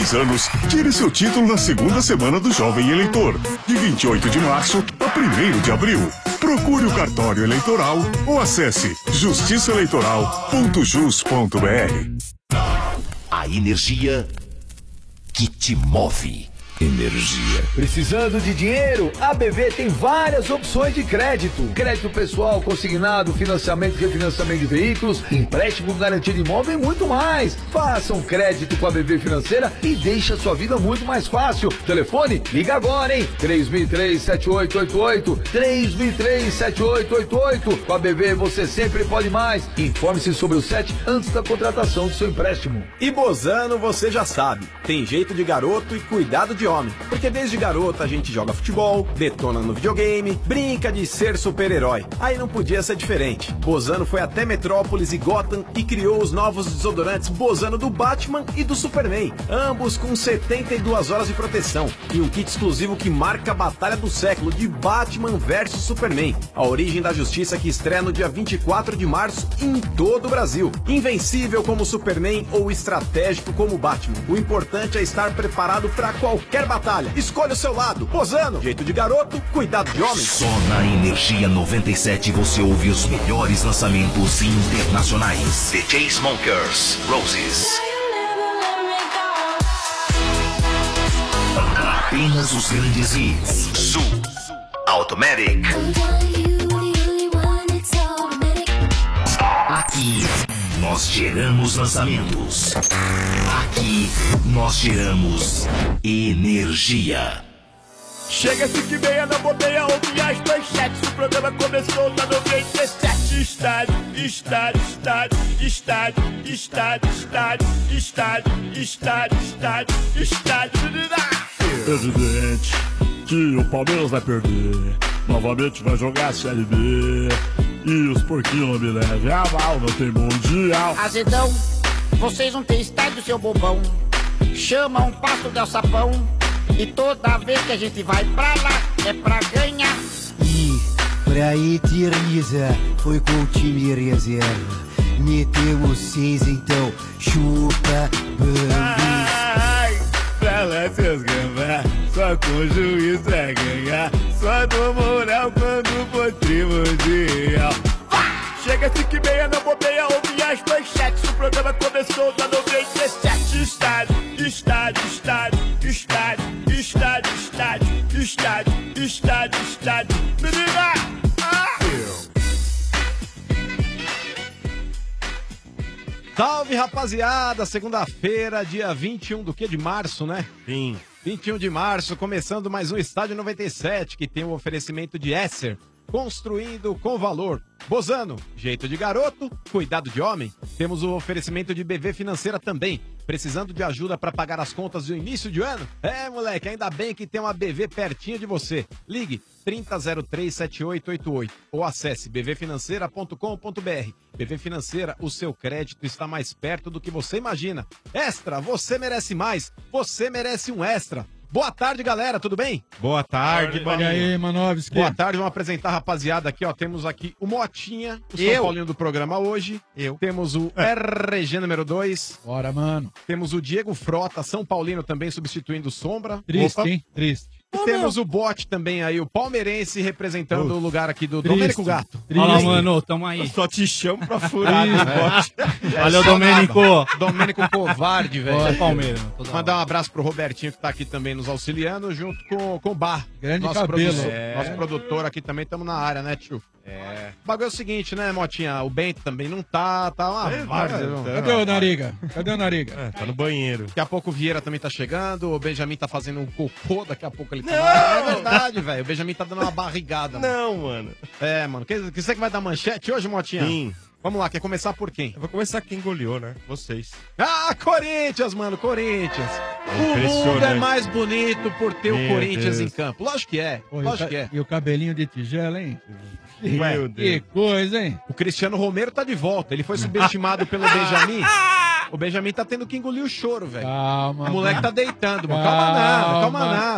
16 anos, tire seu título na segunda semana do Jovem Eleitor, de 28 de março a 1º de abril. Procure o cartório eleitoral ou acesse justiçaeleitoral.jus.br. A energia que te move. Energia. Precisando de dinheiro? A BV tem várias opções de crédito. Crédito pessoal, consignado, financiamento e refinanciamento de veículos, empréstimo garantido de imóvel e muito mais. Faça um crédito com a BV Financeira e deixe a sua vida muito mais fácil. Telefone? Liga agora, hein? 3003-7888. 3003-7888. Com a BV você sempre pode mais. Informe-se sobre o SET antes da contratação do seu empréstimo. E Bozano, você já sabe, tem jeito de garoto e cuidado de homem. Porque desde garoto a gente joga futebol, detona no videogame, brinca de ser super-herói. Aí não podia ser diferente. Bozano foi até Metrópolis e Gotham e criou os novos desodorantes Bozano do Batman e do Superman. Ambos com 72 horas de proteção. E um kit exclusivo que marca a batalha do século de Batman vs Superman. A origem da justiça que estreia no dia 24 de março em todo o Brasil. Invencível como Superman ou estratégico como Batman. O importante é estar preparado para qualquer batalha. Escolha o seu lado. Bozano, jeito de garoto, cuidado de homem. Só na Energia 97 você ouve os melhores lançamentos internacionais. The Chainsmokers, Roses. Apenas os grandes hits. Sul, Automatic. Aqui nós geramos lançamentos. Aqui nós geramos energia. Chega 5h30 na boteia, ouve as manchetes. O programa começou na 97. Estádio, estádio, estádio, estádio, estádio, estádio, estádio, estádio, estádio, estádio. Evidente que o Palmeiras vai perder. Novamente vai jogar a Série B. E os porquinhos não me levem a mal, não tem mundial. Azedão, vocês não têm estádio, seu bobão. Chama um passo de alçapão. E toda vez que a gente vai pra lá, é pra ganhar. E pra Eterniza foi com o time reserva. Metemos 6, então chupa Bambi. Ai, pra lá seus gambá, só com o juiz vai ganhar. Só do moral quando for primordial. Chega 5h30 na boteia, ouve as manchetes. O programa começou na 97. Estádio, estádio, estádio, estádio, estádio, estádio, estádio, estádio, estádio. Menina! Salve, rapaziada! Segunda-feira, dia 21 do que? De março, né? Sim. 21 de março, começando mais um Estádio 97, que tem o oferecimento de Esser, construindo com valor. Bozano, jeito de garoto, cuidado de homem. Temos o oferecimento de BV Financeira também. Precisando de ajuda para pagar as contas do início de ano? É, moleque, ainda bem que tem uma BV pertinho de você. Ligue 3003-7888 ou acesse bvfinanceira.com.br. BV Financeira, o seu crédito está mais perto do que você imagina. Extra, você merece mais. Você merece um Extra. Boa tarde, galera, tudo bem? Boa tarde, E aí, Manovski? Boa tarde, vamos apresentar a rapaziada aqui, ó. Temos aqui o Motinha, o São Paulinho do programa hoje. Temos o RG número 2. Bora, mano. Temos o Diego Frota, São Paulino também substituindo o Sombra. Triste, hein? Triste. E temos o Bote também aí, o palmeirense representando o lugar aqui do Domênico Gato. Olha lá, mano, tamo aí. Eu só te chamo pra furar, né, Bote? Valeu, Domênico. Domênico covarde, velho. Bora, Palmeiras. Mandar um abraço pro Robertinho que tá aqui também nos auxiliando, junto com o Bar. Grande nosso cabelo. Nosso produtor aqui também, estamos na área, né, tio? O bagulho é o seguinte, né, Motinha? O Bento também não tá uma várzea, viu? Cadê o Nariga? Cadê o Nariga? Tá no banheiro. Daqui a pouco o Vieira também tá chegando, o Benjamin tá fazendo um cocô, daqui a pouco ele tá... É verdade, velho, o Benjamin tá dando uma barrigada. Não, mano. É, mano, você que vai dar manchete hoje, Motinha? Sim. Vamos lá, quer começar por quem? Eu vou começar quem goleou, né? Vocês. Ah, Corinthians, mano, Corinthians. O mundo é Impressionante. mais bonito por ter o Meu Corinthians Deus. em campo. Lógico que é, Pô, lógico que é. E o cabelinho de tigela, hein? Meu Que Deus. coisa, hein? O Cristiano Romero tá de volta, ele foi subestimado pelo Benjamin. O Benjamin tá tendo que engolir o choro, velho. Calma. O moleque tá deitando, mano. Calma nada, calma nada.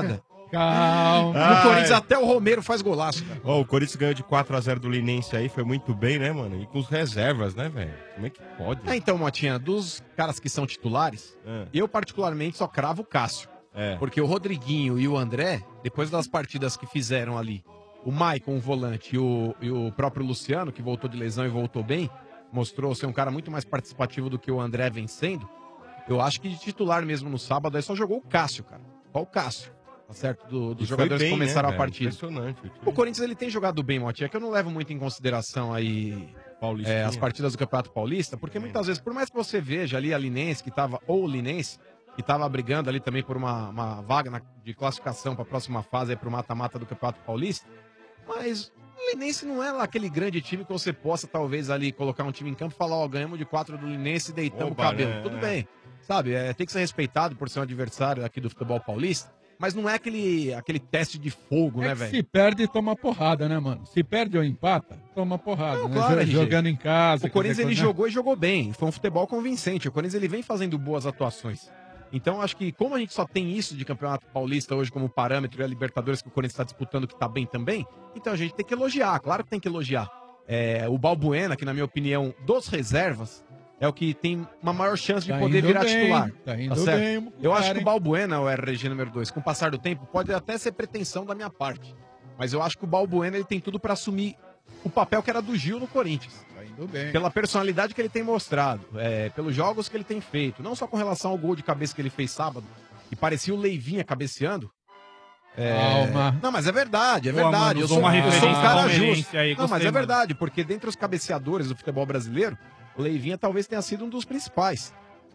Calma. No Corinthians até o Romero faz golaço, cara. Ó, o Corinthians ganhou de 4-0 do Linense aí, foi muito bem, né, mano? E com os reservas, né, velho? Como é que pode? Então, Motinha, dos caras que são titulares, eu particularmente só cravo o Cássio. Porque o Rodriguinho e o André, depois das partidas que fizeram ali, o Maicon, o volante, e o próprio Luciano, que voltou de lesão e voltou bem, mostrou ser um cara muito mais participativo do que o André vencendo. Eu acho que de titular mesmo no sábado, aí só jogou o Cássio, cara. Só o Cássio. Tá certo? Dos jogadores que começaram a partida. Impressionante. O Corinthians ele tem jogado bem, Motinha, que eu não levo muito em consideração aí as partidas do Campeonato Paulista, porque muitas vezes, por mais que você veja ali a Linense, ou o Linense, que tava brigando ali também por uma vaga de classificação para a próxima fase, para o mata-mata do Campeonato Paulista, mas o Linense não é lá aquele grande time que você possa talvez ali colocar um time em campo e falar, ganhamos de 4 do Linense e deitamos o cabelo. Né? Tudo bem, sabe? Tem que ser respeitado por ser um adversário aqui do futebol paulista. Mas não é aquele teste de fogo, né, velho? Se perde, toma porrada, né, mano? Se perde ou empata, toma porrada. Não, né? claro, Jogando em casa. O Corinthians ele coisa, jogou e jogou bem. Foi um futebol convincente. O Corinthians ele vem fazendo boas atuações. Então acho que como a gente só tem isso de Campeonato Paulista hoje como parâmetro e a Libertadores que o Corinthians está disputando que tá bem também, então a gente tem que elogiar, claro que tem que elogiar. O Balbuena, que na minha opinião, dos reservas, é o que tem uma maior chance de poder virar titular. Tá indo certo? bem. Eu acho que o Balbuena, o RG número 2, com o passar do tempo, pode até ser pretensão da minha parte. Mas eu acho que o Balbuena ele tem tudo para assumir o papel que era do Gil no Corinthians. Tá indo bem. Pela personalidade que ele tem mostrado, pelos jogos que ele tem feito, não só com relação ao gol de cabeça que ele fez sábado, e parecia o Leivinha cabeceando. Calma. Não, mas é verdade, é Pô, verdade. mano, Eu usou sou uma um referência cara palmeirense justo. aí, Não, gostei, mas é mano. verdade, porque dentre os cabeceadores do futebol brasileiro, o Leivinha talvez tenha sido um dos principais.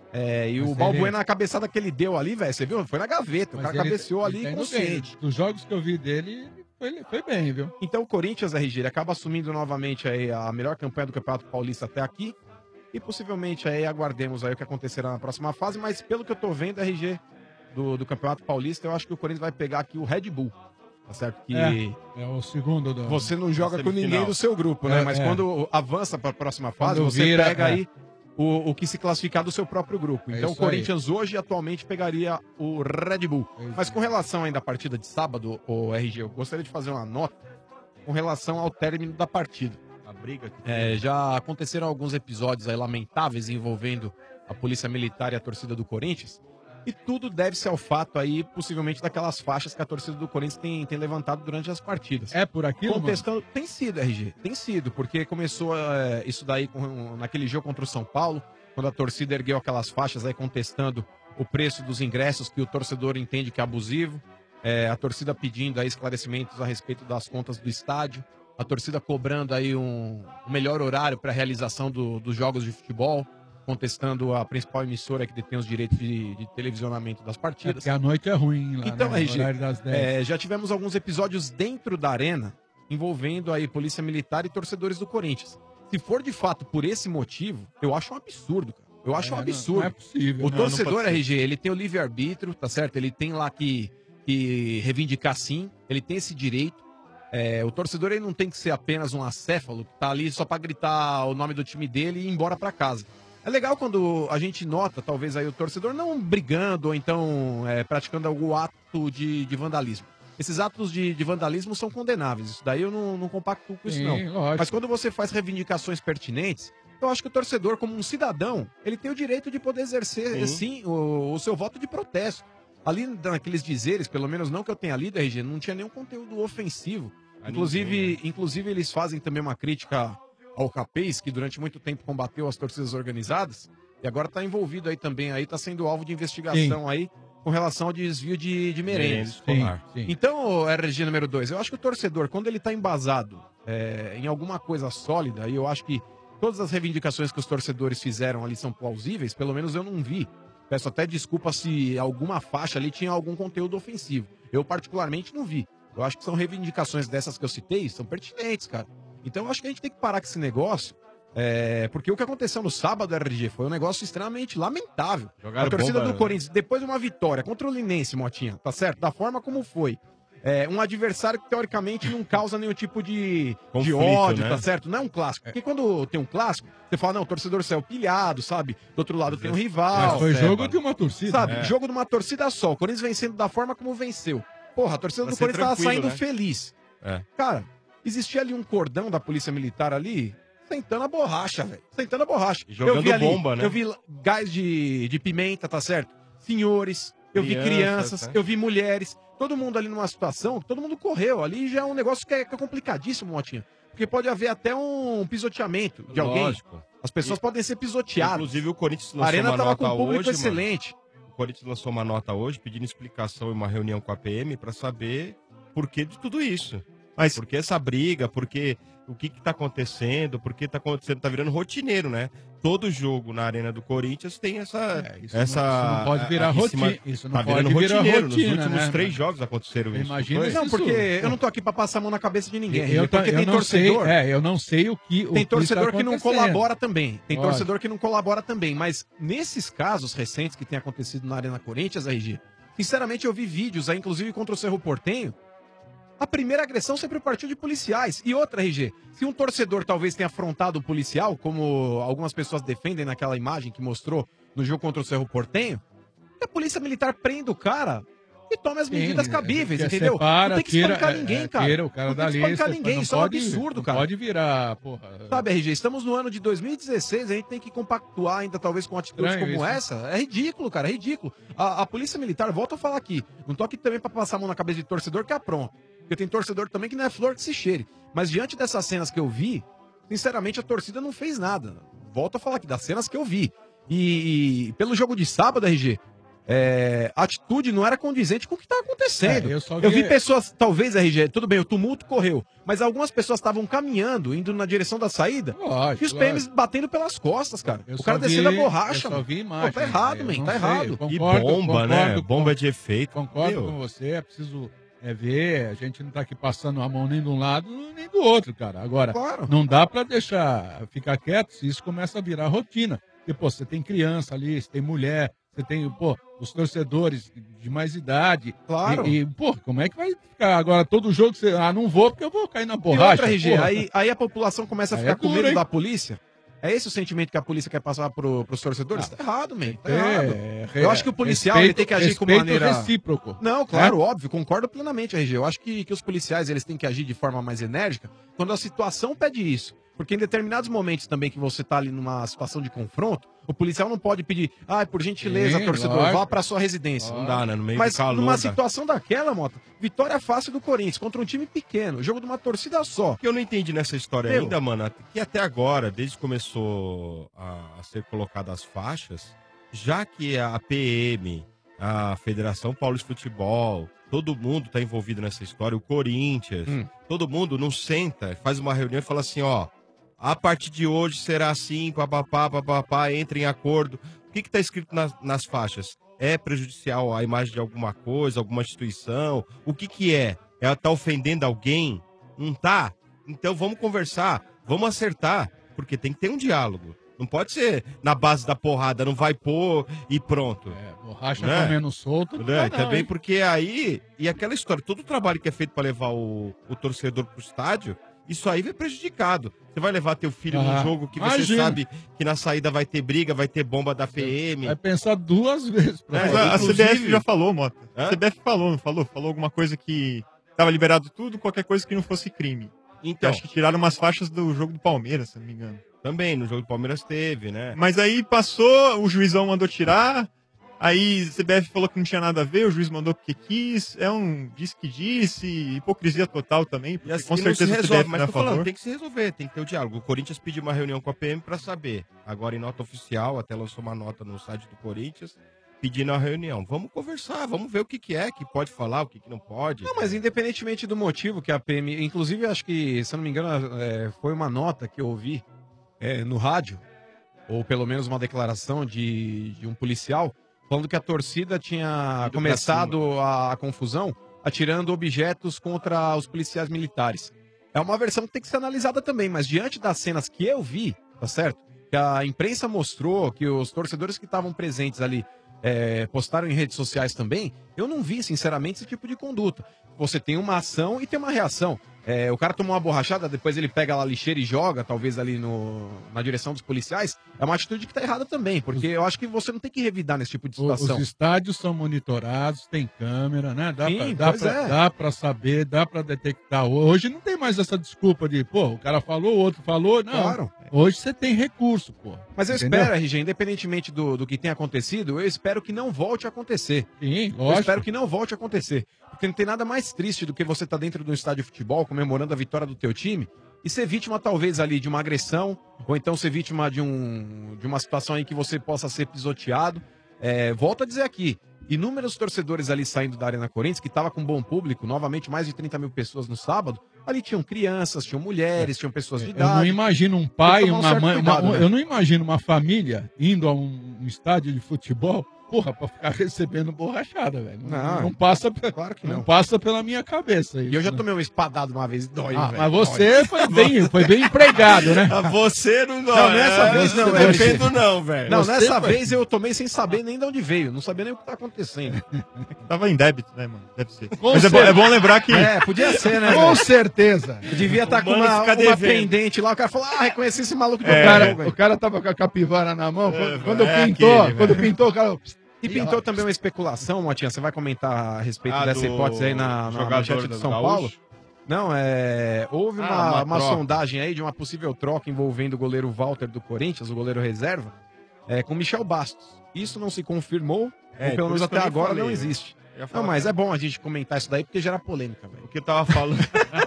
E Mas o Balbuena, a cabeçada que ele deu ali, velho, você viu? Foi na gaveta. O cara cabeceou ali tá indo consciente. bem. Dos jogos que eu vi dele, ele foi bem, viu? Então o Corinthians, RG, ele acaba assumindo novamente aí a melhor campanha do Campeonato Paulista até aqui. E possivelmente aí aguardemos aí o que acontecerá na próxima fase. Mas pelo que eu tô vendo, RG, do Campeonato Paulista, eu acho que o Corinthians vai pegar aqui o Red Bull. Tá certo? Que é o segundo do... você não joga com ninguém do seu grupo, né? Mas quando avança para a próxima fase, Quando você vira, pega aí o que se classificar do seu próprio grupo. Então o isso Corinthians hoje atualmente pegaria o Red Bull. Mas com relação ainda à partida de sábado, o RG, eu gostaria de fazer uma nota com relação ao término da partida. A briga que Já aconteceram alguns episódios aí lamentáveis envolvendo a Polícia Militar e a torcida do Corinthians. E tudo deve-se ao fato aí, possivelmente, daquelas faixas que a torcida do Corinthians tem levantado durante as partidas. É por aquilo, contestando, mano? Tem sido, RG. Tem sido, porque começou isso daí naquele jogo contra o São Paulo, quando a torcida ergueu aquelas faixas aí contestando o preço dos ingressos que o torcedor entende que é abusivo. A torcida pedindo aí esclarecimentos a respeito das contas do estádio. A torcida cobrando aí um melhor horário para a realização dos jogos de futebol, contestando a principal emissora que detém os direitos de televisionamento das partidas. Porque a noite é ruim lá, Então, né? RG, Horário das 10. já tivemos alguns episódios dentro da arena envolvendo aí Polícia Militar e torcedores do Corinthians. Se for de fato por esse motivo, eu acho um absurdo, cara. Eu acho um absurdo. Não é possível. O Não, torcedor, não pode ser. RG, ele tem o livre-arbítrio, tá certo? Ele tem lá que reivindicar sim, ele tem esse direito. O torcedor ele não tem que ser apenas um acéfalo que tá ali só pra gritar o nome do time dele e ir embora pra casa. É legal quando a gente nota, talvez, aí o torcedor não brigando ou então praticando algum ato de vandalismo. Esses atos de vandalismo são condenáveis. Isso daí eu não compactuo com isso, Sim, não. lógico. Mas quando você faz reivindicações pertinentes, eu acho que o torcedor, como um cidadão, ele tem o direito de poder exercer, sim, o seu voto de protesto. Ali, naqueles dizeres, pelo menos não que eu tenha lido, RG, não tinha nenhum conteúdo ofensivo. Inclusive, eles fazem também uma crítica ao Capês, que durante muito tempo combateu as torcidas organizadas, e agora está envolvido aí também, aí está sendo alvo de investigação aí com relação ao desvio de merenda escolar. Sim. Então, RG número 2, eu acho que o torcedor, quando ele está embasado em alguma coisa sólida, e eu acho que todas as reivindicações que os torcedores fizeram ali são plausíveis, pelo menos eu não vi. Peço até desculpa se alguma faixa ali tinha algum conteúdo ofensivo. Eu, particularmente, não vi. Eu acho que são reivindicações dessas que eu citei, são pertinentes, cara. Então eu acho que a gente tem que parar com esse negócio, porque o que aconteceu no sábado, RG, foi um negócio extremamente lamentável. Jogaram a torcida bomba, do Corinthians, depois de uma vitória contra o Linense, Motinha, tá certo? Da forma como foi. Um adversário que, teoricamente, não causa nenhum tipo de Conflito, ódio, né? tá certo? Não é um clássico. Porque quando tem um clássico, você fala, não, o torcedor saiu pilhado, sabe? Do outro lado tem um rival. Mas foi jogo de uma torcida. Sabe? Jogo de uma torcida só. O Corinthians vencendo da forma como venceu. porra, a torcida Pra do ser Corinthians tava tranquilo, saindo né? feliz. É. Cara, existia ali um cordão da Polícia Militar ali, sentando a borracha, velho. Sentando a borracha. Jogando eu vi ali, bomba, né? Eu vi gás de pimenta, tá certo? Senhores, eu vi crianças, né? eu vi mulheres. Todo mundo ali numa situação, todo mundo correu. Ali já é um negócio que é complicadíssimo, Motinha. Porque pode haver até um pisoteamento de alguém. Lógico. As pessoas podem ser pisoteadas. Inclusive o Corinthians A lançou Arena uma tava nota com um público hoje, excelente. Mano. O Corinthians lançou uma nota hoje pedindo explicação em uma reunião com a PM pra saber por que de tudo isso. Mas por que essa briga, por que o que tá acontecendo, por que tá acontecendo, tá virando rotineiro, né? Todo jogo na Arena do Corinthians tem essa Isso não pode virar rotina. Isso não tá pode virando virar rotineiro. rotina, Nos últimos né, 3 mano? jogos aconteceram isso. Imagina Não Não, porque eu não tô aqui pra passar a mão na cabeça de ninguém. Porque eu tem não torcedor. sei, eu não sei o que. Tem torcedor que não acontecendo. colabora também. Tem Lógico. torcedor que não colabora também. Mas nesses casos recentes que tem acontecido na Arena Corinthians, RG, sinceramente eu vi vídeos aí, inclusive contra o Cerro Porteño. A primeira agressão sempre partiu de policiais. E outra, RG, se um torcedor talvez tenha afrontado o policial, como algumas pessoas defendem naquela imagem que mostrou no jogo contra o Cerro Porteño, que a polícia militar prenda o cara e tome as medidas cabíveis, entendeu? Separa, não tem que tira, espancar ninguém, cara. Tira o cara não tem da que lista. espancar ninguém, não isso é um pode- absurdo, não cara. Pode virar, porra. Sabe, RG, estamos no ano de 2016, a gente tem que compactuar ainda talvez com atitudes Estranho como isso. essa. É ridículo, cara, é ridículo. A Polícia Militar, volta a falar aqui, não tô aqui também pra passar a mão na cabeça de torcedor que apronta. Porque tem torcedor também que não é flor que se cheire. Mas diante dessas cenas que eu vi, sinceramente a torcida não fez nada. Volto a falar aqui, das cenas que eu vi. E pelo jogo de sábado, RG, a atitude não era condizente com o que estava acontecendo. É, eu só eu vi- vi pessoas, talvez, RG, tudo bem, o tumulto correu, mas algumas pessoas estavam caminhando, indo na direção da saída, Lógico, e os PMs batendo pelas costas, cara. Eu o cara só descendo vi- a borracha. eu só mano. vi imagem, Pô, tá errado, eu man, não tá sei, errado. eu E concordo, bomba, né? concordo, Bomba de efeito. Concordo Meu. com você, é preciso ver, a gente não tá aqui passando a mão nem de um lado nem do outro, cara. Agora, Claro. não dá pra deixar ficar quieto se isso começa a virar rotina. Porque, pô, você tem criança ali, você tem mulher, você tem, pô, os torcedores de mais idade. Claro. Pô, como é que vai ficar agora todo jogo? Você, não vou porque eu vou cair na E borracha. outra, RG, porra. aí a população começa a Aí ficar é com duro, medo hein? da polícia? É esse o sentimento que a polícia quer passar pros torcedores? Tá errado, man. Tá errado. Eu acho que o policial ele tem que agir com respeito maneira... recíproco. Não, claro, óbvio, concordo plenamente, RG. Eu acho que os policiais eles têm que agir de forma mais enérgica quando a situação pede isso. Porque em determinados momentos também que você tá ali numa situação de confronto, o policial não pode pedir, por gentileza, Sim, torcedor, lógico. vá pra sua residência. Não dá, né? No meio Mas do calor. numa dá. situação daquela, Mota, vitória fácil do Corinthians contra um time pequeno, jogo de uma torcida só. O que eu não entendi nessa história Meu. ainda, mano, que até agora, desde que começou a ser colocadas as faixas, já que a PM, a Federação Paulista de Futebol, todo mundo tá envolvido nessa história, o Corinthians, todo mundo não senta, faz uma reunião e fala assim, ó, a partir de hoje será assim, papapá, entra em acordo. O que tá escrito nas faixas? É prejudicial à imagem de alguma coisa, alguma instituição? O que é? Ela tá ofendendo alguém? Não tá? Então vamos conversar, vamos acertar, porque tem que ter um diálogo. Não pode ser na base da porrada, não vai pôr e pronto. Borracha Né? comendo solto. não Né? dá não, Também hein? porque aí, e aquela história, todo o trabalho que é feito para levar o torcedor pro estádio, isso aí vai prejudicado. Você vai levar teu filho num jogo que você imagina. sabe que na saída vai ter briga, vai ter bomba da PM. Vai pensar 2 vezes. pra Mas fazer. a inclusive- CBF já falou, Mota. Hã? A CBF falou, não falou? Falou alguma coisa que tava liberado tudo, qualquer coisa que não fosse crime. Então. Acho que tiraram umas faixas do jogo do Palmeiras, se não me engano. Também, no jogo do Palmeiras teve, né? Mas aí passou, o juizão mandou tirar, aí a CBF falou que não tinha nada a ver, o juiz mandou porque quis, disse que disse, hipocrisia total também, porque E assim com não certeza se a resolve, CBF mas não é tô a favor. falando, tem que se resolver, tem que ter o diálogo. O Corinthians pediu uma reunião com a PM para saber. Agora em nota oficial, até lançou uma nota no site do Corinthians, pedindo a reunião. Vamos conversar, vamos ver o que é, que pode falar, o que não pode. Não, mas independentemente do motivo que a PM... Inclusive, acho que, se eu não me engano, foi uma nota que eu ouvi no rádio, ou pelo menos uma declaração de um policial, falando que a torcida tinha Indo começado a confusão atirando objetos contra os policiais militares. É uma versão que tem que ser analisada também, mas diante das cenas que eu vi, tá certo? Que a imprensa mostrou, que os torcedores que estavam presentes ali postaram em redes sociais também, eu não vi, sinceramente, esse tipo de conduta. Você tem uma ação e tem uma reação. o cara tomou uma borrachada, depois ele pega lá a lixeira e joga, talvez ali na direção dos policiais, é uma atitude que tá errada também, porque eu acho que você não tem que revidar nesse tipo de situação. Os estádios são monitorados, tem câmera, né? Sim, Dá pra saber, dá pra detectar. Hoje não tem mais essa desculpa de, pô, o cara falou, o outro falou. Não, Claro. Hoje você tem recurso, pô. Mas eu Entendeu? espero, RG, independentemente do que tenha acontecido, eu espero que não volte a acontecer. Sim, Eu lógico. espero que não volte a acontecer. Porque não tem nada mais triste do que você estar dentro de um estádio de futebol, comemorando a vitória do teu time, e ser vítima, talvez, ali de uma agressão, ou então ser vítima de uma situação em que você possa ser pisoteado. Volto a dizer aqui, inúmeros torcedores ali saindo da Arena Corinthians, que estava com bom público, novamente mais de 30 mil pessoas no sábado, ali tinham crianças, tinham mulheres, tinham pessoas de idade. Eu não imagino um pai, Tem que tomar um uma certo mãe, cuidado, né? eu não imagino uma família indo a um estádio de futebol, porra, pra ficar recebendo borrachada, velho. Não passa, claro que não não. passa pela minha cabeça. E eu já tomei uma espadada uma vez, dói, velho. Mas você foi bem empregado, né? Você não Não, nessa vez não, não velho. defendo não, velho. Não, Você nessa foi- vez eu tomei sem saber nem de onde veio. Não sabia nem o que tá acontecendo. Tava em débito, né, mano? Deve ser. Com Mas é bom lembrar que... Podia ser, né? Com velho? certeza. Eu devia estar com Mano, uma fica devendo. pendente lá. O cara falou, reconheci esse maluco de O cara tava com a capivara na mão. Quando pintou, o cara... E pintou também uma especulação, Motinha. Você vai comentar a respeito Ah, dessa do hipótese aí na jogador manchete do do São Gaúcho? Paulo? Não, houve uma uma troca. sondagem aí de uma possível troca envolvendo o goleiro Walter do Corinthians, o goleiro reserva, com Michel Bastos. Isso não se confirmou, ou pelo por menos isso que eu até nem agora falei, não né? existe. Eu ia falar Não, mas que- é bom a gente comentar isso daí porque gera polêmica, velho. O que eu tava falando...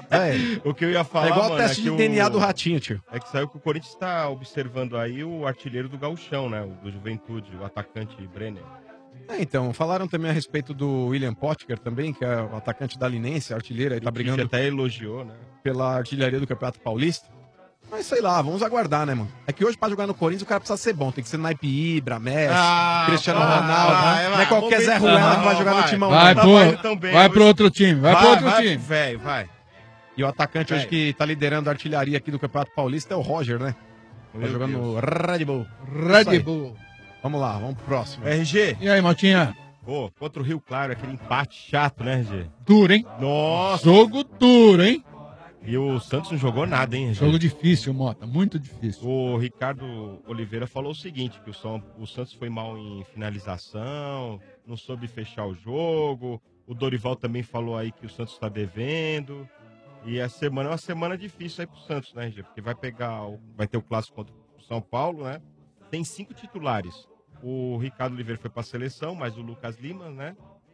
O que eu ia falar, É igual o mano, teste que de DNA do Ratinho, tio. É que saiu que o Corinthians tá observando aí o artilheiro do Gauchão, né? O do Juventude, o atacante Brenner. Então, falaram também a respeito do William Potker também, que é o atacante da Linense, artilheiro, aí tá O Tite brigando até elogiou, né? pela artilharia do Campeonato Paulista. Mas sei lá, vamos aguardar, né, mano? É que hoje pra jogar no Corinthians o cara precisa ser bom, tem que ser naipe Ibra, Messi, Cristiano Ronaldo, não é qualquer Zé Ruela que vai jogar no timão. Vai não. pro outro time, vai pro outro time. Velho, vai. E o atacante hoje que tá liderando a artilharia aqui do Campeonato Paulista é o Roger, né? Tá Meu jogando no Red Bull. Red Isso aí. Bull. Vamos lá, vamos pro próximo. RG. E aí, Motinha? Pô, contra o Rio Claro, aquele empate chato, né, RG? Duro, hein? Nossa. Jogo duro, hein? E o Santos não jogou nada, hein, RG? Jogo difícil, Mota, muito difícil. O Ricardo Oliveira falou o seguinte, que o Santos foi mal em finalização, não soube fechar o jogo. O Dorival também falou aí que o Santos está devendo. E a semana é uma semana difícil aí pro Santos, né, RG? Porque vai ter o clássico contra o São Paulo, né? Tem 5 titulares. O Ricardo Oliveira foi pra seleção, mas o Lucas Lima, né?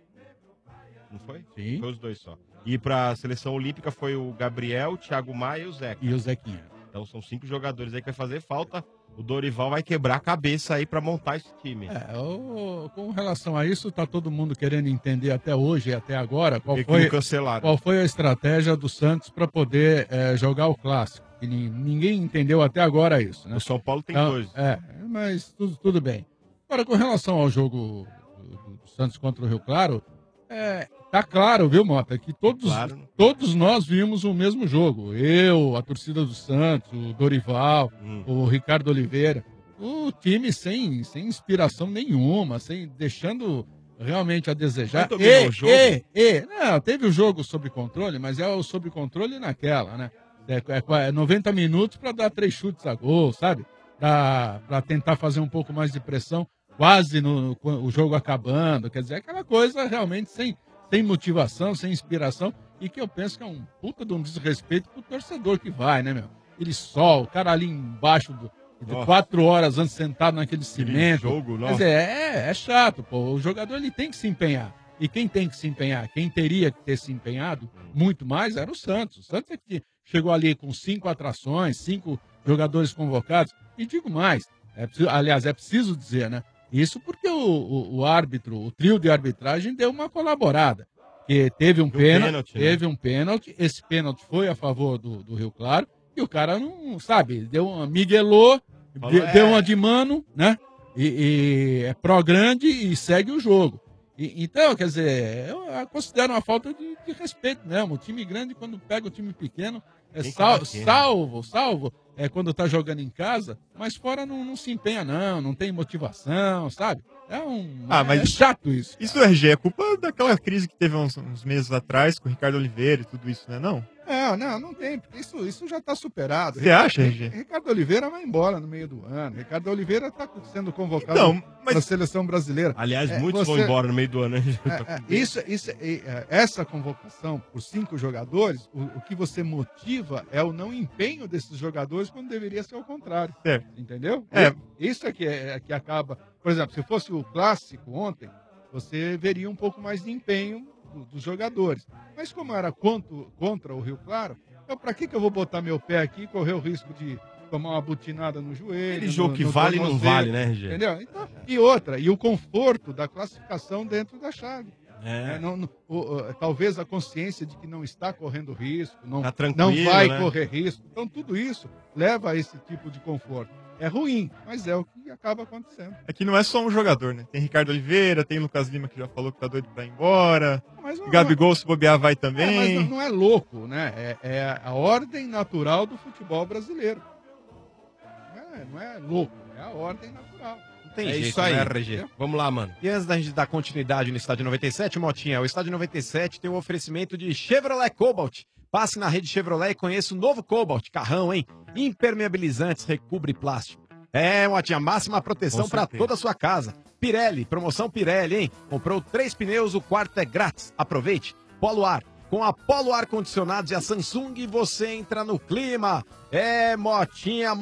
Não foi? Sim. Foi os dois só. E pra seleção olímpica foi o Gabriel, o Thiago Maia e o Zeca. E o Zequinha. Então são 5 jogadores aí que vai fazer falta. O Dorival vai quebrar a cabeça aí pra montar esse time. Com relação a isso, tá todo mundo querendo entender até hoje e até agora Por que que não cancelaram? qual foi a estratégia do Santos para poder jogar o clássico. Que ninguém entendeu até agora isso, né? O São Paulo tem Então, 2. Mas tudo bem. Agora, com relação ao jogo do Santos contra o Rio Claro, tá claro, viu, Mota, que todos nós vimos o mesmo jogo. Eu, a torcida do Santos, o Dorival, o Ricardo Oliveira. O time sem inspiração nenhuma, deixando realmente a desejar. Não dominou o jogo? Não, teve o jogo sob controle, mas é o sob controle naquela, né? 90 minutos para dar 3 chutes a gol, sabe? Para tentar fazer um pouco mais de pressão, quase o jogo acabando. Quer dizer, aquela coisa realmente sem motivação, sem inspiração, e que eu penso que é um puta de um desrespeito pro torcedor que vai, né, meu? Aquele sol, o cara ali embaixo de 4 horas antes sentado naquele cimento. jogo, Quer dizer, é chato, pô. O jogador ele tem que se empenhar. E quem tem que se empenhar, quem teria que ter se empenhado muito mais era o Santos. O Santos é que chegou ali com 5 atrações, 5 jogadores convocados. E digo mais, aliás, é preciso dizer, né? Isso porque o árbitro, o trio de arbitragem deu uma colaborada. Que teve um pênalti, esse pênalti foi a favor do Rio Claro, e o cara não, sabe, deu uma miguelou, deu uma de mano, né? E é pró grande e segue o jogo. Então, quer dizer, eu considero uma falta de respeito mesmo. O time grande, quando pega o time pequeno, salvo quando tá jogando em casa, mas fora não se empenha, não tem motivação, sabe? Mas é chato isso. Isso, RG, é culpa daquela crise que teve uns meses atrás com o Ricardo Oliveira e tudo isso, né? Não? Não tem, porque isso já está superado. Você acha, RG? Ricardo Oliveira vai embora no meio do ano. Ricardo Oliveira está sendo convocado Então, para a seleção brasileira. Aliás, muitos vão embora no meio do ano. Né? Essa convocação por 5 jogadores, o que você motiva é o não empenho desses jogadores quando deveria ser o contrário. Entendeu? Isso é que acaba. Por exemplo, se fosse o clássico ontem, você veria um pouco mais de empenho dos jogadores. Mas como era contra o Rio Claro, para que eu vou botar meu pé aqui e correr o risco de tomar uma butinada no joelho? Aquele jogo que vale e não vale, né, RG? Entendeu? Então, e o conforto da classificação dentro da chave. Talvez a consciência de que não está correndo risco, não vai correr risco. Então, tudo isso leva a esse tipo de conforto. É ruim, mas é o que acaba acontecendo. Aqui não é só um jogador, né? Tem Ricardo Oliveira, tem Lucas Lima, que já falou que tá doido pra ir embora. Gabigol, se bobear, vai também. Mas não é louco, né? É a ordem natural do futebol brasileiro. Não é louco, é a ordem natural. Tem É jeito, isso aí. né, RG? Vamos lá, mano. E antes da gente dar continuidade no Estádio 97, Motinha, o Estádio 97 tem um oferecimento de Chevrolet Cobalt. Passe na rede Chevrolet e conheça o novo Cobalt. Carrão, hein? Impermeabilizantes, recobre plástico. Motinha, máxima proteção para toda a sua casa. Pirelli, promoção Pirelli, hein? Comprou 3 pneus, o quarto é grátis. Aproveite. Polo Ar. Com a Polo Ar Condicionados e a Samsung, você entra no clima. Motinha.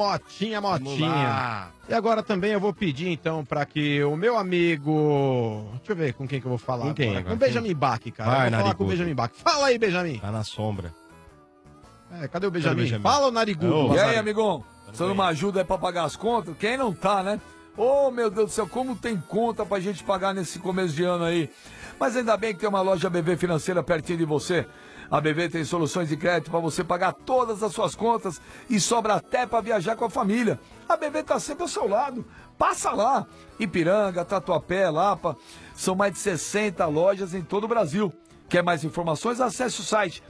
E agora também eu vou pedir, então, para que o meu amigo... Deixa eu ver com quem que eu vou falar Com quem agora. agora? Com o Benjamin Bach, cara. Vai, Eu vou falar com o narigudo. Benjamin Bach. Fala aí, Benjamin. Tá na sombra. Cadê o Benjamin? Benjamin? Fala, o narigudo. E aí, amigão? Você não me ajuda pra pagar as contas? Quem não tá, né? Ô, meu Deus do céu, como tem conta pra gente pagar nesse começo de ano aí? Mas ainda bem que tem uma loja BV Financeira pertinho de você. A BV tem soluções de crédito para você pagar todas as suas contas e sobra até para viajar com a família. A BV tá sempre ao seu lado. Passa lá. Ipiranga, Tatuapé, Lapa. São mais de 60 lojas em todo o Brasil. Quer mais informações? Acesse o site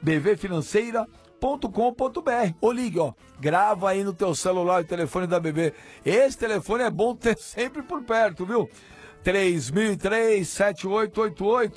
bvfinanceira.com.br ou ligue, grava aí no teu celular o telefone da BV. Esse telefone é bom ter sempre por perto, viu? 3003-7888.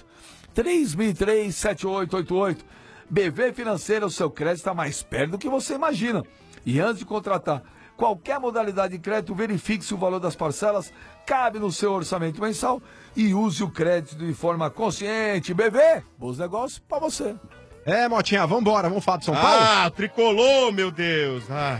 3003-7888. BV Financeira, o seu crédito está mais perto do que você imagina. E antes de contratar qualquer modalidade de crédito, verifique se o valor das parcelas cabe no seu orçamento mensal e use o crédito de forma consciente. BV, bons negócios para você. Motinha, vambora, vamos falar de São Paulo? Tricolor, meu Deus.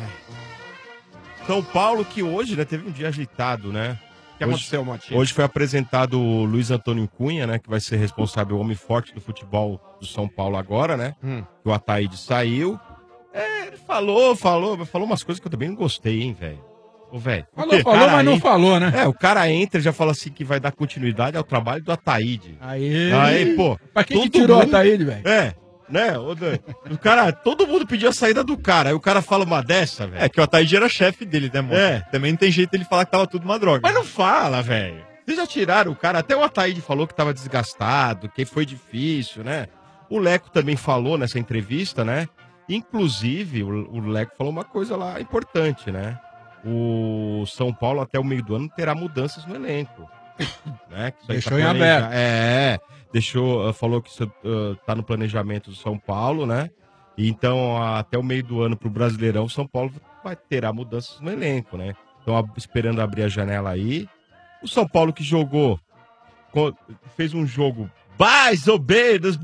São Paulo que hoje, né, teve um dia agitado, né? O que aconteceu, Motinha? Hoje foi apresentado o Luiz Antônio Cunha, né? Que vai ser responsável, o homem forte do futebol do São Paulo agora, né? Que o Ataíde saiu. Ele falou umas coisas que eu também não gostei, hein, velho. Velho. Falou, mas não falou, né? O cara entra e já fala assim que vai dar continuidade ao trabalho do Ataíde. Aí, pô. Pra que tirou o Ataíde, velho? Né? O cara, todo mundo pediu a saída do cara. Aí o cara fala uma dessa, velho. É que o Ataíde era chefe dele, né, mano? Também não tem jeito ele falar que tava tudo uma droga. Mas não fala, velho. Vocês já tiraram o cara. Até o Ataíde falou que tava desgastado, que foi difícil, né? O Leco também falou nessa entrevista, né? Inclusive, o Leco falou uma coisa lá importante, né? O São Paulo até o meio do ano terá mudanças no elenco. Né? Que isso aí Deixou em aberto. Falou que isso tá no planejamento do São Paulo, né? E então, até o meio do ano pro Brasileirão, o São Paulo terá mudanças no elenco, né? Então, esperando abrir a janela aí. O São Paulo que jogou, fez um jogo mais ou menos.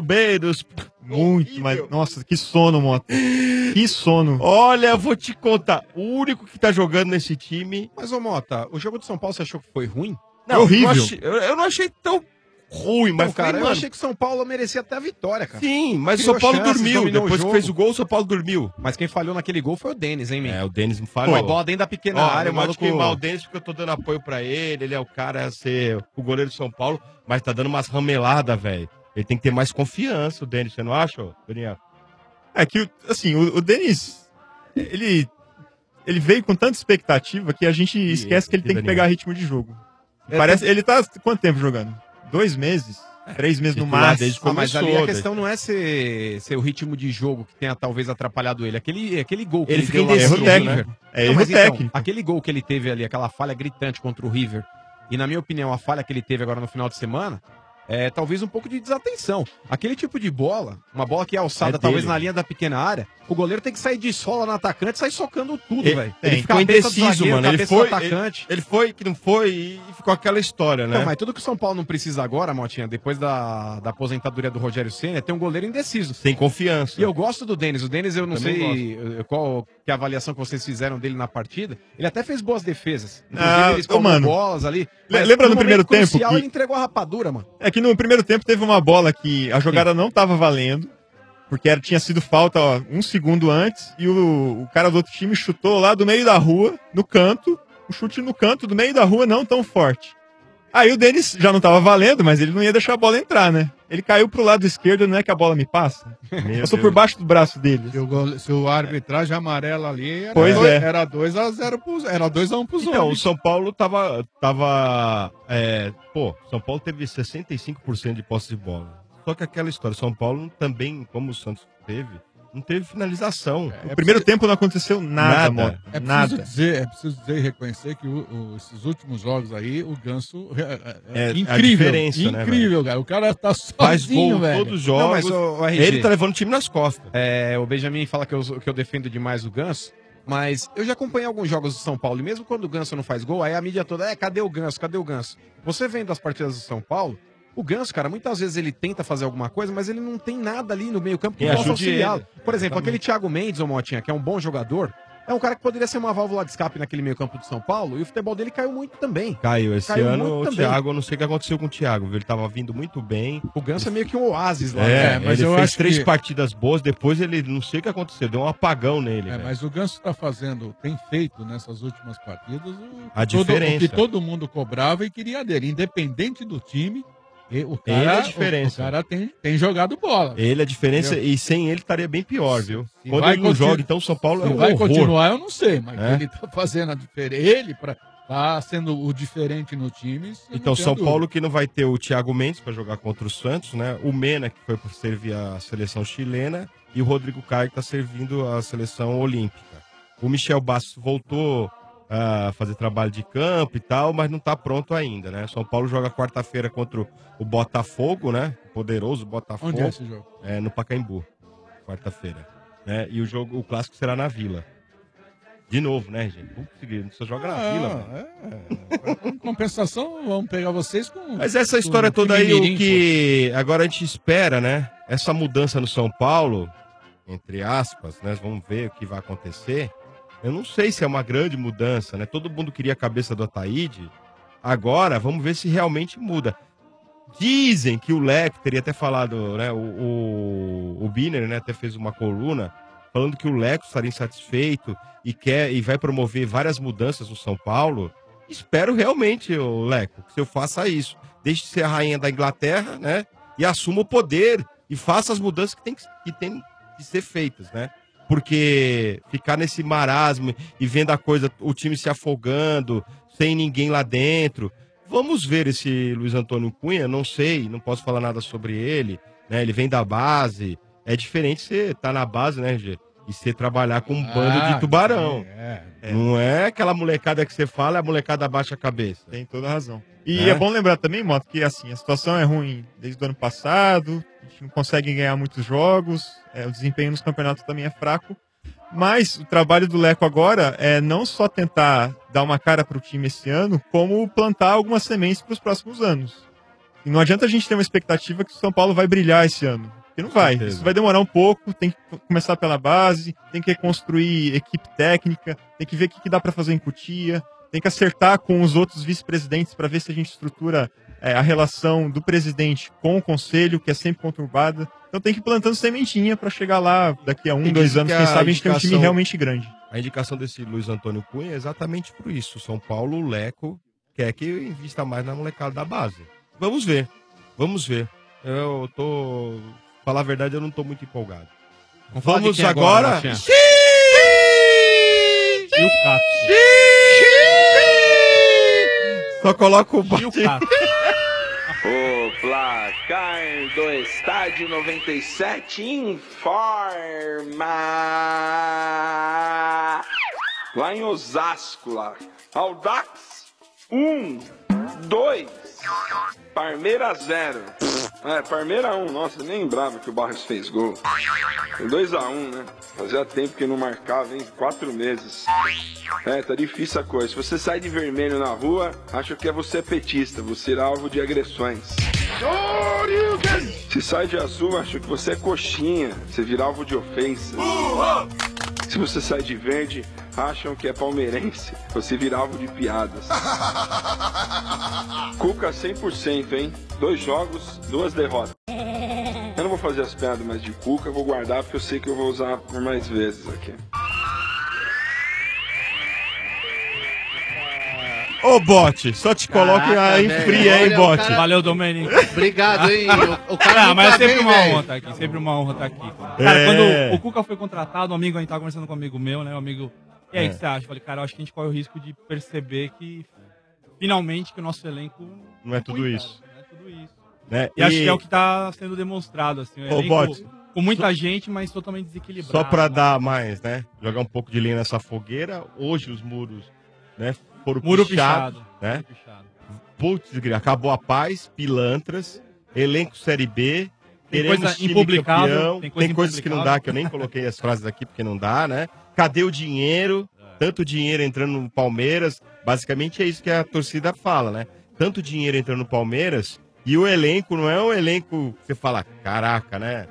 Muito, mas, nossa, que sono, Mota. Que sono. Olha, eu vou te contar. O único que tá jogando nesse time... Mas, ô Mota, o jogo do São Paulo você achou que foi ruim? Não, horrível. Eu não achei tão ruim, mas... Não, cara, mano, eu achei que o São Paulo merecia até a vitória, cara. Sim, mas o Criou São Paulo chances, dormiu. dominou Depois o que jogo. fez o gol, o São Paulo dormiu. Mas quem falhou naquele gol foi o Denis, hein, meu? O Denis me falhou. Foi bola dentro da pequena área, eu o não maluco... gosto de queimar o Denis porque eu tô dando apoio pra ele. Ele é o cara a ser o goleiro do São Paulo, mas tá dando umas rameladas, velho. Ele tem que ter mais confiança, o Denis. Você não acha, Daniel? É que, assim, o Denis, ele veio com tanta expectativa que a gente esquece que ele tem que pegar ritmo de jogo. Parece, ele tá quanto tempo jogando? 2 meses? 3 meses no máximo. Mas ali a questão não é ser o ritmo de jogo que tenha talvez atrapalhado ele. Aquele gol que Ele ele fica deu lá indeciso, no né? River. É Não, erro mas então, técnico. aquele gol que ele teve ali, aquela falha gritante contra o River, e na minha opinião, a falha que ele teve agora no final de semana, talvez um pouco de desatenção. Aquele tipo de bola, uma bola que é alçada É talvez dele. na linha da pequena área, o goleiro tem que sair de sola no atacante e sair socando tudo, Ele, velho. ele ficou cabeça do indeciso, zagueiro, mano. Ele cabeça foi, do atacante. ele foi que não foi e ficou aquela história, né? Não, mas tudo que o São Paulo não precisa agora, Motinha, depois da aposentadoria do Rogério Ceni, é ter um goleiro indeciso. Sem confiança. E eu gosto do Denis. O Denis, eu não Também sei qual que é a avaliação que vocês fizeram dele na partida. Ele até fez boas defesas. Ah, ele espalmou mano. bolas ali. Lembra no primeiro tempo crucial, que- ele entregou a rapadura, mano. É que no primeiro tempo teve uma bola que a jogada não tava valendo, porque tinha sido falta um segundo antes, e o cara do outro time chutou lá do meio da rua, no canto, o chute no canto do meio da rua não tão forte. Aí o Denis já não tava valendo, mas ele não ia deixar a bola entrar, né? Ele caiu pro lado esquerdo, não é que a bola me passa? Passou por baixo do braço dele. Se o arbitragem amarela ali, era, Pois é. era 2-0 era 2-1 pros Então, o homens. São Paulo São Paulo teve 65% de posse de bola. Só que aquela história, São Paulo também, como o Santos teve, não teve finalização. No primeiro tempo não aconteceu nada, Mota. É Nada. preciso dizer e reconhecer que esses últimos jogos aí, o Ganso É a incrível. diferença, né, Incrível, cara. O cara tá Faz sozinho, gol velho. todos os jogos. Não, mas o RG, ele tá levando o time nas costas. O Benjamin fala que eu defendo demais o Ganso, mas eu já acompanhei alguns jogos do São Paulo, e mesmo quando o Ganso não faz gol, aí a mídia toda, cadê o Ganso, cadê o Ganso? Você vendo as partidas do São Paulo, o Ganso, cara, muitas vezes ele tenta fazer alguma coisa, mas ele não tem nada ali no meio campo que Quem possa ajude auxiliá-lo. ele. Por exemplo, Exatamente. aquele Thiago Mendes, ô Motinha, que é um bom jogador, é um cara que poderia ser uma válvula de escape naquele meio campo do São Paulo, e o futebol dele caiu muito também. Caiu esse Caiu ano, muito o também. Thiago, eu não sei o que aconteceu com o Thiago, viu? Ele tava vindo muito bem. O Ganso é meio que um oásis lá. Mas ele fez 3 que- partidas boas, depois ele, não sei o que aconteceu, deu um apagão nele. velho. Mas o Ganso tem feito nessas últimas partidas A o diferença. que todo mundo cobrava e queria dele. Independente do time, o cara, Ele é a diferença. O cara tem jogado bola. Ele é a diferença, Entendeu? e sem ele estaria bem pior, viu? Se Quando vai ele não continu- joga, então o São Paulo é Se um vai horror. continuar, eu não sei, mas É? ele tá fazendo a diferença. Ele tá sendo o diferente no time. isso eu Então, não tenho São dúvida. Paulo que não vai ter o Thiago Mendes para jogar contra o Santos, né? O Mena, que foi para servir a seleção chilena, e o Rodrigo Caio, que está servindo a seleção olímpica. O Michel Bastos voltou a fazer trabalho de campo e tal, mas não está pronto ainda, né? São Paulo joga quarta-feira contra o Botafogo, né? O poderoso Botafogo. Onde é esse jogo? No Pacaembu, quarta-feira. Né? E o clássico será na Vila. De novo, né, gente? Putz, só joga na Vila, mano. Em compensação, vamos pegar vocês com. Mas essa história toda aí, o que agora a gente espera, né? Essa mudança no São Paulo, entre aspas, né? Vamos ver o que vai acontecer. Eu não sei se é uma grande mudança, né? Todo mundo queria a cabeça do Ataíde. Agora, vamos ver se realmente muda. Dizem que o Leco teria até falado, né? O Biner, né? Até fez uma coluna falando que o Leco estaria insatisfeito e vai promover várias mudanças no São Paulo. Espero realmente, o Leco, que o senhor faça isso. Deixe de ser a rainha da Inglaterra, né? E assuma o poder e faça as mudanças que tem que ser feitas, né? Porque ficar nesse marasmo e vendo o time se afogando, sem ninguém lá dentro. Vamos ver esse Luiz Antônio Cunha, não sei, não posso falar nada sobre ele, né? Ele vem da base. É diferente você estar na base, né, Gê? E você trabalhar com um bando de tubarão. Não é aquela molecada que você fala, a molecada baixa a cabeça. Tem toda a razão. E é bom lembrar também, Moto, que assim, a situação é ruim desde o ano passado, a gente não consegue ganhar muitos jogos, o desempenho nos campeonatos também é fraco, mas o trabalho do Leco agora é não só tentar dar uma cara para o time esse ano, como plantar algumas sementes para os próximos anos. E não adianta a gente ter uma expectativa que o São Paulo vai brilhar esse ano. Porque não vai. certeza. Isso vai demorar um pouco, tem que começar pela base, tem que reconstruir equipe técnica, tem que ver o que dá para fazer em Cotia, tem que acertar com os outros vice-presidentes para ver se a gente estrutura a relação do presidente com o conselho, que é sempre conturbada. Então tem que ir plantando sementinha para chegar lá daqui a 1, 2 anos, quem sabe a gente tem um time realmente grande. A indicação desse Luiz Antônio Cunha é exatamente por isso. São Paulo, o Leco, quer que invista mais na molecada da base. Vamos ver. Vamos ver. Falar a verdade, eu não tô muito empolgado. Vamos agora. E o Cato. Só coloca o E o Cato. O placar do Estádio 97 informa. Lá em Osasco, lá. Audax 1, 2. Parmeira 0. Parmeira 1. Nossa, nem lembrava que o Barros fez gol. 2-1, né? Fazia tempo que não marcava, hein? 4 meses. Tá difícil a coisa. Se você sai de vermelho na rua, acha que você petista. Você é alvo de agressões. Se sai de azul, acha que você é coxinha. Você vira alvo de ofensa. Se você sai de verde, acham que é palmeirense. Você vira alvo de piadas. Cuca 100%, hein? 2 jogos, 2 derrotas. Eu não vou fazer as piadas mais de Cuca, eu vou guardar porque eu sei que eu vou usar por mais vezes aqui. Ô, Bote, só te coloco em fria, hein, Bote? Cara... Valeu, Domênico. Obrigado, hein? O cara mas é sempre bem, uma véio. honra estar aqui, sempre uma honra estar aqui. Cara, quando o Cuca foi contratado, um amigo, a gente tava conversando com um amigo meu, né, um amigo... E aí, o que você acha? Eu falei, cara, eu acho que a gente corre o risco de perceber que, finalmente, que o nosso elenco... Não é tudo isso. Não é tudo isso. Né? E acho que é o que tá sendo demonstrado, assim, o elenco Bote, com muita gente, mas totalmente desequilibrado. Só pra dar mais, né? Jogar um pouco de linha nessa fogueira, hoje os muros, né, foram Muro pichados, pichado. né? Muro pichado. Putz, acabou a paz, pilantras, elenco Série B, Tem queremos coisa time impublicável, campeão, tem tem coisa coisas que não dá, que eu nem coloquei as frases aqui porque não dá, né? Cadê o dinheiro? Tanto dinheiro entrando no Palmeiras, basicamente é isso que a torcida fala, né? Tanto dinheiro entrando no Palmeiras e o elenco não é um elenco que você fala, caraca, né?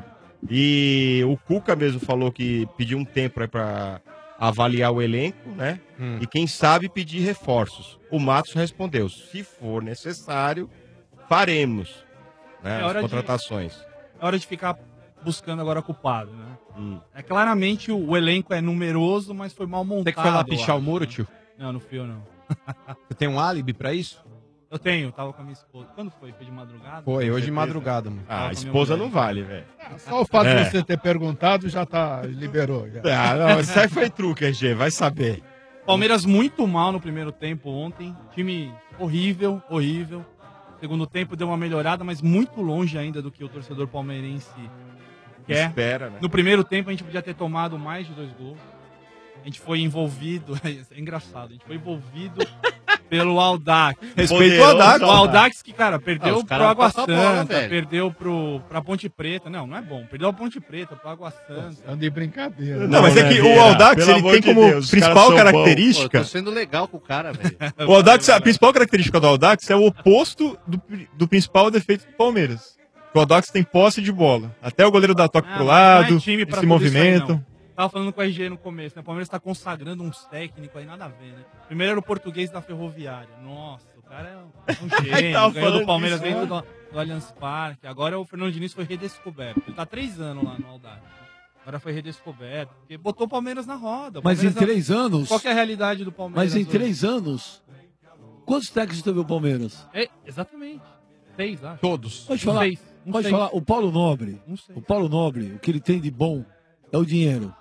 E o Cuca mesmo falou que pediu um tempo aí pra avaliar o elenco, né? E quem sabe pedir reforços. O Matos respondeu, se for necessário, faremos, né, as contratações. É hora de ficar buscando agora culpado, né? É, claramente o elenco é numeroso, mas foi mal montado. Você que foi lá pichar o muro, tio? Não, não fui eu, não. Você tem um álibi pra isso? Eu tenho, tava com a minha esposa. Quando foi? Foi de madrugada? Foi, hoje de madrugada, mano. Ah, a esposa não vale, velho. Só o fato de você ter perguntado já liberou. Já. Ah, não, isso aí foi truque, RG, vai saber. Palmeiras muito mal no primeiro tempo ontem. Time horrível, horrível. Segundo tempo deu uma melhorada, mas muito longe ainda do que o torcedor palmeirense quer. Espera, né? No primeiro tempo a gente podia ter tomado mais de 2 gols. A gente foi envolvido, é engraçado, a gente foi envolvido pelo Audax. Respeito ao Audax. O Audax que, cara, perdeu os pro caras Água passam a bola, Santa, velho. perdeu pra Ponte Preta. Não é bom. Perdeu a Ponte Preta, pro Água Santa. Ando de brincadeira. Não, mas é que o Audax ele tem como principal característica. Pô, tô sendo legal com o cara, velho. O Audax, a principal característica do Audax é o oposto do principal defeito do Palmeiras. O Audax tem posse de bola. Até o goleiro dá toque pro lado, time pra se tudo isso aí, movimenta. não. Tava falando com a RG no começo, né? O Palmeiras tá consagrando uns técnicos aí, nada a ver, né? Primeiro era o português da Ferroviária. Nossa, o cara é um gênio. Ganhou do Palmeiras dentro do Allianz Parque. Agora o Fernando Diniz foi redescoberto. Ele tá 3 anos lá no Audax. Agora foi redescoberto. Porque botou o Palmeiras na roda. Mas em 3 anos... Qual que é a realidade do Palmeiras? Mas em hoje? 3 anos... Quantos técnicos teve o Palmeiras? Exatamente. 6, acho. Todos. Pode falar. Pode falar. O Paulo Nobre. O Paulo Nobre, o que ele tem de bom é o dinheiro.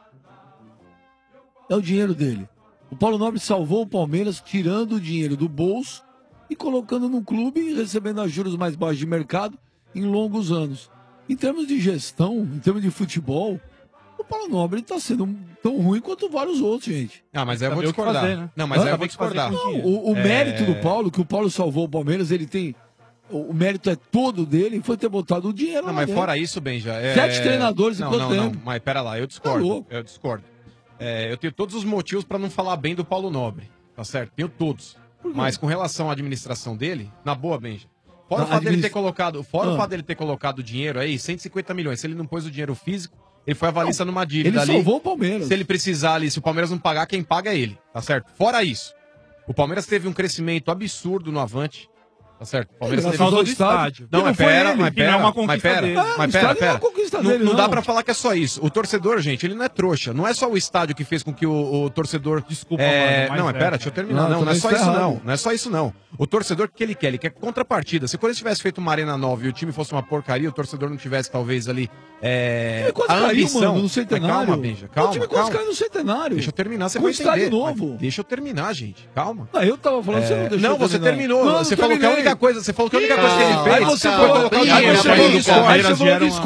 É o dinheiro dele. O Paulo Nobre salvou o Palmeiras tirando o dinheiro do bolso e colocando no clube e recebendo os juros mais baixos de mercado em longos anos. Em termos de gestão, em termos de futebol, o Paulo Nobre está sendo tão ruim quanto vários outros, gente. Ah, mas aí eu vou Saber o que discordar. fazer, né? Não, mas aí eu Saber vou o que fazer discordar. com Não, o mérito do Paulo, que o Paulo salvou o Palmeiras, ele tem... O mérito é todo dele, foi ter botado o dinheiro Não, lá mas dentro. fora isso, Benja... 7 treinadores em não, quanto não, tempo? não, mas pera lá, eu discordo. Eu discordo. Eu tenho todos os motivos pra não falar bem do Paulo Nobre, tá certo? Tenho todos. Mas com relação à administração dele, na boa, Benja. Fora o fato dele ter colocado, o fato dele ter colocado dinheiro aí, 150 milhões. Se ele não pôs o dinheiro físico, ele foi avalista numa dívida Ele ali. salvou o Palmeiras. Se ele precisar ali, se o Palmeiras não pagar, quem paga é ele, tá certo? Fora isso, o Palmeiras teve um crescimento absurdo no Avante. Tá certo? O Palmeiras Ele teve do estádio. Não, Que mas não foi pera, ele, mas que não é pera, uma conquista mas pera, dele. mas O pera, estádio não é pera. uma conquista Não, dele, não dá não. pra falar que é só isso. O torcedor, gente, ele não é trouxa. Não é só o estádio que fez com que o torcedor... Desculpa, mano, Não, mas pera, deixa eu terminar. Não é só isso não. Não é só isso não. O torcedor, o que ele quer? Ele quer contrapartida. Se o Corinthians tivesse feito uma Arena Nova e o time fosse uma porcaria, o torcedor não tivesse, talvez, ali... quase a caiu, ambição... mano, no Mas Centenário. calma, Benja, calma. O time quase caiu no Centenário. Deixa eu terminar, você Com vai estádio entender. novo. Mas deixa eu terminar, gente. Calma. Não, eu tava falando, você não deixou Não, eu você terminar. terminou. Não, você não falou que a terminei. única coisa... Você falou que a única coisa que ele fez... Aí você foi falou colocar o que dinheiro. discordo. Aí você falou discordo. Aí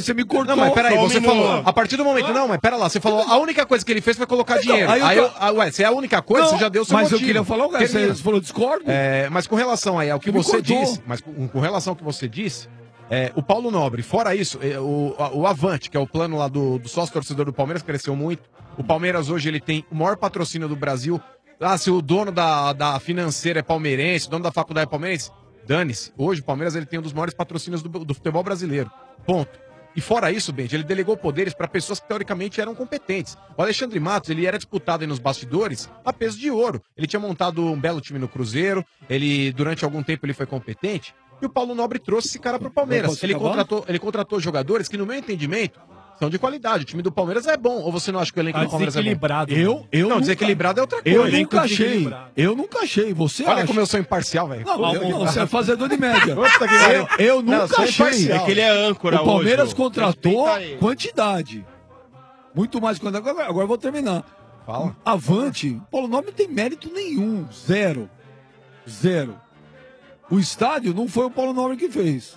você me cortou. Não, mas peraí, Só um você minuto. falou. A partir do momento. Não, mas pera lá, você falou. A única coisa que ele fez foi colocar Então, dinheiro. aí eu Ué, se é a única coisa, Não, você já deu o seu mas eu motivo. queria falar, Termina. você falou discordo. Mas com relação aí ao que Me você cortou. disse, mas com relação ao que você disse, o Paulo Nobre, fora isso, o Avante, que é o plano lá do sócio torcedor do Palmeiras, cresceu muito. O Palmeiras hoje ele tem o maior patrocínio do Brasil. Se o dono da financeira é palmeirense, o dono da faculdade é palmeirense, dane-se. Hoje o Palmeiras ele tem um dos maiores patrocínios do futebol brasileiro. Ponto. E fora isso, Benji, ele delegou poderes para pessoas que teoricamente eram competentes. O Alexandre Matos, ele era disputado aí nos bastidores a peso de ouro. Ele tinha montado um belo time no Cruzeiro, durante algum tempo ele foi competente. E o Paulo Nobre trouxe esse cara pro Palmeiras. Ele contratou jogadores que, no meu entendimento, são de qualidade. O time do Palmeiras é bom. Ou você não acha que o elenco do Palmeiras é bom? Não, desequilibrado é outra coisa. Eu nunca achei. Você Olha acha? como eu sou imparcial, velho. Não, você é fazedor de média. Puta que pariu. Eu Não, nunca sou achei. imparcial. É que ele é âncora O Palmeiras hoje, contratou respeita ele. quantidade. Muito mais quantidade. Agora eu vou terminar. Fala. Avante, Paulo Nobre não tem mérito nenhum. Zero. O estádio não foi o Paulo Nobre que fez.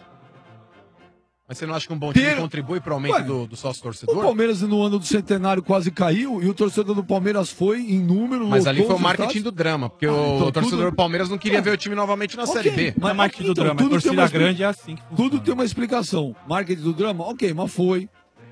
Mas você não acha que um bom time contribui para o aumento do sócio torcedor? O Palmeiras no ano do centenário quase caiu e o torcedor do Palmeiras foi em número. Mas ali lotou foi o os marketing estádios. do drama, porque então o torcedor tudo- do Palmeiras não queria ver o time novamente na Série B. Mas marketing do drama, tudo torcida tem uma expli- grande é assim que funciona. Tudo tem uma explicação. Marketing do drama, ok, mas foi.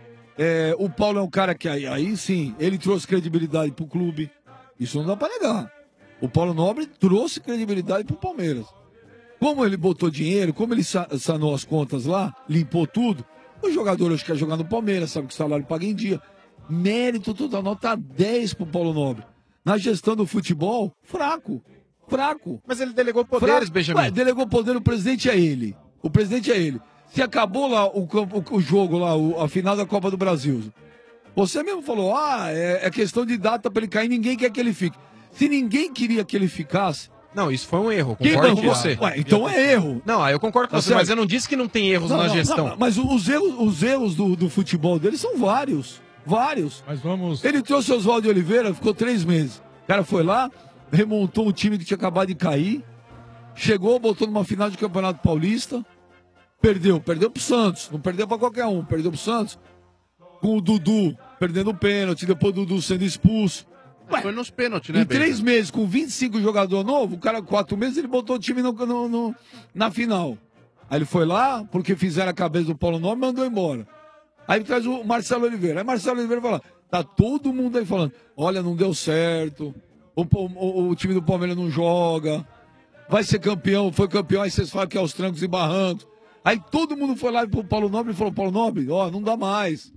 O Paulo é um cara que aí sim, ele trouxe credibilidade pro clube. Isso não dá pra negar. O Paulo Nobre trouxe credibilidade pro Palmeiras. Como ele botou dinheiro, como ele sanou as contas lá, limpou tudo, o jogador hoje quer jogar no Palmeiras, sabe que o salário paga em dia. Mérito total, nota 10 pro Paulo Nobre. Na gestão do futebol, fraco. Mas ele delegou poderes, Benjamin. Ué, delegou poder, o presidente é ele. O presidente é ele. Se acabou lá o jogo, lá, a final da Copa do Brasil, você mesmo falou, é questão de data pra ele cair, ninguém quer que ele fique. Se ninguém queria que ele ficasse... Não, isso foi um erro, Quem concordo com bancou? você. Ué, então é erro. Não, eu concordo com Tá você, certo? mas eu não disse que não tem erros Não, na não, gestão. não, mas os erros do futebol dele são vários. Vários. Mas vamos... Ele trouxe o Oswaldo de Oliveira, ficou 3 meses. O cara foi lá, remontou um time que tinha acabado de cair, chegou, botou numa final de Campeonato Paulista, perdeu pro Santos, não perdeu pra qualquer um, perdeu pro Santos, com o Dudu perdendo o pênalti, depois o Dudu sendo expulso. Foi nos pênaltis, né, Em 3 meses, com 25 jogadores novos, o cara, 4 meses, ele botou o time na final. Aí ele foi lá, porque fizeram a cabeça do Paulo Nobre e mandou embora. Aí traz o Marcelo Oliveira. Aí Marcelo Oliveira fala, tá todo mundo aí falando, olha, não deu certo, o time do Palmeiras não joga, vai ser campeão, foi campeão, aí vocês falam que é aos trancos e barrancos. Aí todo mundo foi lá pro Paulo Nobre e falou, Paulo Nobre, não dá mais.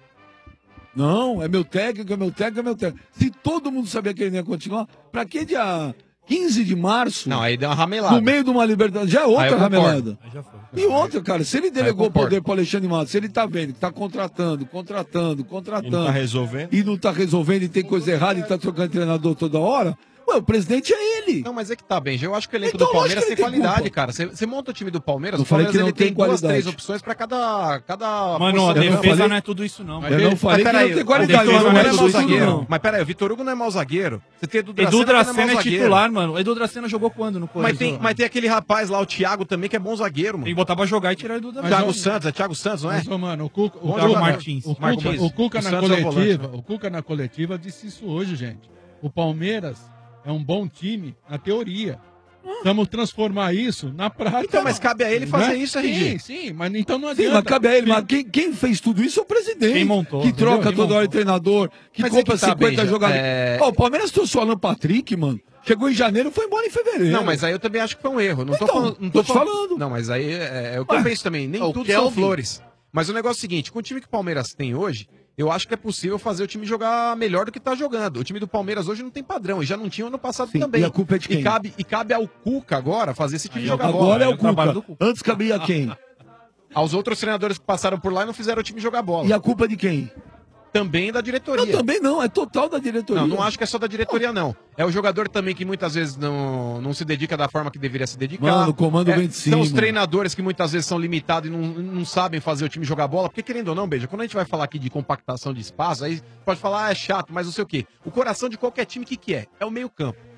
Não, é meu técnico. Se todo mundo sabia que ele não ia continuar, pra que dia 15 de março? Não, aí deu uma ramelada. No meio de uma Libertadores, já é outra Aí eu concordo. ramelada. E outra, cara, se ele delegou poder pro Alexandre Matos, se ele tá vendo que tá contratando. E não tá resolvendo. E não tá resolvendo e tem coisa errada e tá trocando treinador toda hora, ué, o presidente é ele. Não, mas é que tá, Benji. Eu acho que o elenco Então, do Palmeiras lógico que tem ele tem qualidade, culpa. cara. Você monta o time do Palmeiras, Eu o falei Palmeiras que não ele tem tem 2, qualidade. 3 opções pra cada Mano, a posição. defesa não é tudo isso, não. Eu não falei que peraí, não tem qualidade, o Vitor Hugo mas não é não é mau tudo isso, zagueiro. não. Mas peraí, o Vitor Hugo não é mau zagueiro. Você tem Edu Edu Dracena Dracena é zagueiro. titular, mano. O Edu Dracena jogou quando no Mas Corinthians? tem aquele rapaz lá, o Thiago também, que é bom zagueiro, mano. Tem que botar pra jogar e tirar o Edu Dracena. Thiago Santos, é Thiago Santos, não é? Mas, ô, mano, o Cuca, Bom o jogador. Martins. O Martins. Cuca O na Santos é o coletiva, volante, né? o Cuca na coletiva disse isso hoje, gente. O Palmeiras é um bom time na teoria. Vamos transformar isso na prática. Então, mas cabe a ele fazer Né? isso, RG. Sim, mas então não Sim, adianta. mas cabe a ele. Mas quem fez tudo isso é o presidente. Quem montou, que entendeu? troca Quem toda hora montou. de treinador, que Mas é compra que tá, 50 Benja, jogadores. Ó, o Palmeiras trouxe o Alan Patrick, mano. Chegou em janeiro e foi embora em fevereiro. Não, mas aí eu também acho que foi um erro. Não tô Então, falando. Não tô te falando. Não, mas aí é o que eu penso também. Nem o tudo Kelvin. são flores. Mas o negócio é o seguinte: com o time que o Palmeiras tem hoje, eu acho que é possível fazer o time jogar melhor do que tá jogando. O time do Palmeiras hoje não tem padrão, e já não tinha ano passado Sim, também. e a culpa é de quem? E cabe ao Cuca agora fazer esse time jogar bola. Agora é é o o trabalho Cuca. do Cuca. Antes cabia quem? Aos outros treinadores que passaram por lá e não fizeram o time jogar bola. E a culpa de quem? Também da diretoria. Não, também não, é total da diretoria. Não acho que é só da diretoria, não. É o jogador também que muitas vezes não se dedica da forma que deveria se dedicar. Mano, o comando vem de São os cima. treinadores que muitas vezes são limitados e não sabem fazer o time jogar bola. Porque, querendo ou não, Beija, quando a gente vai falar aqui de compactação de espaço, aí pode falar, é chato, mas não sei o quê. O coração de qualquer time, o que é? É o meio campo.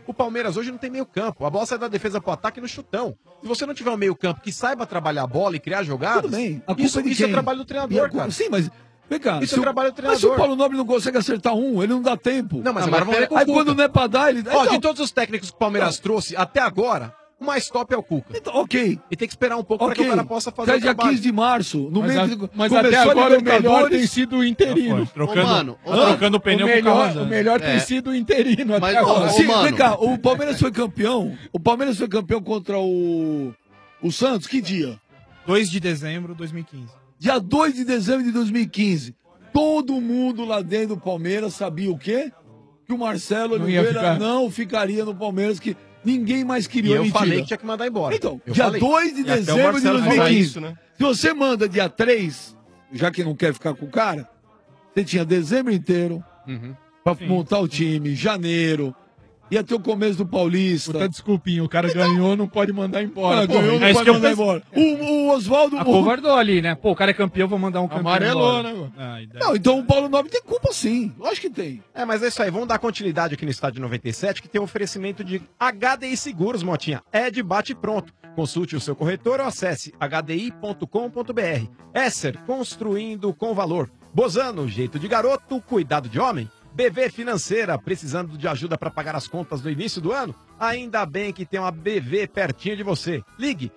O Palmeiras hoje não tem meio campo. A bola sai da defesa pro ataque no chutão. Se você não tiver um meio campo que saiba trabalhar a bola e criar jogadas, Tudo bem. A culpa isso, é de isso é quem? trabalho do E treinador, a culpa- cara. Sim, mas... Vem cá, Isso se é trabalho do Mas se o treinador. Paulo Nobre não consegue acertar um, ele não dá tempo. Não, mas agora vamos ver com o Aí Cuca. quando não é pra dar, ele... Ó, Então- de todos os técnicos que o Palmeiras trouxe até agora, o mais top é o Cuca. Então, ok. E tem que esperar um pouco para que o cara possa fazer Até o dia trabalho. 15 de março, no Mas, meio mas começou até a agora o melhor Libertadores. tem sido o interino. Trocando o pneu o com o carro melhor, andando. o melhor tem É. sido o interino Mas, até ó, agora. sim, vem cá, o Palmeiras foi campeão. O Palmeiras foi campeão contra o Santos, que dia? 2 de dezembro de 2015. Dia 2 de dezembro de 2015. Todo mundo lá dentro do Palmeiras sabia o quê? Que o Marcelo Não ia Oliveira ficar. não ficaria no Palmeiras, que ninguém mais E queria. eu Mentira. falei que tinha que mandar embora. Então, Eu dia falei. 2 de E até o dezembro de Marcelo fala 2015. isso, né? Se você manda dia 3, já que não quer ficar com o cara, você tinha dezembro inteiro pra montar o time, janeiro, ia ter o começo do Paulista. Puta desculpinha, o cara ganhou, não pode mandar embora. Ah, ganhou, não É isso pode que eu mandar penso. embora. O Oswaldo... Acovardou ali, né? Pô, o cara é campeão, vou mandar um campeão Amarelou, embora. né, mano? Ah, e daí? Não, então o Paulo Nobre tem culpa sim. Lógico que tem. É, mas é isso aí. Vamos dar continuidade aqui no Estádio 97, que tem oferecimento de HDI Seguros, Motinha. É de bate pronto. Consulte o seu corretor ou acesse hdi.com.br. Esser, construindo com valor. Bozano, jeito de garoto, cuidado de homem. BV Financeira, precisando de ajuda para pagar as contas do início do ano? Ainda bem que tem uma BV pertinho de você. Ligue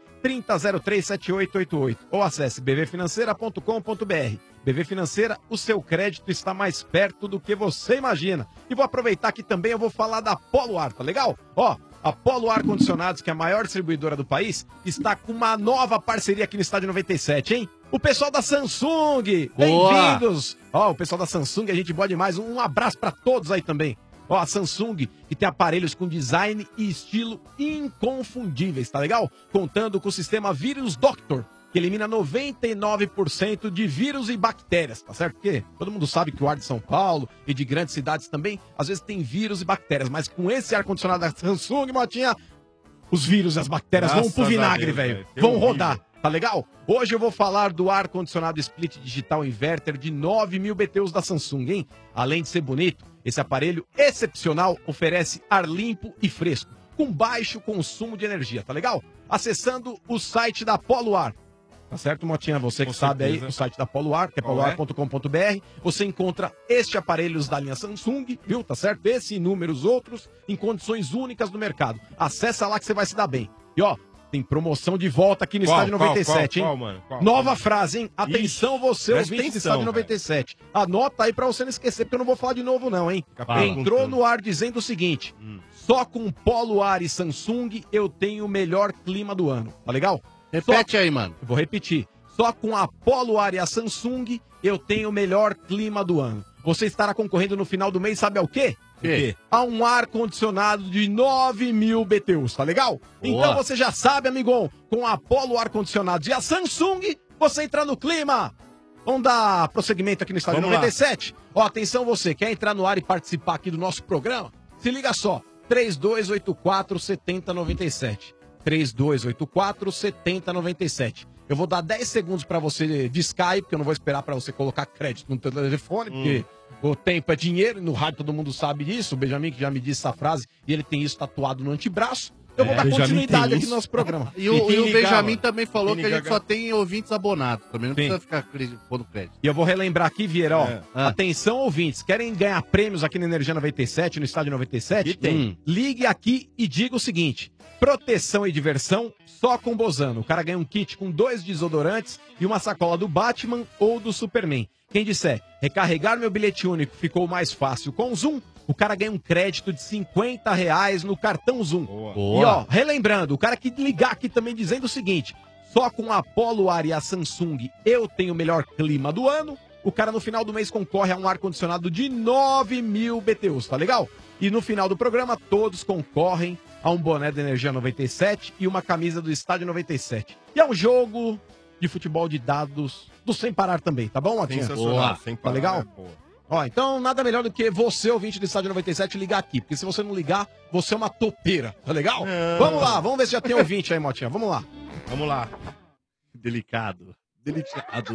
30037888 ou acesse bvfinanceira.com.br. BV Financeira, o seu crédito está mais perto do que você imagina. E vou aproveitar que também eu vou falar da Polo Ar, tá legal? Ó, a Polo Ar Condicionados, que é a maior distribuidora do país, está com uma nova parceria aqui no Estádio 97, hein? O pessoal da Samsung, Boa! bem-vindos! Ó, o pessoal da Samsung, a gente boa demais. Um abraço pra todos aí também. Ó, a Samsung, que tem aparelhos com design e estilo inconfundíveis, tá legal? Contando com o sistema Vírus Doctor, que elimina 99% de vírus e bactérias, tá certo? Porque todo mundo sabe que o ar de São Paulo e de grandes cidades também, às vezes tem vírus e bactérias, mas com esse ar-condicionado da Samsung, Motinha, os vírus e as bactérias vão Graças pro a vinagre, Deus, velho. velho. Que Vão horrível. rodar. Tá legal? Hoje eu vou falar do ar-condicionado split digital inverter de 9.000 BTUs da Samsung, hein? Além de ser bonito, esse aparelho excepcional oferece ar limpo e fresco, com baixo consumo de energia, tá legal? Acessando o site da Polo Ar. Tá certo, Motinha? Você que Com sabe aí, certeza. o site da Polo Ar, que é Qual é? poloar.com.br. Você encontra este aparelhos da linha Samsung, viu? Tá certo? Esse e inúmeros outros em condições únicas no mercado. Acessa lá que você vai se dar bem. E ó, tem promoção de volta aqui no Qual, Estádio 97, qual, hein? mano? Qual? Nova frase, hein? Atenção, você presta ouvinte do atenção, Estádio 97. Anota aí pra você não esquecer, porque eu não vou falar de novo não, hein? Fala. Entrou no ar dizendo o seguinte, só com Polo Ar e Samsung eu tenho o melhor clima do ano, tá legal? Repete aí, mano. Vou repetir. Só com a Polo Ar e a Samsung eu tenho o melhor clima do ano. Você estará concorrendo no final do mês, sabe ao quê? O quê? A um ar-condicionado de 9.000 BTUs, tá legal? Então você já sabe, amigão, com a Polo Ar-Condicionados e a Samsung, você entra no clima. Vamos dar prosseguimento aqui no Estádio Vamos lá. 97. Ó, atenção você, quer entrar no ar e participar aqui do nosso programa? Se liga só, 3284-7097. 3284-7097. Eu vou dar 10 segundos pra você de Skype, porque eu não vou esperar pra você colocar crédito no teu telefone, porque o tempo é dinheiro, e no rádio todo mundo sabe disso. O Benjamin que já me disse essa frase, e ele tem isso tatuado no antebraço. Eu vou dar Benjamin continuidade tem aqui isso. no nosso programa. E o quem ligar, Benjamin mano? também falou Quem que a gente ligar- só tem ouvintes abonados. Também não Sim. precisa ficar pondo crédito. E eu vou relembrar aqui, Vieira, ó. É. Atenção, ouvintes. Querem ganhar prêmios aqui na Energia 97, no Estádio 97? E tem. Ligue aqui e diga o seguinte: proteção e diversão só com Bozano. O cara ganha um kit com 2 desodorantes e uma sacola do Batman ou do Superman. Quem disser, recarregar meu bilhete único ficou mais fácil com o Zoom, o cara ganha um crédito de R$50 no cartão Zoom. E ó, relembrando, o cara que ligar aqui também dizendo o seguinte: só com a Polo Ar e a Samsung eu tenho o melhor clima do ano. O cara no final do mês concorre a um ar-condicionado de 9.000 BTUs, tá legal? E no final do programa todos concorrem a um boné da Energia 97 e uma camisa do Estádio 97. E é um jogo de futebol de dados do Sem Parar também, tá bom, Matinha? Sensacional, sem Tá parar, legal? é boa. Ó, então nada melhor do que você, ouvinte do Estádio 97, ligar aqui. Porque se você não ligar, você é uma topeira, tá legal? Vamos lá, vamos ver se já tem ouvinte aí, Motinha. Vamos lá. Vamos lá. Delicado. Delicado.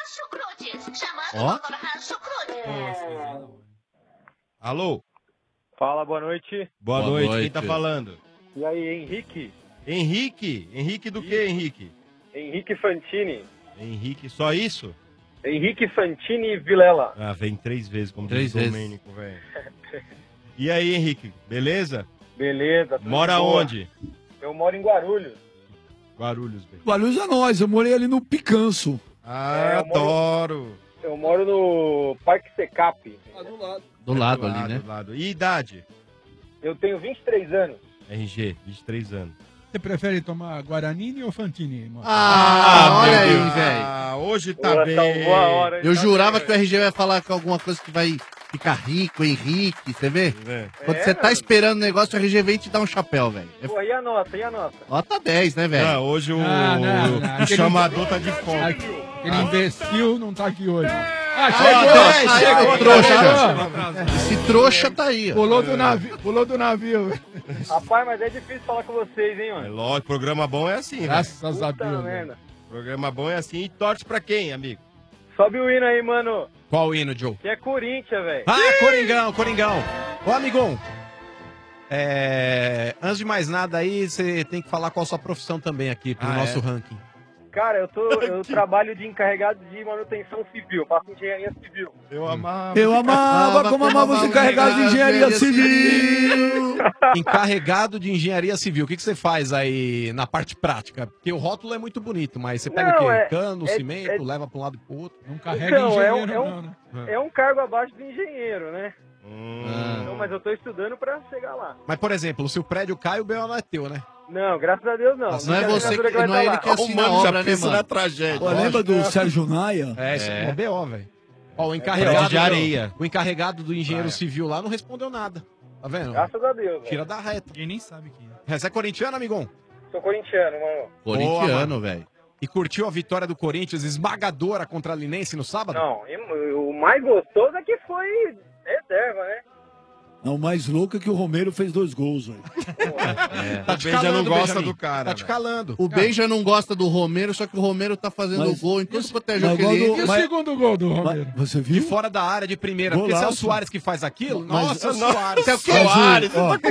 Ó. Alô? Fala, boa noite. Boa noite, quem tá falando? E aí, Henrique? Henrique? Henrique do que, Henrique? Henrique Fantini. Henrique, só isso? Henrique Fantini Vilela. Ah, vem 3 vezes, como Três diz o vezes. Domênico, velho. E aí, Henrique, beleza? Beleza. tudo Mora de boa. onde? Eu moro em Guarulhos. Guarulhos, velho. Guarulhos é nós, eu morei ali no Picanço. Ah, adoro. Eu moro no Parque Secap. Do lado. Do lado ali, né? Do lado. E idade? Eu tenho 23 anos. RG, 23 anos. Você prefere tomar Guaranini ou Fantini? Moço? Olha aí, Deus. velho. Ah, hoje tá Boa, bem. salvou a hora, hein? Eu Tá jurava bem, que o RG ia falar com alguma coisa que vai ficar rico, Henrique, você vê? Quando É, você tá mano. esperando o negócio, o RG vem te dar um chapéu, velho. Pô, e a nossa, e a nossa? Nota 10, né, velho? Ah, hoje o, Não. o chamador tá de fome. Ele imbecil não tá aqui hoje. Ah, chegou, trouxa. Esse trouxa tá aí, ó. Pulou do navio. Rapaz, mas é difícil falar com vocês, hein, É mano? lógico, programa bom é assim, velho. Graças a Puta Deus. merda. Programa bom é assim. E torce pra quem, amigo? Sobe o hino aí, mano. Qual hino, Joe? Que é Corinthians, velho. Ah, Coringão. Ô, amigão. Antes de mais nada aí, você tem que falar qual a sua profissão também aqui pro nosso ranking. Cara, eu trabalho de encarregado de manutenção civil, faço engenharia civil. Eu amava. Eu amava como amava os encarregados de engenharia civil. Encarregado de engenharia civil. O que você faz aí na parte prática? Porque o rótulo é muito bonito, mas você pega Não, o quê? é- Cano, é- cimento, leva pra um lado e pro outro. Não carrega Então, engenheiro, é né? é um cargo abaixo do engenheiro, né? Então, mas eu tô estudando pra chegar lá. Mas, por exemplo, se o prédio cai, o B.O. não é teu, né? Não, graças a Deus não. Não é você que, não é ele que assina a obra, né, mano? tragédia. Pô, lembra do Sérgio Naia? Isso é o B.O., velho. Ó, o prédio encarregado de areia. O encarregado do engenheiro civil lá não respondeu nada. Tá vendo? Graças a Deus, velho. Tira da reta. Ninguém nem sabe quem é. Você é corintiano, amigão? Sou corintiano, mano. Boa, Corintiano, mano. velho. E curtiu a vitória do Corinthians esmagadora contra a Linense no sábado? Não, o mais gostoso é que foi reserva, né? Não, o mais louco é que o Romero fez 2 gols, velho. Tá O Benja não gosta do cara. Tá te calando. O Benja não gosta do Romero, só que o Romero tá fazendo Mas- o gol em tudo quanto é mas jogo que ele quando- entra. E o Mas- segundo gol do Romero? Você De viu? fora da área de primeira. Porque se é o Golaço. Soares que faz aquilo, Mas- nossa, não, Soares. é o quê? Soares, Ó, o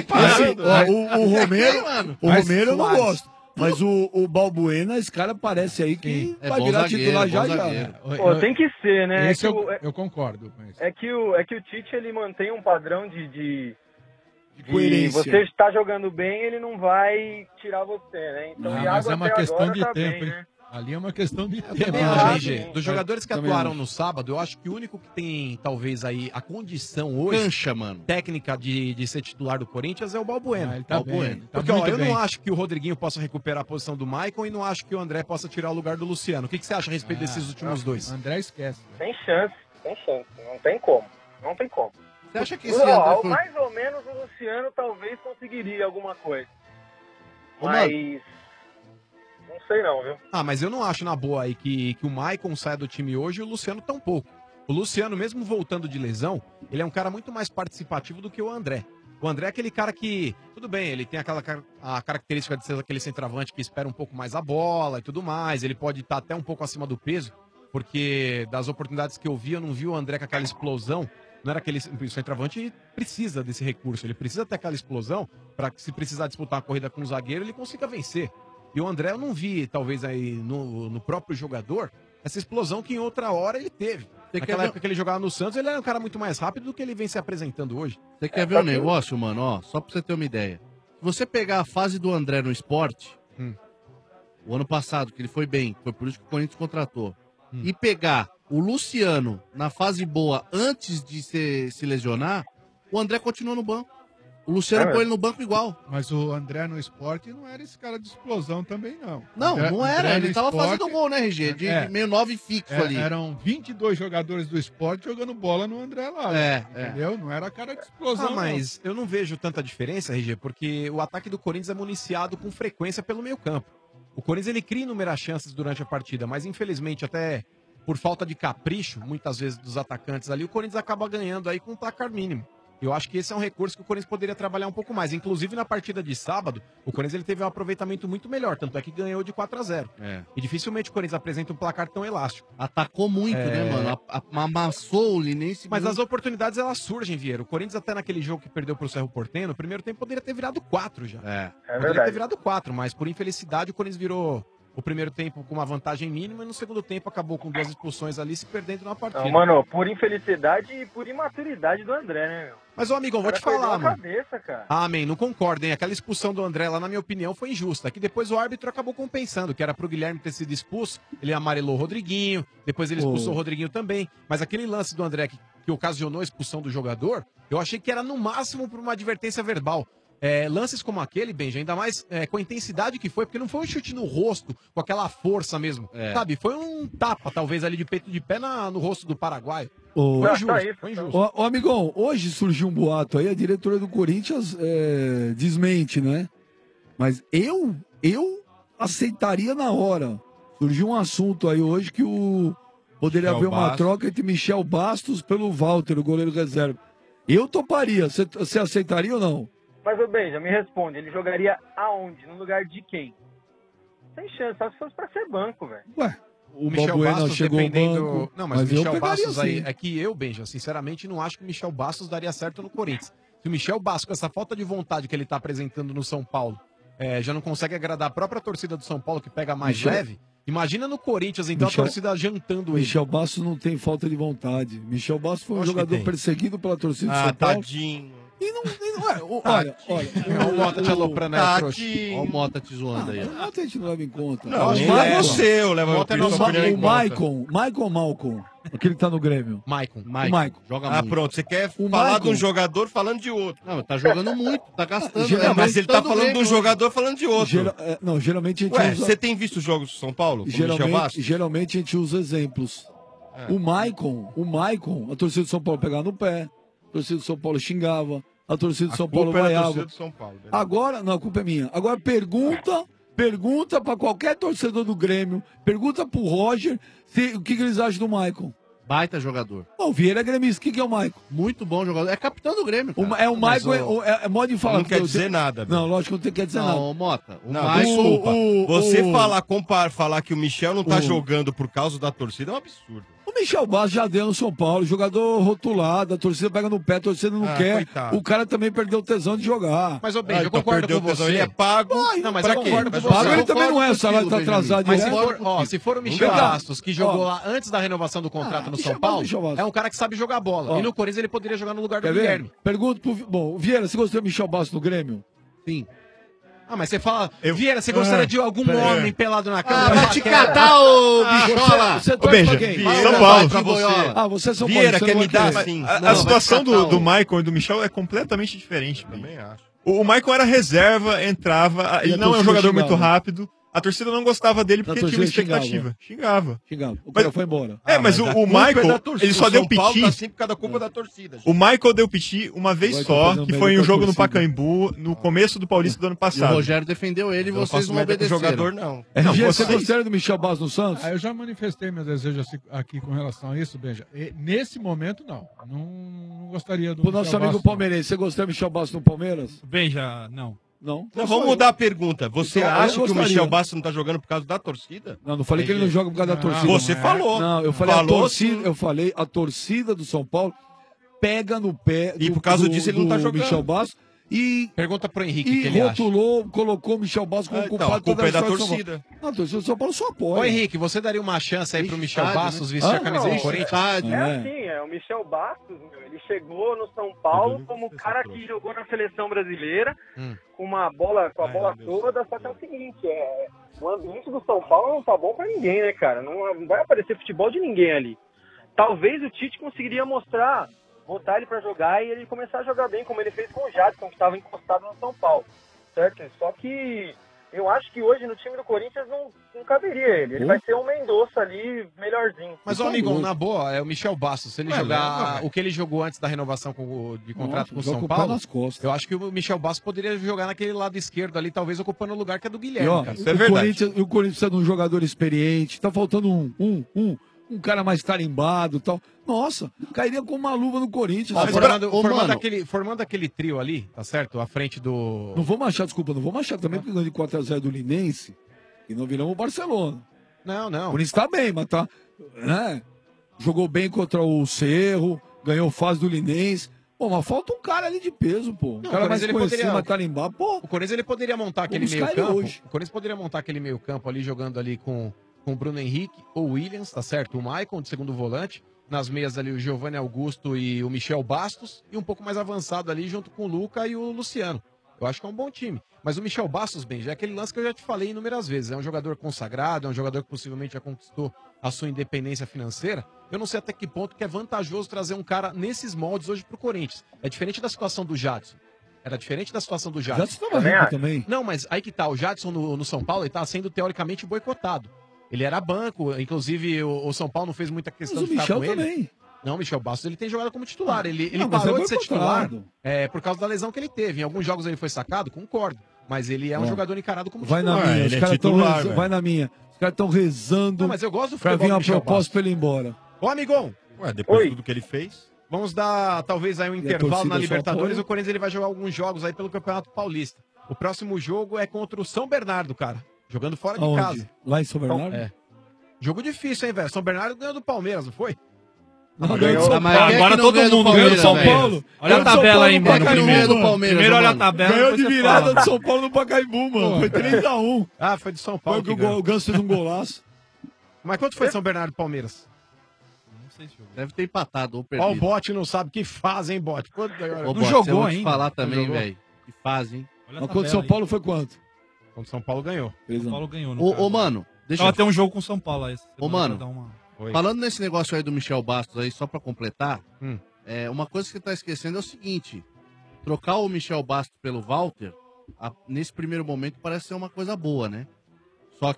Romero, mano. o Mas Romero eu não Soares. gosto. Mas o Balbuena, esse cara parece aí que É vai bom virar zagueiro, titular bom já zagueiro. já. Pô, tem que ser, né? Esse É que o- eu concordo com isso. É que o Tite, ele mantém um padrão de coerência. você está jogando bem, ele não vai tirar você, né? Então, o Ah, Iago mas é uma até questão agora de tá tempo, bem, hein? né? Ali é uma questão de tempo. Também né? acho, Ah, RG. sim. Dos jogadores que Também atuaram acho. no sábado, eu acho que o único que tem, talvez, aí a condição hoje, Cancha, mano. técnica de ser titular do Corinthians é o Balbuena. Ah, ele tá bem, Balbuena. ele tá Porque, ó, muito eu bem. não acho que o Rodriguinho possa recuperar a posição do Maicon e não acho que o André possa tirar o lugar do Luciano. O que você acha a respeito desses últimos dois? André esquece. Tem chance. Não tem como. Não tem como. Você acha que esse Ó, André foi... mais ou menos o Luciano talvez conseguiria alguma coisa. Ô, Mas... Não sei não, viu? Ah, mas eu não acho na boa aí que o Maicon saia do time hoje e o Luciano tampouco. O Luciano, mesmo voltando de lesão, ele é um cara muito mais participativo do que o André. O André é aquele cara que, tudo bem, ele tem a característica de ser aquele centroavante que espera um pouco mais a bola e tudo mais. Ele pode estar até um pouco acima do peso, porque das oportunidades que eu vi, eu não vi o André com aquela explosão. Não era aquele o centroavante precisa desse recurso, ele precisa ter aquela explosão para que se precisar disputar uma corrida com o zagueiro, ele consiga vencer. E o André eu não vi, talvez aí no próprio jogador, essa explosão que em outra hora ele teve. Naquela época que ele jogava no Santos, ele era um cara muito mais rápido do que ele vem se apresentando hoje. Você quer ver um negócio, mano? Ó, só pra você ter uma ideia. Se você pegar a fase do André no esporte, o ano passado, que ele foi bem, foi por isso que o Corinthians contratou, e pegar o Luciano na fase boa antes de se lesionar, o André continua no banco. O Luciano põe ele no banco igual. Mas o André no esporte não era esse cara de explosão também, não. Não, não era. André Ele no tava esporte- fazendo gol, né, RG? De meio 9 fixo ali. Eram 22 jogadores do esporte jogando bola no André lá. Entendeu? Não era cara de explosão, Ah, mas eu não vejo tanta diferença, RG, porque o ataque do Corinthians é municiado com frequência pelo meio campo. O Corinthians ele cria inúmeras chances durante a partida, mas infelizmente até por falta de capricho, muitas vezes dos atacantes ali, o Corinthians acaba ganhando aí com um placar mínimo. Eu acho que esse é um recurso que o Corinthians poderia trabalhar um pouco mais. Inclusive, na partida de sábado, o Corinthians ele teve um aproveitamento muito melhor, tanto é que ganhou de 4-0. E dificilmente o Corinthians apresenta um placar tão elástico. Atacou muito, né, mano? Amassou o Linense. Mas as oportunidades, elas surgem, Vieira. O Corinthians até naquele jogo que perdeu pro Cerro Porteño, no primeiro tempo poderia ter virado 4 já. Poderia verdade. ter virado 4, mas por infelicidade o Corinthians virou o primeiro tempo com uma vantagem mínima e no segundo tempo acabou com 2 expulsões ali, se perdendo na partida. Não, mano, por infelicidade e por imaturidade do André, né, meu? Mas, ô amigão, vou te perdeu falar, a mano. cabeça, cara. Amém, não concordo, hein? Aquela expulsão do André lá, na minha opinião, foi injusta. Que depois o árbitro acabou compensando, que era pro Guilherme ter sido expulso. Ele amarelou o Rodriguinho, depois ele expulsou o Rodriguinho também. Mas aquele lance do André que ocasionou a expulsão do jogador, eu achei que era no máximo por uma advertência verbal. Lances como aquele, Benja, ainda mais com a intensidade que foi, porque não foi um chute no rosto, com aquela força mesmo, sabe? Foi um tapa, talvez, ali de peito de pé no rosto do Paraguai. Foi injusto, foi injusto. Ô, amigão, hoje surgiu um boato aí, a diretora do Corinthians desmente, né? Mas eu aceitaria na hora. Surgiu um assunto aí hoje que poderia haver uma troca entre Michel Bastos pelo Walter, o goleiro reserva. Eu toparia. Você aceitaria ou não? Mas, ô Benja, me responde, ele jogaria aonde? No lugar de quem? Sem chance, só se fosse pra ser banco, velho. Ué, O Michel Bastos chegou ao dependendo... banco, Não, mas o mas eu Michel pegaria Bastos aí... sim. É que eu, Benja, sinceramente, não acho que o Michel Bastos daria certo no Corinthians. Se o Michel Bastos, com essa falta de vontade que ele tá apresentando no São Paulo, já não consegue agradar a própria torcida do São Paulo, que pega mais leve, imagina no Corinthians, então, a torcida jantando ele. Michel Bastos não tem falta de vontade. Michel Bastos foi um jogador perseguido pela torcida do São Paulo. Tadinho. Olha. Olha o Mota te aloprando aí, trouxa. Olha o Mota te zoando aí. O Mota a gente não leva em conta. Não, nem é você, eu levo o Maicon ou Malcom? Aquele que tá no Grêmio. Maicon. Joga muito. Pronto, você quer falar Maicon. de um jogador falando de outro. Não, tá jogando muito, tá gastando. Mas ele tá falando de um jogador falando de outro. Não, geralmente a gente usa... Você tem visto os jogos do São Paulo? Geralmente a gente usa exemplos. O Maicon, a torcida do São Paulo pegava no pé, a torcida do São Paulo xingava, a torcida do São Paulo vaiava. Agora, não, a culpa é minha. Agora pergunta pra qualquer torcedor do Grêmio, pergunta pro Roger o que eles acham do Maicon. Baita jogador. O Vieira é gremista. O que é o Maicon? Muito bom jogador. É capitão do Grêmio. O Maicon é modo de falar. Não quer dizer nada. Não, lógico que não quer dizer nada. Não, Mota. Desculpa. Você falar que o Michel não tá jogando por causa da torcida é um absurdo. O Michel Bastos já deu no São Paulo, jogador rotulado, a torcida pega no pé, a torcida não quer. Coitado. O cara também perdeu o tesão de jogar. Mas, ô Benja, eu concordo com você. Ele é pago. Não, mas pra eu quê? concordo com Pago você. ele também não é, o salário tá atrasado. Mas direto. se for o Michel Bastos, que jogou lá antes da renovação do contrato no São Paulo, é um cara que sabe jogar bola. E no Corinthians ele poderia jogar no lugar do Guilherme. Pergunto pro... Bom, Vieira, você gostou do Michel Bastos no Grêmio? Sim. Mas você fala, Vieira, você gostaria de algum homem pelado na cama? Vai te catar, ô bichola! Você torce pra quem? São Paulo. Pra você. Você é São Paulo. Vieira, quer me dar assim? A situação do Maicon e do Michel é completamente diferente. Também acho. O Maicon era reserva, entrava, ele não é um jogador muito rápido. A torcida não gostava dele porque tinha uma expectativa. Xingava. O cara foi embora. Mas o Michael, ele só deu piti. Tá sempre cada culpa da torcida. O Michael deu piti uma vez só, que foi em um jogo no Pacaembu, no começo do Paulista do ano E o passado. Rogério defendeu ele e vocês não obedeceram. Jogador não. Você gostaria do Michel Bastos no Santos? Eu já manifestei meu desejo aqui com relação a isso, Benja. Nesse momento, não. Não gostaria do Pro nosso amigo palmeirense, você gostaria do Michel Bastos no Palmeiras? Benja, não. Não. Vamos mudar a pergunta. Você acha que o Michel Bastos não tá jogando por causa da torcida? Não falei que ele não joga por causa da torcida. Você falou. Não, eu falei a torcida do São Paulo pega no pé e por causa disso ele não tá jogando. Michel Bastos e pergunta pro Henrique e que ele rotulou, colocou o Michel Bastos como culpado a culpa é da torcida. Não, a torcida do São Paulo só apoia. Ô Henrique, você daria uma chance aí pro Michel Bastos vestir a camisa do Corinthians? O Michel Bastos, ele chegou no São Paulo como o cara que jogou na seleção brasileira com a bola toda, só que é o seguinte, o ambiente do São Paulo não tá bom pra ninguém, né, cara? Não vai aparecer futebol de ninguém ali. Talvez o Tite conseguiria botar ele pra jogar e ele começar a jogar bem, como ele fez com o Jadson, que estava encostado no São Paulo, certo? Só que eu acho que hoje no time do Corinthians não caberia ele. Ele vai ser um Mendonça ali, melhorzinho. Mas, ô amigão, na boa, é o Michel Bastos. Se ele jogar o que ele jogou antes da renovação de contrato com o São Paulo, eu acho que o Michel Bastos poderia jogar naquele lado esquerdo ali, talvez ocupando o lugar que é do Guilherme. Cara. Isso é verdade. O Corinthians precisa de um jogador experiente, tá faltando um cara mais tarimbado e tal. Nossa, cairia com uma luva no Corinthians. Ó, Mas, formando aquele trio ali, tá certo? À frente do... Não vamos achar, desculpa, não vamos achar também porque ganhou de 4x0 do Linense e não viramos o Barcelona. Não. O Corinthians tá bem, mas tá... Né? Jogou bem contra o Cerro, ganhou fase do Linense. Pô, mas falta um cara ali de peso, pô. Não, O cara o mais Corinthians, ele conhecido, poderia- mais tarimbado. Pô, O Corinthians ele poderia montar aquele Vamos buscar meio campo. ele hoje. O Corinthians poderia montar aquele meio campo ali jogando ali com o Bruno Henrique ou o Williams, tá certo? O Maicon de segundo volante. Nas meias ali o Giovanni Augusto e o Michel Bastos. E um pouco mais avançado ali junto com o Luca e o Luciano. Eu acho que é um bom time. Mas o Michel Bastos, bem, já é aquele lance que eu já te falei inúmeras vezes. É um jogador consagrado, é um jogador que possivelmente já conquistou a sua independência financeira. Eu não sei até que ponto que é vantajoso trazer um cara nesses moldes hoje pro Corinthians. É diferente da situação do Jadson. Era diferente da situação do Jadson. Jadson tava rico também. Não, mas aí que tá. O Jadson no São Paulo, ele tá sendo teoricamente boicotado. Ele era banco, inclusive o São Paulo não fez muita questão Mas o de ficar Michel com ele. também. Não, o Michel Bastos, ele tem jogado como titular. Ele Não, mas parou é de ser titular boicotado. por causa da lesão que ele teve. Em alguns jogos ele foi sacado, concordo. Mas ele é um Ó, jogador encarado como Vai titular. na minha, os caras estão rezando. Vai na minha. Os caras estão rezando Não, mas eu gosto do pra futebol vir do uma Michel proposta pra ele ir embora. Ô, amigão. Ué, depois Oi. de tudo que ele fez. Vamos dar talvez aí um a intervalo torcida na só Libertadores. apoia? O Corinthians ele vai jogar alguns jogos aí pelo Campeonato Paulista. O próximo jogo é contra o São Bernardo, cara. Jogando fora de Aonde? casa. Lá em São Bernardo? É. Jogo difícil, hein, velho? São Bernardo ganhou do Palmeiras, não foi? Não, ganhou do São Paulo. Agora todo mundo ganhou do São Paulo. Olha a tabela aí, mano. Primeiro olha a tabela. Ganhou depois de você virada fala. do São Paulo no Pacaembu, mano. Foi 3x1. Ah, foi de São Paulo. Foi que ganhou. o Ganso fez um golaço. Mas quanto foi São Bernardo e Palmeiras? Deve ter empatado ou Ó, o perdido. Bote não sabe que faz, hein, Bote? Quanto ganhou? Ô, Bote, eu vou te falar também, velho. Que faz, hein? Mas quanto São Paulo foi quanto? Quando São Paulo ganhou. São Paulo ganhou. no Ô, caso. ô, mano, deixa Tava eu... ter um jogo com o São Paulo aí. Ô, mano, Dá uma- falando nesse negócio aí do Michel Bastos aí, só pra completar, uma coisa que você tá esquecendo é o seguinte, trocar o Michel Bastos pelo Walter, nesse primeiro momento parece ser uma coisa boa, né? Só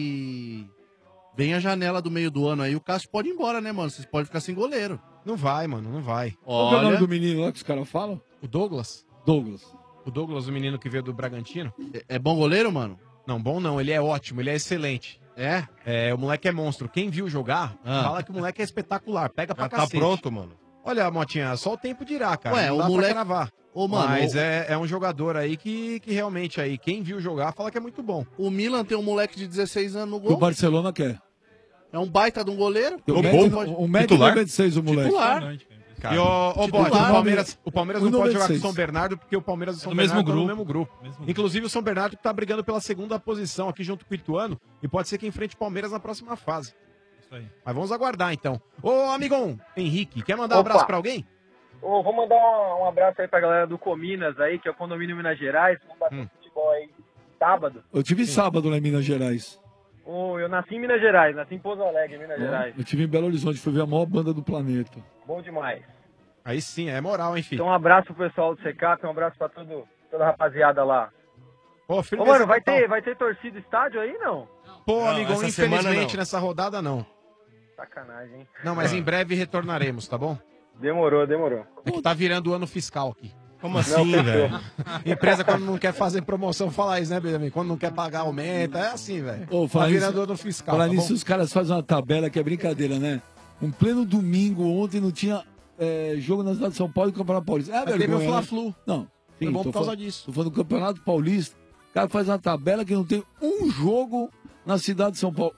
que vem a janela do meio do ano aí, o Cássio pode ir embora, né, mano? Vocês podem ficar sem goleiro. Não vai, mano, não vai. Qual que é o nome Olha, do menino lá que os caras falam? O Douglas? Douglas. O Douglas, o menino que veio do Bragantino? é bom goleiro, mano? Não, bom não, ele é ótimo, ele é excelente. É? É, o moleque é monstro. Quem viu jogar, fala que o moleque é espetacular. Pega pra Já tá cacete. pronto, mano. Olha, Motinha, só o tempo dirá, cara. Ué, não o dá moleque- pra cravar. Ô, mano, Mas o- é um jogador aí que realmente aí, quem viu jogar, fala que é muito bom. O Milan tem um moleque de 16 anos no Que o gol. Barcelona quer. É um baita de um goleiro. O médio 1,96m o moleque. Titular. E o Bote, Titular. o Palmeiras não pode jogar com o 1,96. São Bernardo, porque o Palmeiras e o São no Bernardo mesmo estão no grupo. mesmo grupo. Inclusive o São Bernardo que tá brigando pela segunda posição aqui junto com o Ituano e pode ser que enfrente o Palmeiras na próxima fase. Isso aí. Mas vamos aguardar então. Ô, amigão, Henrique, quer mandar um Opa. abraço pra alguém? Ô, vou mandar um abraço aí pra galera do Cominas aí, que é o condomínio Minas Gerais. Vamos bater futebol aí sábado. Eu tive sábado lá em Minas Gerais. Ô, eu nasci em Minas Gerais, nasci em Pouso Alegre, Minas Gerais. Eu tive em Belo Horizonte, fui ver a maior banda do planeta. Bom demais. Aí sim, é moral, hein, filho? Então um abraço pro pessoal do CK, um abraço pra toda a rapaziada lá. Ô, Ô, mano, vai ter torcida estádio aí, não? Pô, Não, amigão, essa semana infelizmente não. nessa rodada não. Sacanagem, hein? Não, mas em breve retornaremos, tá bom? Demorou. É que tá virando o ano fiscal aqui. Como assim, fechou. velho? Empresa, quando não quer fazer promoção, fala isso, né, Benjamin? Quando não quer pagar, aumenta. É assim, velho. Ô, Tá falar virando nisso- ano fiscal. Falar tá nisso, bom? os caras fazem uma tabela que é brincadeira, né? Um pleno domingo, ontem não tinha jogo na cidade de São Paulo e Campeonato Paulista. É Mas teve vergonha, o né? Fla-Flu. Não. Foi bom tô por causa falando- disso. Tô falando do Campeonato Paulista. O cara faz uma tabela que não tem um jogo na cidade de São Paulo.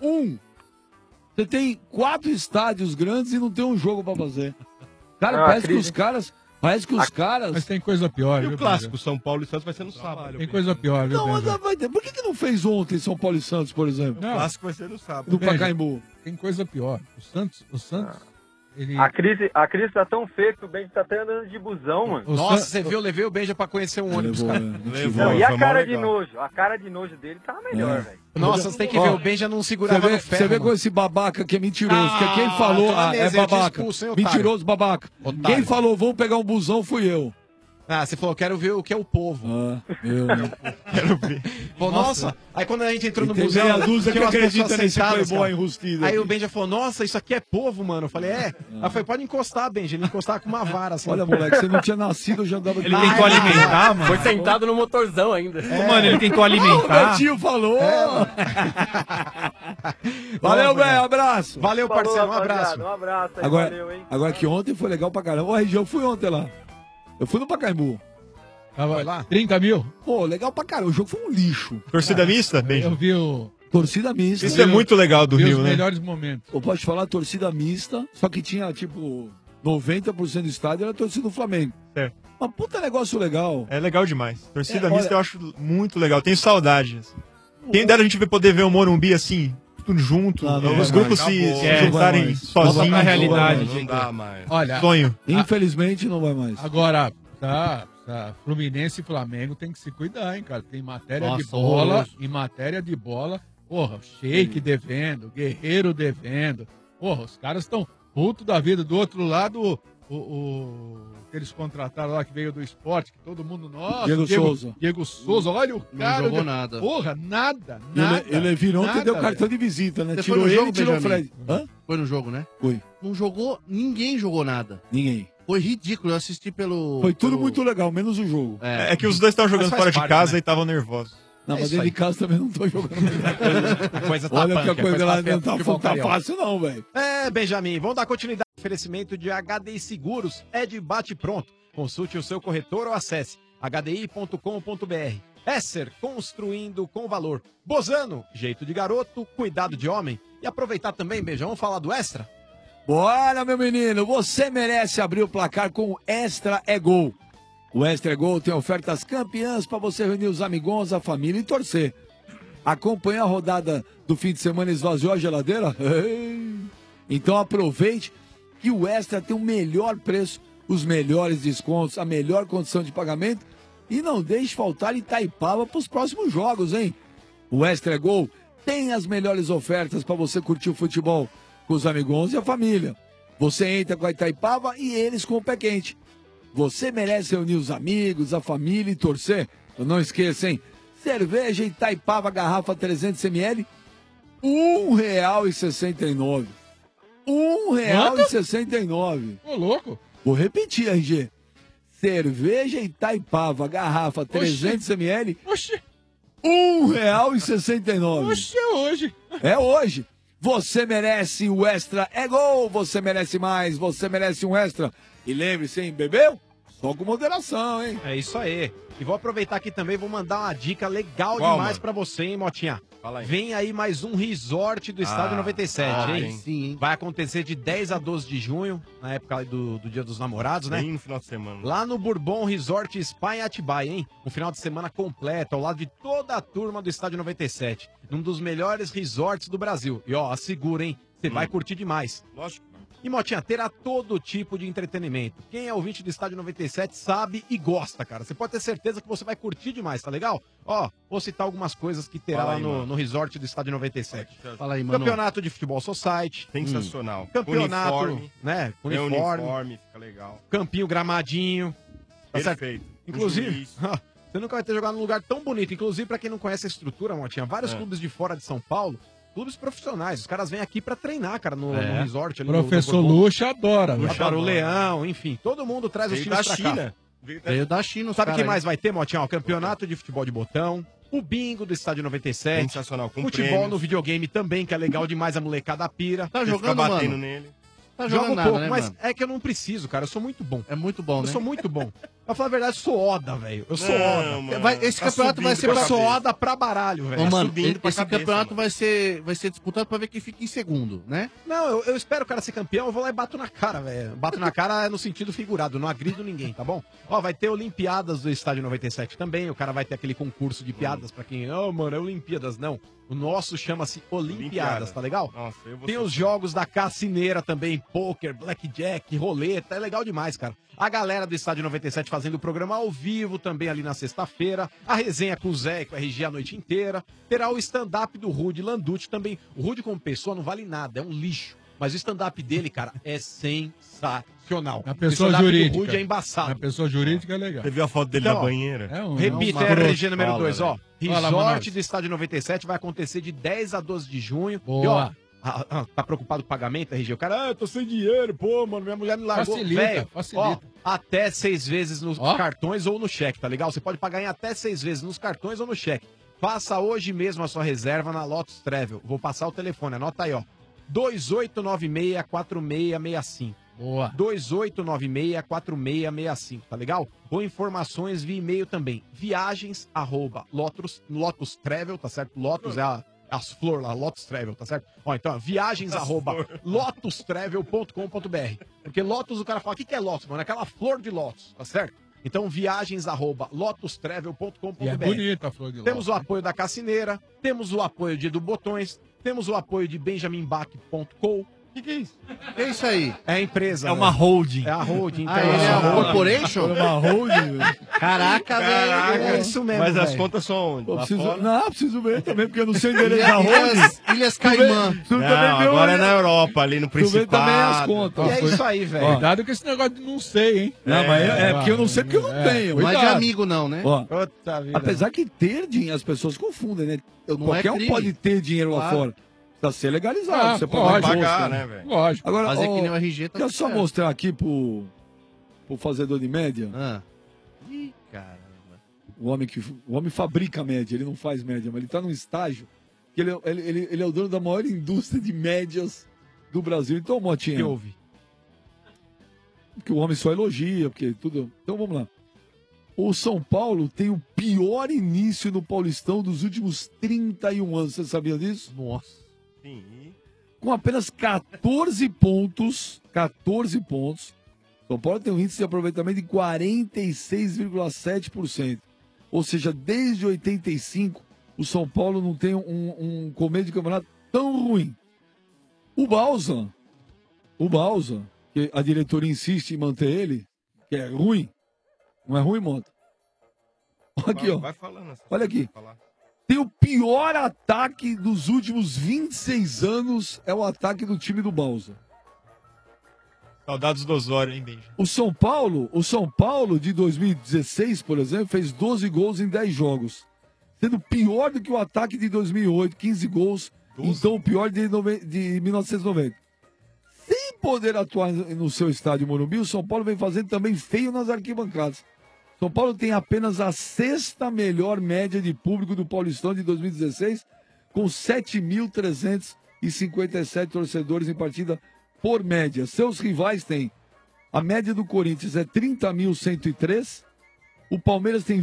Você tem 4 estádios grandes e não tem um jogo pra fazer. Cara, Ah, parece que crise. os caras... Parece que os caras... Mas tem coisa pior, E viu, o clássico Pedro? São Paulo e Santos vai ser no sábado. Tem coisa pior, viu, Não, mas Benja? vai ter. Por que não fez ontem São Paulo e Santos, por exemplo? Não. O clássico vai ser no sábado. Do Benja, Pacaembu. Tem coisa pior. O Santos, ele... A crise tá tão feia que o Ben tá até andando de busão, mano. Nossa, você viu? Eu levei o Benja pra conhecer um ônibus, cara. Não, e a cara de nojo? A cara de nojo dele tá melhor, velho. Nossa, você tem que ver, o Benja não segurava no ferro. Você vê mano. com esse babaca que é mentiroso. que quem falou tá na é mesa, eu te babaca. expulso, hein, otário? Mentiroso, babaca. Otário. Quem falou, vamos pegar um busão, fui eu. Ah, você falou, quero ver o que é o povo. Eu, Quero ver. Pô, nossa. Aí quando a gente entrou no E tem busão... meia dúzia tinha que umas acredita pessoas nesse sentadas, playboy cara. enrustido Aí aqui. o Benja falou, nossa, isso aqui é povo, mano. Eu falei, é. Aí eu falei, pode encostar, Benja. Ele encostava com uma vara, assim. Olha, moleque, você não tinha nascido, eu já andava... Ele tentou alimentar, mano. Foi sentado no motorzão ainda. Ô, mano, ele tentou alimentar. O Betinho falou. Valeu, velho, abraço. Valeu, Falou, parceiro, um abraço. rapaziada, Um abraço aí, Agora, valeu, hein? agora que ontem foi legal pra caramba. Ô, RG, eu fui ontem lá. Eu fui no Pacaembu. Foi lá? 30 mil? Pô, legal pra caramba. O jogo foi um lixo. Torcida mista, Benja? Eu vi o... Torcida mista. Isso é muito legal do vi Rio, os né? melhores momentos. Eu posso te falar, torcida mista, só que tinha, tipo, 90% do estádio era a torcida do Flamengo. Certo. Uma puta negócio legal. É legal demais. Torcida É, mista olha- eu acho muito legal. Tenho saudades. Quem dera a gente poder ver o Morumbi assim, tudo junto, Não os vai grupos mais. se Acabou. juntarem Não vai mais. sozinhos. Volta pra realidade, Não dá mais. Olha, Sonho. Infelizmente não vai mais. Agora, tá, Fluminense e Flamengo tem que se cuidar, hein, cara. Tem matéria de Nossa, bola horroroso. e matéria de bola. Porra, Sheik devendo, Guerreiro devendo. Porra, os caras estão puto da vida. Do outro lado, o que eles contrataram lá, que veio do esporte, que todo mundo... Nossa, Diego Souza. Diego Souza, olha o Não cara... jogou nada. Porra, nada. Ele virou ontem e deu nada, cartão de visita, né? Você Tirou foi no ele jogo, e tirou o Benjamin? Fred. Hã? Foi no jogo, né? Foi. Não jogou, ninguém jogou nada. Ninguém. Foi ridículo, eu assisti pelo... Foi tudo pelo- muito legal, menos o jogo. É que os dois estavam jogando Mas fora faz de parte, casa né? e estavam nervosos. Não, É mas isso dentro aí. de casa também não tô jogando muita coisa. Coisa tá Olha que a punk, coisa lá tá não tá, futebol tá carioca. fácil não, velho. É, Benjamin, vamos dar continuidade ao oferecimento de HDI Seguros, é de bate-pronto. Consulte o seu corretor ou acesse hdi.com.br. Esser, construindo com valor. Bozano, jeito de garoto, cuidado de homem. E aproveitar também, Beijão, vamos falar do Extra? Bora, meu menino, você merece abrir o placar com o Extra é Gol. O Extra é Gol tem ofertas campeãs para você reunir os amigos, a família e torcer. Acompanha a rodada do fim de semana e esvaziou a geladeira? Ei! Então aproveite que o Extra tem o melhor preço, os melhores descontos, a melhor condição de pagamento e não deixe faltar Itaipava para os próximos jogos, hein? O Extra é Gol tem as melhores ofertas para você curtir o futebol com os amigos e a família. Você entra com a Itaipava e eles com o pé quente. Você merece reunir os amigos, a família e torcer. Então não esqueça, hein? Cerveja Itaipava, garrafa 300ml, R$1,69. R$1,69. Ô, louco. Vou repetir, RG. Cerveja Itaipava, garrafa 300ml, Oxi, R$1,69. oxi, é hoje. É hoje. Você merece o Extra é Gol. Você merece mais. Você merece um Extra. E lembre-se, hein? Bebeu? Só com moderação, hein? É isso aí. E vou aproveitar aqui também, vou mandar uma dica legal Qual, demais mano? pra você, hein, Motinha? Fala aí. Vem aí mais um resort do Estádio 97, hein? Sim, hein? Vai acontecer de 10 a 12 de junho, na época do Dia dos Namorados, né? Bem no final de semana. Lá no Bourbon Resort Spa em Atibaia, hein? Um final de semana completo, ao lado de toda a turma do Estádio 97. Num dos melhores resorts do Brasil. E ó, assegura, hein? Você vai curtir demais. Lógico. E, Motinha, terá todo tipo de entretenimento. Quem é ouvinte do Estádio 97 sabe e gosta, cara. Você pode ter certeza que você vai curtir demais, tá legal? Ó, vou citar algumas coisas que terá Fala lá aí, no, mano. no resort do Estádio 97. Fala aí, mano. Campeonato de Futebol Society. Sensacional. Campeonato, Uniforme. né? Tem Uniforme. fica legal. Campinho gramadinho. Tá certo? Perfeito. Inclusive, Juiz. você nunca vai ter jogado num lugar tão bonito. Inclusive, pra quem não conhece a estrutura, Motinha, vários clubes de fora de São Paulo, clubes profissionais. Os caras vêm aqui pra treinar, cara, no resort. Ali Professor no Bourbon. Luxa adora. Adora o Leão, enfim. Todo mundo traz os Veio times da pra cá. China. Veio da China, os Sabe o que cara mais aí. vai ter, Motinha? Ó, campeonato de futebol de botão, o bingo do Estádio 97, Sensacional. Com futebol prêmios. no videogame também, que é legal demais, a molecada pira. Tá Você fica jogando, batendo mano? nele. Tá Joga jogando um nada, pouco, né, mas mano? é que eu não preciso, cara. Eu sou muito bom. É muito bom, Eu né? sou muito bom. Pra falar a verdade, eu sou Oda, velho. Eu sou Não, Oda. mano. Esse Tá campeonato vai subindo ser pra pra Eu sou cabeça. Oda pra baralho, velho. Ô, mano, subindo pra esse cabeça, campeonato mano. vai ser disputado pra ver quem fica em segundo, né? Não, eu espero o cara ser campeão, eu vou lá e bato na cara, velho. Bato na cara no sentido figurado, não agrido ninguém, tá bom? Ó, vai ter Olimpíadas do Estádio 97 também, o cara vai ter aquele concurso de piadas pra quem... Oh, mano, é Olimpíadas, não. O nosso chama-se Olimpíadas, tá legal? Nossa, eu vou Tem ser- os jogos da cassineira também, poker, blackjack, roleta, é legal demais, cara. A galera do Estádio 97 fazendo o programa ao vivo também ali na sexta-feira. A resenha com o Zé e com o RG a noite inteira. Terá o stand-up do Rudy Landucci também. O Rudy como pessoa não vale nada, é um lixo. Mas o stand-up dele, cara, é sensacional. A pessoa o stand-up jurídica. do Rudy é embaçado. A pessoa jurídica é legal. Você viu a foto dele Então, na ó, banheira? uma Repita, RG número grossala, 2, ó. velho. Fala, Resort Manoel. do Estádio 97 vai acontecer de 10 a 12 de junho. Boa. E, ó, tá preocupado com o pagamento, RG? O cara, eu tô sem dinheiro, pô, mano, minha mulher me largou. Facilita, Velho, facilita. ó, até 6 vezes nos Ó. cartões ou no cheque, tá legal? Você pode pagar em até 6 vezes nos cartões ou no cheque. Faça hoje mesmo a sua reserva na Lotus Travel. Vou passar o telefone, anota aí, ó. 2896-4665. Boa. 2896-4665, tá legal? Com informações via e-mail também. Viagens, Lotus Travel, tá certo? Lotus é as flores lá, Lotus Travel, tá certo? Ó, então, viagens, lotustravel.com.br. Porque Lotus, o cara fala, o que é Lotus, mano? É aquela flor de Lotus, tá certo? Então, viagens, lotustravel.com.br. E é bonita a flor de Temos o apoio da Cassineira, temos o apoio de Edu Botões, temos o apoio de benjaminbach.com. O que é isso? O que é isso aí? É a empresa. É uma holding. É a holding. Então, Ele é a corporation? É uma holding. Caraca, velho. É isso mesmo, Mas as velho. contas são onde? Pô, Lá preciso, fora? não, preciso ver também, porque eu não sei o endereço da holding. Ilhas Caimã. Não, agora é na Europa, ali no Tu vê também as Principado. contas. E é isso aí, velho. Cuidado com esse negócio de não sei, hein? Não, mas é porque eu não sei porque eu não tenho. Não é de Cuidado. amigo, não, né? Ó, Puta vida. apesar que ter dinheiro, as pessoas confundem, né? Não Qualquer é um crime. pode ter dinheiro lá Claro. fora. Precisa ser legalizado. Você pode lógico. Pagar, né, velho? Lógico. Agora, Fazer ó, que nem o RG tá deixa eu tudo só certo. mostrar aqui pro fazedor de média. Ih, caramba. O homem fabrica média, ele não faz média, mas ele tá num estágio que ele é o dono da maior indústria de médias do Brasil. Então, Motinha. Que houve? Porque o homem só elogia, porque tudo. Então vamos lá. O São Paulo tem o pior início no Paulistão dos últimos 31 anos. Você sabia disso? Nossa. Sim. Com apenas 14 pontos. 14 pontos. São Paulo tem um índice de aproveitamento de 46,7%. Ou seja, desde 85, o São Paulo não tem um começo de campeonato tão ruim. O Balsa, que a diretoria insiste em manter ele, que é ruim. Não é ruim, Monta? Olha aqui, ó. Vai falando. Olha aqui. Tem o pior ataque dos últimos 26 anos, é o ataque do time do Balsa. Saudades do Osório, hein, Benja? O São Paulo de 2016, por exemplo, fez 12 gols em 10 jogos. Sendo pior do que o ataque de 2008, 15 gols. 12. Então o pior de 1990. Sem poder atuar no seu estádio Morumbi, o São Paulo vem fazendo também feio nas arquibancadas. São Paulo tem apenas a 6ª melhor média de público do Paulistão de 2016, com 7.357 torcedores em partida por média. Seus rivais têm, a média do Corinthians é 30.103, o Palmeiras tem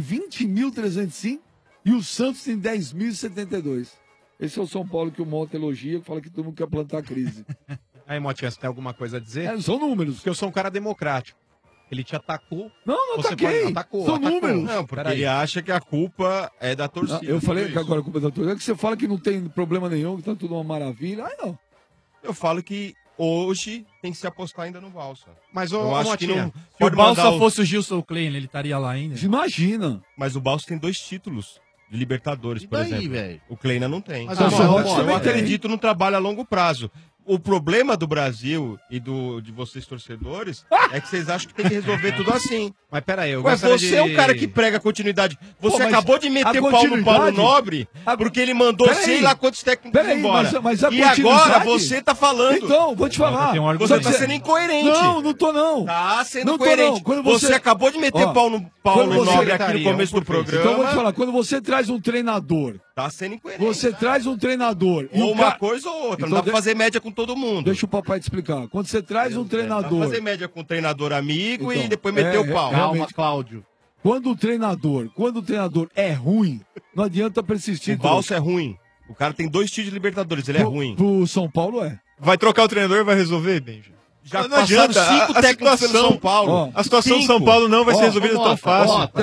20.305 e o Santos tem 10.072. Esse é o São Paulo que o Mota elogia, que fala que todo mundo quer plantar crise. Aí, Motinha, você tem alguma coisa a dizer? São números. Porque eu sou um cara democrático. Ele te atacou. Não Você ataquei. atacou. São números. Não, porque ele acha que a culpa é da torcida. Eu falei que agora a culpa é da torcida. É que você fala que não tem problema nenhum, que tá tudo uma maravilha. Ai, não. Eu falo que hoje tem que se apostar ainda no Balsa. Mas, eu acho que não Se o pode Balsa mandar fosse o Gilson Klein, ele estaria lá ainda? Imagina. Mas o Balsa tem 2 títulos de Libertadores, por daí, exemplo. velho? O Kleina não tem. Mas eu o Serrote também acredito no trabalho a longo prazo. O problema do Brasil e de vocês torcedores é que vocês acham que tem que resolver tudo assim. Mas peraí, eu Ué, gostaria você é o cara que prega continuidade. Você Pô, mas acabou de meter a pau no Paulo continuidade- Nobre porque ele mandou Peraí. sei lá quantos técnicos Peraí, embora. mas a E agora continuidade- você tá falando. Então, vou te falar. Tem um Você argumento. tá sendo incoerente. Não tô não. Tá sendo Não tô, coerente. não. Quando você... acabou de meter Ó, pau no quando Paulo você- Nobre aqui no começo do programa. Então eu vou te falar, quando você traz um treinador, Tá sendo incoerente. você traz um treinador... e Ou o uma ca- coisa ou outra. Então não dá pra de- fazer média com todo mundo. Deixa o papai te explicar. Quando você traz um Dá pra treinador... fazer média com um treinador amigo Então, e depois meter o pau. Calma, Cláudio. Quando o treinador é ruim, não adianta persistir. O Balsa é ruim. O cara tem 2 títulos de Libertadores, ele é ruim. Pro São Paulo é. Vai trocar o treinador e vai resolver, Benja? Já não passaram adianta. 5 técnicos pelo São Paulo. Ó, A situação do 5. São Paulo não vai ser resolvida tão fácil. Ó,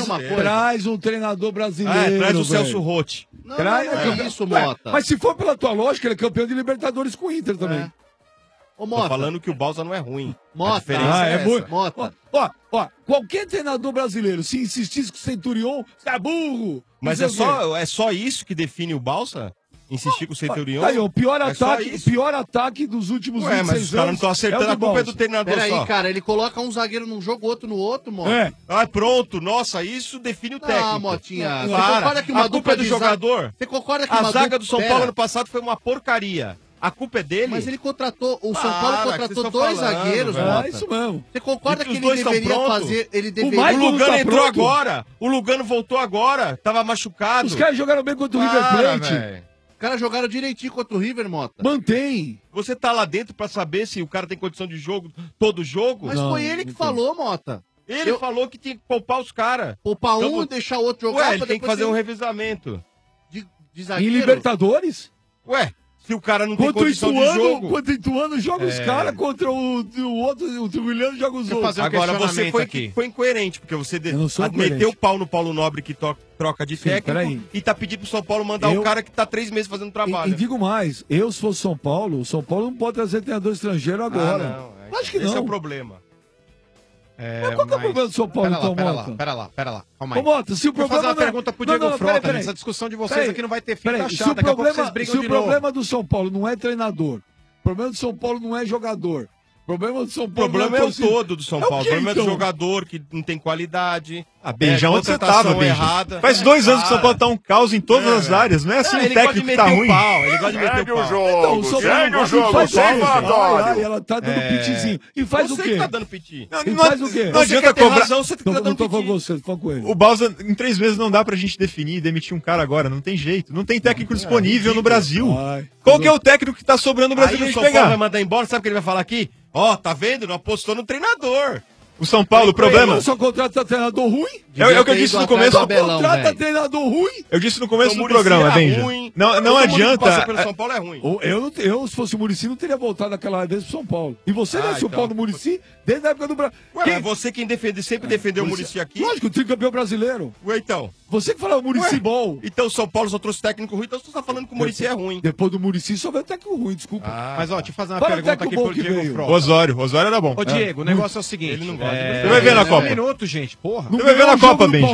traz um treinador brasileiro. Traz o velho. Celso Rotti. Não, Traz, não é isso, Ué, Mota. Mas se for pela tua lógica, ele é campeão de Libertadores com o Inter também. É. Ô, Tô Mota. falando que o Balsa não é ruim. A Mota. diferença é essa. Mota. Ó, qualquer treinador brasileiro, se insistisse com o Centurion, você é burro. Mas não é sei o quê. só isso que define o Balsa? Insistir com o Centurion? Aí, ó, o pior É só ataque, isso? pior ataque dos últimos Ué, 26 mas os caras não anos. estão acertando, o a culpa é do Balsa. treinador Peraí, só. cara, ele coloca um zagueiro num jogo, outro no outro, Mota. É. Ah, pronto. Nossa, isso define o técnico. Ah, Motinha. Você Para. concorda que uma A culpa dupla é do de jogador? Você concorda que A uma zaga dupla... do São Pera. Paulo ano passado foi uma porcaria. A culpa é dele? Mas ele contratou, o São Paulo Para, que contratou vocês 2 estão falando, zagueiros, velho. Mota. É isso mesmo. Você concorda E que os ele dois tão deveria prontos? fazer, ele O deveria... Lugano tá entrou pronto. agora. O Lugano voltou agora. Tava machucado. Os caras jogaram bem contra o River Plate. velho. Os caras jogaram direitinho contra o River, Mota. Mantém. Você tá lá dentro pra saber se o cara tem condição de jogo todo jogo? Mas foi ele que falou, Mota. Ele falou que tinha que poupar os caras. Poupar um Então, e deixar o outro jogar. Ué, ele pra tem que depois fazer ele- um revezamento. de Em zagueiro. Libertadores? Ué, se o cara não tem Contra o condição de Ituano, jogo... contra o Ituano joga os É. caras, contra o outro, o Trujillo joga os outros. Agora você foi incoerente, porque você meteu incoerente. o pau no Paulo Nobre que troca de Sim, técnico peraí. e tá pedindo pro São Paulo mandar Eu- o cara que tá 3 meses fazendo trabalho. E digo mais, eu se fosse São Paulo, o São Paulo não pode trazer treinador estrangeiro agora. Acho que Esse não. é o problema. Mas qual que é o problema do São Paulo, então, Mota? Pera lá, calma aí. Ô, Mota, se o Vou problema fazer uma não é- pergunta pro Não, Diego não, Frota, peraí. essa discussão de vocês Peraí, aqui não vai ter fim peraí, tá se chata, o daqui a pouco problema, vocês brigam se o de problema novo. do São Paulo não é treinador, o problema do São Paulo não é jogador, o problema do São O Paulo problema não é o torcida. todo do São É o Paulo. O quê, problema é do então? jogador que não tem qualidade. Ah, Benja, onde você contratação tava, Benja? errada. Faz 2 anos que o São Paulo tá um caos em todas as áreas. Não é assim Não, um ele gosta de técnico que tá meter o ruim. pau, ele gosta de meter o pau. Então, o São Paulo faz isso. Ela tá dando pitizinho. E faz Você o quê? que tá dando piti. E faz o quê? Não adianta cobrar. Não tô com você, tô com ele. O Balsa, em 3 meses não dá pra gente definir e demitir um cara agora. Não tem jeito. Não tem técnico disponível no Brasil. Qual que é o técnico que tá sobrando no Brasil Aí pra o gente São Paulo vai pegar? mandar embora, sabe o que ele vai falar aqui? Ó, tá vendo? Não apostou no treinador. O São Paulo, o problema... Só contrata treinador ruim? É o que eu disse no começo. Só contrata treinador ruim? Eu disse no começo Então, do programa, Muricy é Benja. ruim. Não Todo mundo que adianta... passa pelo São Paulo é ruim. Eu, se fosse o Muricy, não teria voltado aquela vez pro São Paulo. E você não é São então. Paulo do Muricy desde a época do Brasil. Ué, mas você quem sempre defendeu o Muricy aqui. Lógico, o tricampeão brasileiro. Ué, então. Você que falava Muricy Ué, bom. Então o São Paulo só trouxe técnico ruim, então você tá falando que o Muricy é ruim. Depois do Muricy só veio técnico ruim, desculpa. Mas ó, deixa eu fazer uma Fala o pergunta técnico aqui bom pro que Diego veio. Frota. O Osório era bom. Ô, Diego, o negócio é o seguinte. Ele não gosta Você vai ver na Copa. 1 minuto, gente, porra. Você vai ver na Copa, Benja.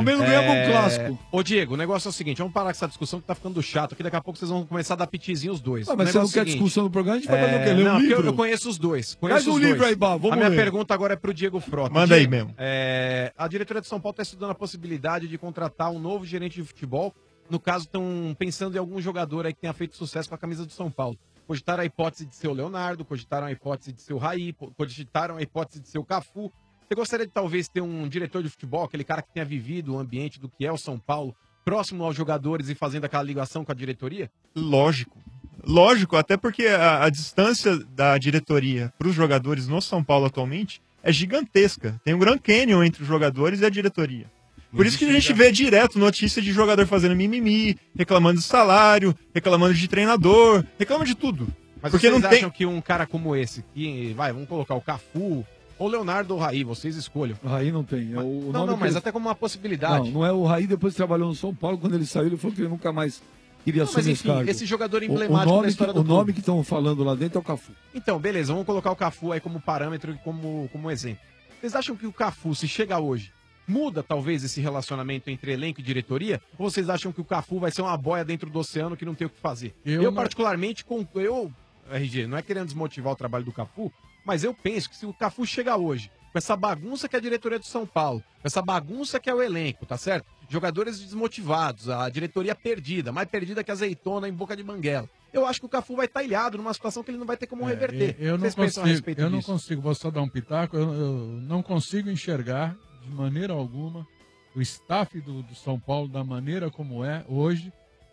Ô, Diego, o negócio é o seguinte, vamos parar com essa discussão que tá ficando chato aqui, daqui a pouco vocês vão começar a dar pitizinho os dois. Ah, O mas você não negócio é quer o seguinte, discussão no programa? A gente vai fazer o quê? Ler não, um porque livro? eu conheço os dois. Traz um livro aí, Bá, vamos A minha ler. pergunta agora é pro Diego Frota. Manda aí Diego, mesmo. A diretoria de São Paulo está estudando a possibilidade de contratar um novo gerente de futebol. No caso, estão pensando em algum jogador aí que tenha feito sucesso com a camisa do São Paulo. Cogitaram a hipótese de ser o Leonardo, cogitaram a hipótese de ser o Raí, cogitaram a hipótese de ser o Cafu. Você gostaria de talvez ter um diretor de futebol, aquele cara que tenha vivido o ambiente do que é o São Paulo, próximo aos jogadores e fazendo aquela ligação com a diretoria? Lógico. Lógico, até porque a distância da diretoria para os jogadores no São Paulo atualmente é gigantesca. Tem um Grand Canyon entre os jogadores e a diretoria. Por isso que a gente vê direto notícia de jogador fazendo mimimi, reclamando de salário, reclamando de treinador, reclama de tudo. Mas porque vocês não tem... acham que um cara como esse, que vamos colocar o Cafu, ou Leonardo ou Raí, vocês escolham. O Raí não tem. Mas até como uma possibilidade. Não é o Raí, depois trabalhou no São Paulo, quando ele saiu, ele falou que ele nunca mais queria Não, mas assumir esse enfim, cargo. esse jogador O emblemático da história do O nome clube. que estão falando lá dentro é o Cafu. Então, beleza, vamos colocar o Cafu aí como parâmetro e como exemplo. Vocês acham que o Cafu, se chega hoje, muda talvez esse relacionamento entre elenco e diretoria? Ou vocês acham que o Cafu vai ser uma boia dentro do oceano que não tem o que fazer? Eu não- particularmente, RG, não é querendo desmotivar o trabalho do Cafu, mas eu penso que se o Cafu chegar hoje, com essa bagunça que é a diretoria do São Paulo, com essa bagunça que é o elenco, tá certo? Jogadores desmotivados, a diretoria perdida, mais perdida que azeitona em boca de banguela. Eu acho que o Cafu vai estar ilhado numa situação que ele não vai ter como reverter. Eu não Vocês pensam a consigo, respeito eu não disso? consigo, vou só dar um pitaco, eu não consigo enxergar de maneira alguma o staff do São Paulo da maneira como é hoje,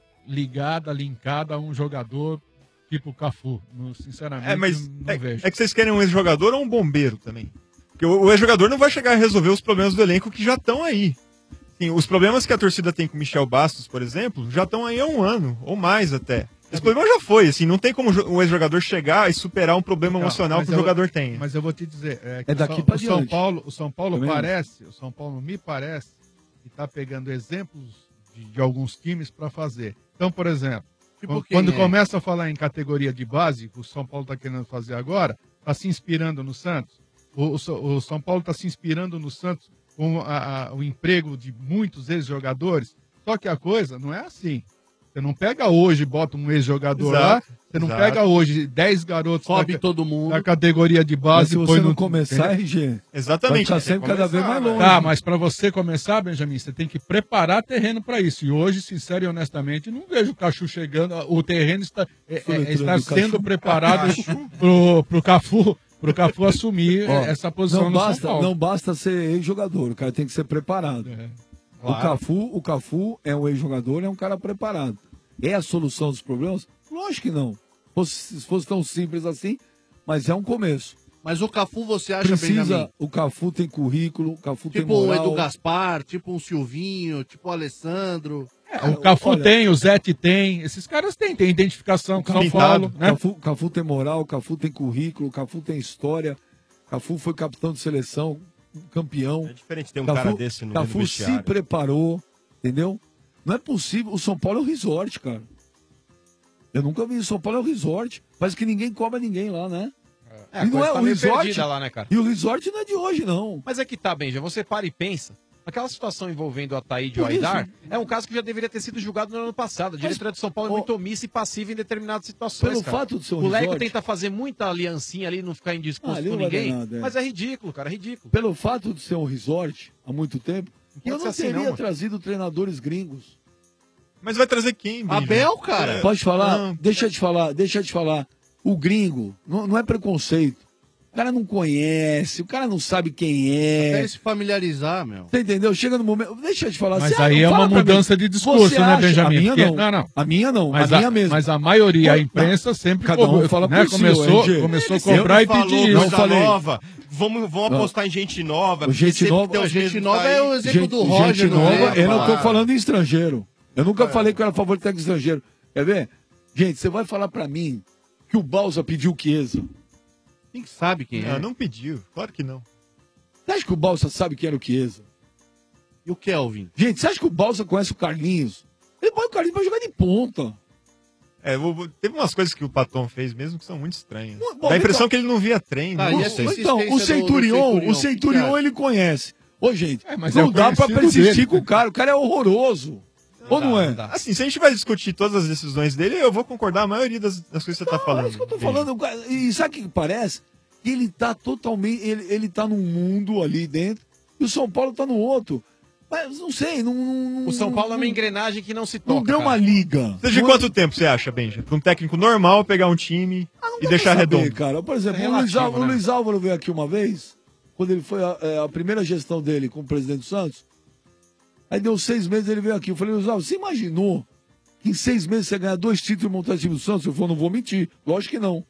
linkada a um jogador tipo o Cafu. Sinceramente, não vejo. É que vocês querem um ex-jogador ou um bombeiro também? Porque o ex-jogador não vai chegar a resolver os problemas do elenco que já estão aí. Sim, os problemas que a torcida tem com o Michel Bastos, por exemplo, já estão aí há um ano, ou mais até. Esse problema já foi, assim, não tem como o ex-jogador chegar e superar um problema emocional mas que o jogador tem. Mas eu vou te dizer, É daqui pra o São diante. Paulo, o São Paulo Também parece, o São Paulo me parece que está pegando exemplos de alguns times para fazer. Então, por exemplo, Tipo quando quem é? começa a falar em categoria de base, que o São Paulo está querendo fazer agora, está se inspirando no Santos. O São Paulo está se inspirando no Santos com o emprego de muitos ex-jogadores. Só que a coisa não é assim. Você não pega hoje e bota um ex-jogador lá. Exato, Você não exato. pega hoje 10 garotos Sobe todo mundo. da categoria de Mas base. se põe você não no- começar, Entendeu? RG, Exatamente. vai estar sempre cada vez mais longe. Tá, mas pra você começar, Benjamin, você tem que preparar terreno pra isso. E hoje, sincero e honestamente, não vejo o Cachu chegando. O terreno está Soletrando sendo Cachu. preparado pro Cafu assumir Ó, essa posição não no basta, São Paulo. não basta ser ex-jogador, o cara tem que ser preparado. claro. O Cafu é um ex-jogador, é um cara preparado. É a solução dos problemas? Lógico que não. Se fosse tão simples assim, mas é um começo. Mas o Cafu, você acha, Precisa, Benjamin? o Cafu tem currículo, o Cafu tem Tipo o moral. Edu Gaspar, tipo um Silvinho, tipo o Alessandro. O Cafu tem, o Zete tem. Esses caras têm identificação com São Paulo. Né? Cafu tem moral, o Cafu tem currículo, o Cafu tem história. Cafu foi capitão de seleção, campeão. É diferente ter um cara desse no Cafu vestiário. se preparou, entendeu? Não é possível. O São Paulo é um resort, cara. Eu nunca vi. O São Paulo é um resort. Parece que ninguém cobra ninguém lá, né? É, a E não coisa é tá o meio resort. perdida lá, né, cara? E o resort não é de hoje, não. Mas é que tá, Benja, você para e pensa. Aquela situação envolvendo o Ataíde e o Por isso. Aidar é um caso que já deveria ter sido julgado no ano passado. A diretoria de São Paulo é muito omissa e passiva em determinadas situações. Pelo cara. fato de ser um o Leco resort- tenta fazer muita aliancinha ali, não ficar em discurso ali com não vai dar ninguém. nada, é. Mas é ridículo, cara, é ridículo. Pelo fato de ser um resort há muito tempo, pode eu ser não assim, teria não, mano. trazido treinadores gringos. Mas vai trazer quem, Benja? Abel, cara. Pode falar? Não. Deixa eu te falar. O gringo, não é preconceito. O cara não conhece, o cara não sabe quem Até é. ele se familiarizar, meu. Você entendeu? Chega no momento. Deixa eu te falar. Mas você aí é fala uma pra mim, mudança de discurso, você né, acha- Benjamin? A minha Porque- não. não. A minha não. Mas a minha mesmo. Mas a maioria, a Pô, imprensa sempre cada um fala né, por si, começou RG. a Eu cobrar e falou pedir isso. coisa nova. Vamos apostar em gente nova. porque Gente sempre nova- tem os gente mesmos nova aí. é o exemplo do Gente Roger, não nova, é? eu não tô Claro. falando em estrangeiro. Eu nunca falei que eu era a favor de técnico estrangeiro. Quer ver? Gente, você vai falar pra mim que o Balsa pediu o Chiesa. Quem sabe quem é? Não pediu, claro que não. Você acha que o Balsa sabe quem era o Chiesa? E o Kelvin? Gente, você acha que o Balsa conhece o Carlinhos? Ele põe o Carlinhos pra jogar de ponta. Teve umas coisas que o Paton fez mesmo que são muito estranhas. Bom, Dá a impressão então- que ele não via treino. Ah, não e sei. essa Então, o Centurion ele conhece. Ô, gente, mas é não o dá pra conhecido persistir dele. com o cara é horroroso. Ou não é? Assim, se a gente vai discutir todas as decisões dele, eu vou concordar a maioria das coisas que você tá falando. É isso que eu tô falando. E sabe o que parece? Ele tá totalmente. Ele tá num mundo ali dentro e o São Paulo tá no outro. Mas não sei, não. O São Paulo é uma engrenagem que não se toca. Não deu cara. uma liga. Precisa de Não quanto tempo você acha, Benja? Pra um técnico normal pegar um time e deixar saber, redondo? cara. Por exemplo, É o Luiz relativo, o né? Luiz Álvaro veio aqui uma vez, quando ele foi a primeira gestão dele como presidente do Santos. Aí deu 6 meses ele veio aqui. Eu falei, Luiz Álvaro, você imaginou que em 6 meses você ganhar 2 títulos e montar o time do Santos? Eu falei, não vou mentir. Lógico que não.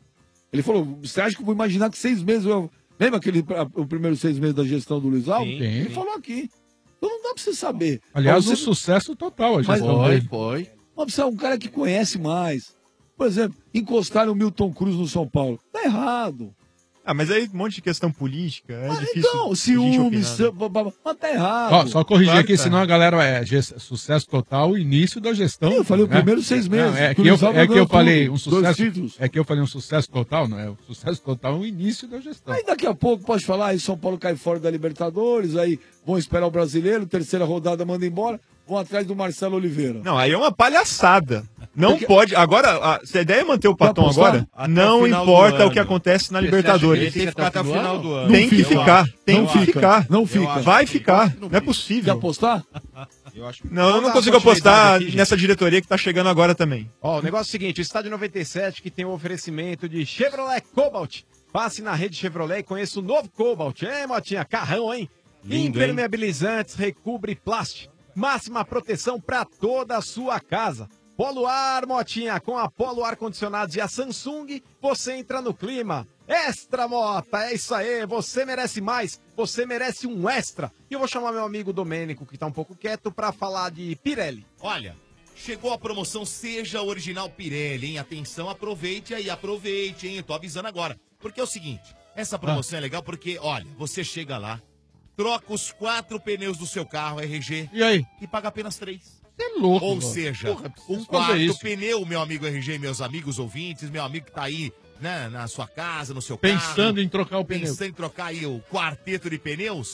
Ele falou, você acha que eu vou imaginar que 6 meses... Lembra o primeiro 6 meses da gestão do Luiz Álvaro? Sim. Ele falou aqui. Então não dá pra você saber. Aliás, Mas o sucesso total a Mas gestão dele. Foi. Mas precisa um cara que conhece mais. Por exemplo, encostaram o Milton Cruz no São Paulo. Tá errado. Ah, mas aí um monte de questão política, é difícil. Então, a gente ciúmes, opinar, né? mas tá errado. Só corrigir Claro aqui, que tá. senão a galera sucesso total, o início da gestão. Eu falei o né? primeiro 6 meses. Não, é que que o eu, Luiz Álvaro é que eu ganhou falei tudo, um 2 sucesso. títulos. É que eu falei um sucesso total, não é? O sucesso total é o início da gestão. Aí daqui a pouco pode falar, aí São Paulo cai fora da Libertadores, aí vão esperar o brasileiro, terceira rodada manda embora, vão atrás do Marcelo Oliveira. Não, aí é uma palhaçada. Não pode. Agora, se a ideia é manter o Paton apostar? agora, Até não o final do importa o ano. que acontece na Ele Libertadores. tem que ficar até o final do ano. Tem que fica. ficar. Tem Não que fica. ficar. Não fica. Vai ficar. Não é Quer possível. apostar? Eu acho Não, eu não Vamos consigo dar uma apostar continuidade aqui, nessa diretoria que tá chegando agora também. Ó, o negócio é o seguinte, o Estádio 97 que tem um oferecimento de Chevrolet Cobalt. Passe na rede Chevrolet e conheça o novo Cobalt. Motinha, carrão, hein? Lindo, Impermeabilizantes, recobre plástico. Máxima proteção para toda a sua casa. Polo Ar, Motinha, com a Polo Ar Condicionados e a Samsung, você entra no clima. Extra, Mota, é isso aí, você merece mais, você merece um extra. E eu vou chamar meu amigo Domênico, que tá um pouco quieto, para falar de Pirelli. Olha, chegou a promoção Seja Original Pirelli, hein? Atenção, aproveite aí, aproveite, hein? Eu tô avisando agora. Porque é o seguinte, essa promoção é legal porque, olha, você chega lá, troca os 4 pneus do seu carro, RG, E aí? e paga apenas 3. Você é louco. Ou mano. seja, Porra, preciso um fazer quarto isso. pneu, meu amigo RG, meus amigos ouvintes, meu amigo que tá aí, né, na sua casa, no seu carro. Pensando em trocar o pneu. Pensando em trocar aí o quarteto de pneus,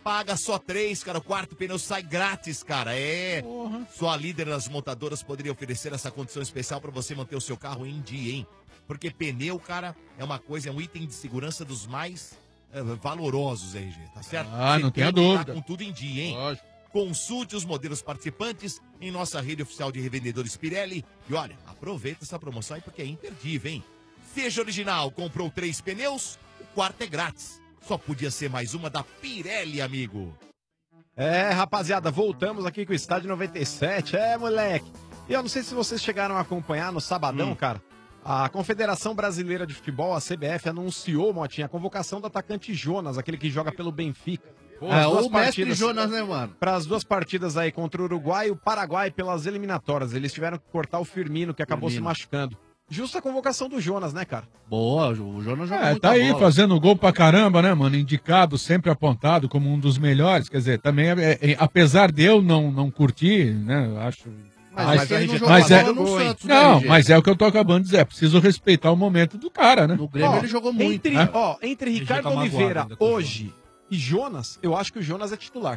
paga só 3, cara. O quarto pneu sai grátis, cara. Só a líder das montadoras poderia oferecer essa condição especial para você manter o seu carro em dia, hein? Porque pneu, cara, é uma coisa, é um item de segurança dos mais valorosos, RG, tá certo? Ah, não Você tenha tem que dúvida. estar com tudo em dia, hein? Lógico. Consulte os modelos participantes em nossa rede oficial de revendedores Pirelli. E olha, aproveita essa promoção aí porque é imperdível, hein? Seja original, comprou 3 pneus, o quarto é grátis. Só podia ser mais uma da Pirelli, amigo. Rapaziada, voltamos aqui com o Estádio 97. Moleque. E eu não sei se vocês chegaram a acompanhar no sabadão, cara. A Confederação Brasileira de Futebol, a CBF, anunciou, Motinha, a convocação do atacante Jonas, aquele que joga pelo Benfica. O mestre Jonas, né, mano? Para as 2 partidas aí contra o Uruguai e o Paraguai pelas eliminatórias. Eles tiveram que cortar o Firmino, que acabou se machucando. Justa a convocação do Jonas, né, cara? Boa, o Jonas joga muito Tá aí fazendo gol pra caramba, né, mano? Indicado, sempre apontado como um dos melhores. Quer dizer, também, apesar de eu não curtir, né, eu acho... Mas é o que eu tô acabando de dizer. É preciso respeitar o momento do cara, né? No Grêmio ele jogou muito. Entre Ricardo Oliveira hoje e Jonas, eu acho que o Jonas é titular.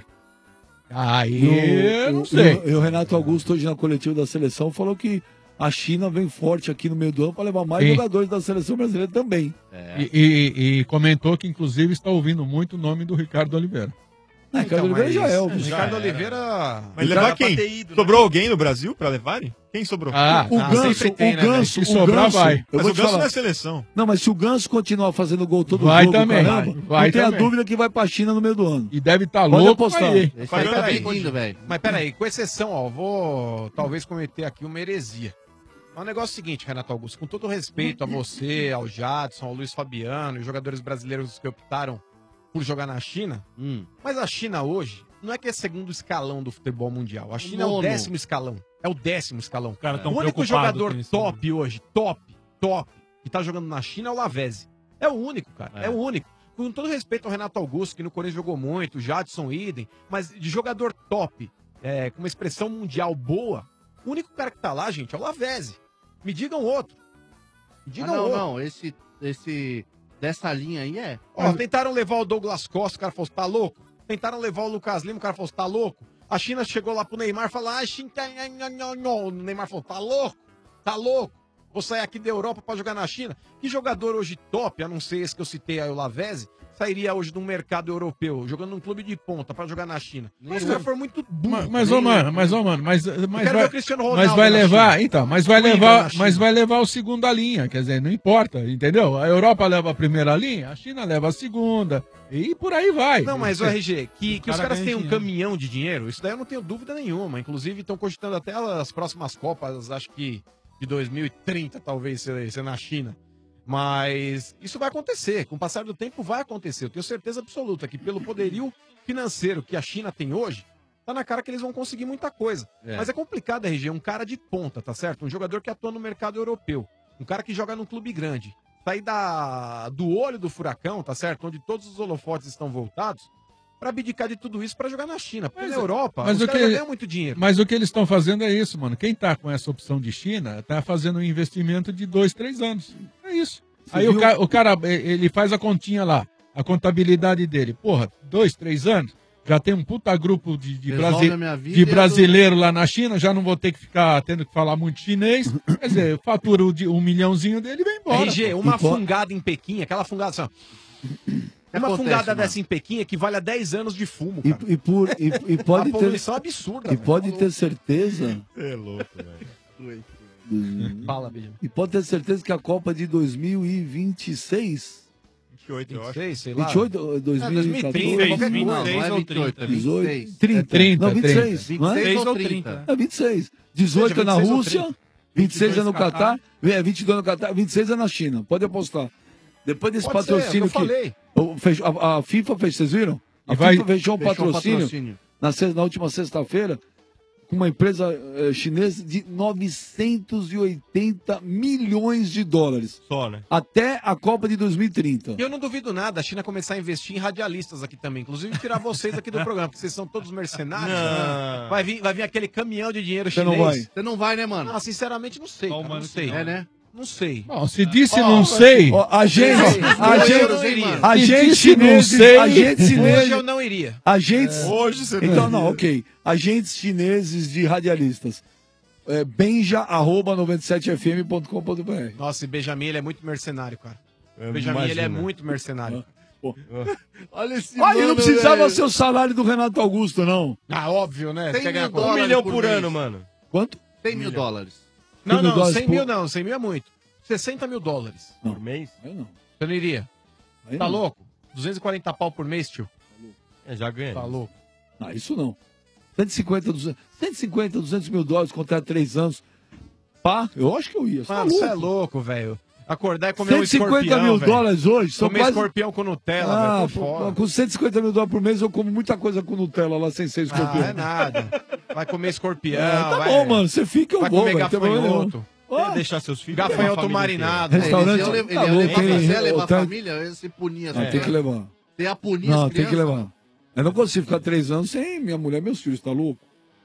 Aí eu não sei. E o Renato Augusto, hoje na coletiva da seleção, falou que a China vem forte aqui no meio do ano para levar mais jogadores da seleção brasileira também. E comentou que, inclusive, está ouvindo muito o nome do Ricardo Oliveira. Ricardo Oliveira já é o Ricardo Oliveira... Mas levar quem? Sobrou alguém no Brasil pra levarem? Quem sobrou? O Ganso vai. Eu Mas vou o te Ganso falar. não é seleção. Não, mas se o Ganso continuar fazendo gol todo Vai jogo, também. caramba, Vai não tenha também. dúvida que vai pra China no meio do ano. E deve estar Pode louco apostar. aí. Esse aí tá bem lindo, velho. Mas peraí, com exceção, ó, vou talvez cometer aqui uma heresia. Mas o negócio é o seguinte, Renato Augusto, com todo respeito a você, ao Jadson, ao Luiz Fabiano e os jogadores brasileiros que optaram por jogar na China, mas a China hoje não é que é segundo escalão do futebol mundial. A China é o 10º escalão. É o 10º escalão. tão O único preocupado jogador com isso, top hoje, top, que tá jogando na China é o Lavezzi. É o único, cara. É o único. Com todo respeito ao Renato Augusto, que no Corinthians jogou muito, o Jadson idem, mas de jogador top, com uma expressão mundial boa, o único cara que tá lá, gente, é o Lavezzi. Me digam outro. Me digam outro. Não, esse dessa linha aí é. Ó, tentaram levar o Douglas Costa, o cara falou, tá louco? Tentaram levar o Lucas Lima, o cara falou, tá louco? A China chegou lá pro Neymar e falou, o Neymar falou, tá louco? Tá louco? Vou sair aqui da Europa pra jogar na China. Que jogador hoje top, a não ser esse que eu citei aí, o Lavezzi, sairia hoje de um mercado europeu, jogando num clube de ponta pra jogar na China? Mas o cara foi muito burro. Mas quero ver o Cristiano Ronaldo vai na levar, China. então, mas vai levar o segunda linha, quer dizer, não importa, entendeu? A Europa leva a primeira linha, a China leva a segunda, e por aí vai. Não, mas o RG, que os caras têm um dinheiro. caminhão de dinheiro, isso daí eu não tenho dúvida nenhuma. Inclusive, estão cogitando até as próximas Copas, acho que de 2030, talvez, ser na China. Mas isso vai acontecer, com o passar do tempo vai acontecer. Eu tenho certeza absoluta que pelo poderio financeiro que a China tem hoje, tá na cara que eles vão conseguir muita coisa. Mas é complicado, RG, um cara de ponta, tá certo? Um jogador que atua no mercado europeu, um cara que joga num clube grande, sair do olho do furacão, tá certo? Onde todos os holofotes estão voltados, pra abdicar de tudo isso pra jogar na China. Porque na Europa, os caras já ganham muito dinheiro. Mas o que eles estão fazendo é isso, mano. Quem tá com essa opção de China, tá fazendo um investimento de 2, 3 anos. É isso. Aí o cara, ele faz a continha lá, a contabilidade dele. Porra, 2, 3 anos, já tem um puta grupo de brasileiro lá na China, já não vou ter que ficar tendo que falar muito chinês. Quer dizer, fatura um milhãozinho dele e vai embora. RG, uma fungada em Pequim, aquela fungada assim, ó. Uma fungada dessa em Pequim equivale a 10 anos de fumo, cara. E pode a poluição absurda. E pode ter certeza. É louco, velho. Fala, Bilhão. E pode ter certeza que a Copa de 2026. 28, eu acho. 26, sei lá. 28, 2030, 30. Não, 26. 26 ou 30. É 26. 18 é na Rússia, 26 é no Catar, 22 no Catar, 26 é na China. Pode apostar. Depois desse Pode ser, patrocínio eu falei. A FIFA fez, vocês viram? A FIFA fechou um patrocínio na última sexta-feira com uma empresa chinesa de 980 milhões de dólares. Só, né? Até a Copa de 2030. E eu não duvido nada a China começar a investir em radialistas aqui também. Inclusive tirar vocês aqui do programa, porque vocês são todos mercenários. Não. Vai vir aquele caminhão de dinheiro Você chinês. não vai? Você não vai, né, mano? Ah, sinceramente, não sei. Cara, não sei. É, né? Não sei. Bom, se disse não sei... Agentes chineses... Hoje eu não iria. Agentes... Hoje você Então, não, ok. Agentes chineses de radialistas. benja@97fm.com.br. Nossa, e Benjamin, ele é muito mercenário, cara. Benjamin, ele é muito mercenário. Olha esse Olha, não mano, precisava velho. ser o salário do Renato Augusto, não. Ah, óbvio, né? Tem Quer ganhar $1.000 quanto? por milhão por mês. ano, mano. Quanto? $100.000. Não, não, $100.000 100 mil não, 100 mil é muito. $60 mil. Por mês? Aí não. Você não iria? Aí Tá não. louco? 240 pau por mês, tio? Já ganha. Tá louco. Não, isso não. 150, $200 mil, contrato 3 anos. Pá, eu acho que eu ia. Mano, você é louco, velho. Acordar e comer um 150 escorpião, mil velho. dólares hoje? São Comer quase... escorpião com Nutella, velho. Tô fora. Com 150 mil dólares por mês eu como muita coisa com Nutella lá sem ser escorpião. Ah, é nada. Vai comer escorpião. Tá vai... bom, mano. Você fica, eu Vai vou. comer Vai ter problema nenhum. gafanhoto. Quer deixar seus filhos? Gafanhoto marinado. Restaurante. Ele Tá ia louco, levar, tem- você ia levar a tem- família, ia se punir. Não, tem que levar. Você ia punir Não, as tem que crianças? levar. Eu não consigo ficar 3 anos sem minha mulher e meus filhos, tá louco?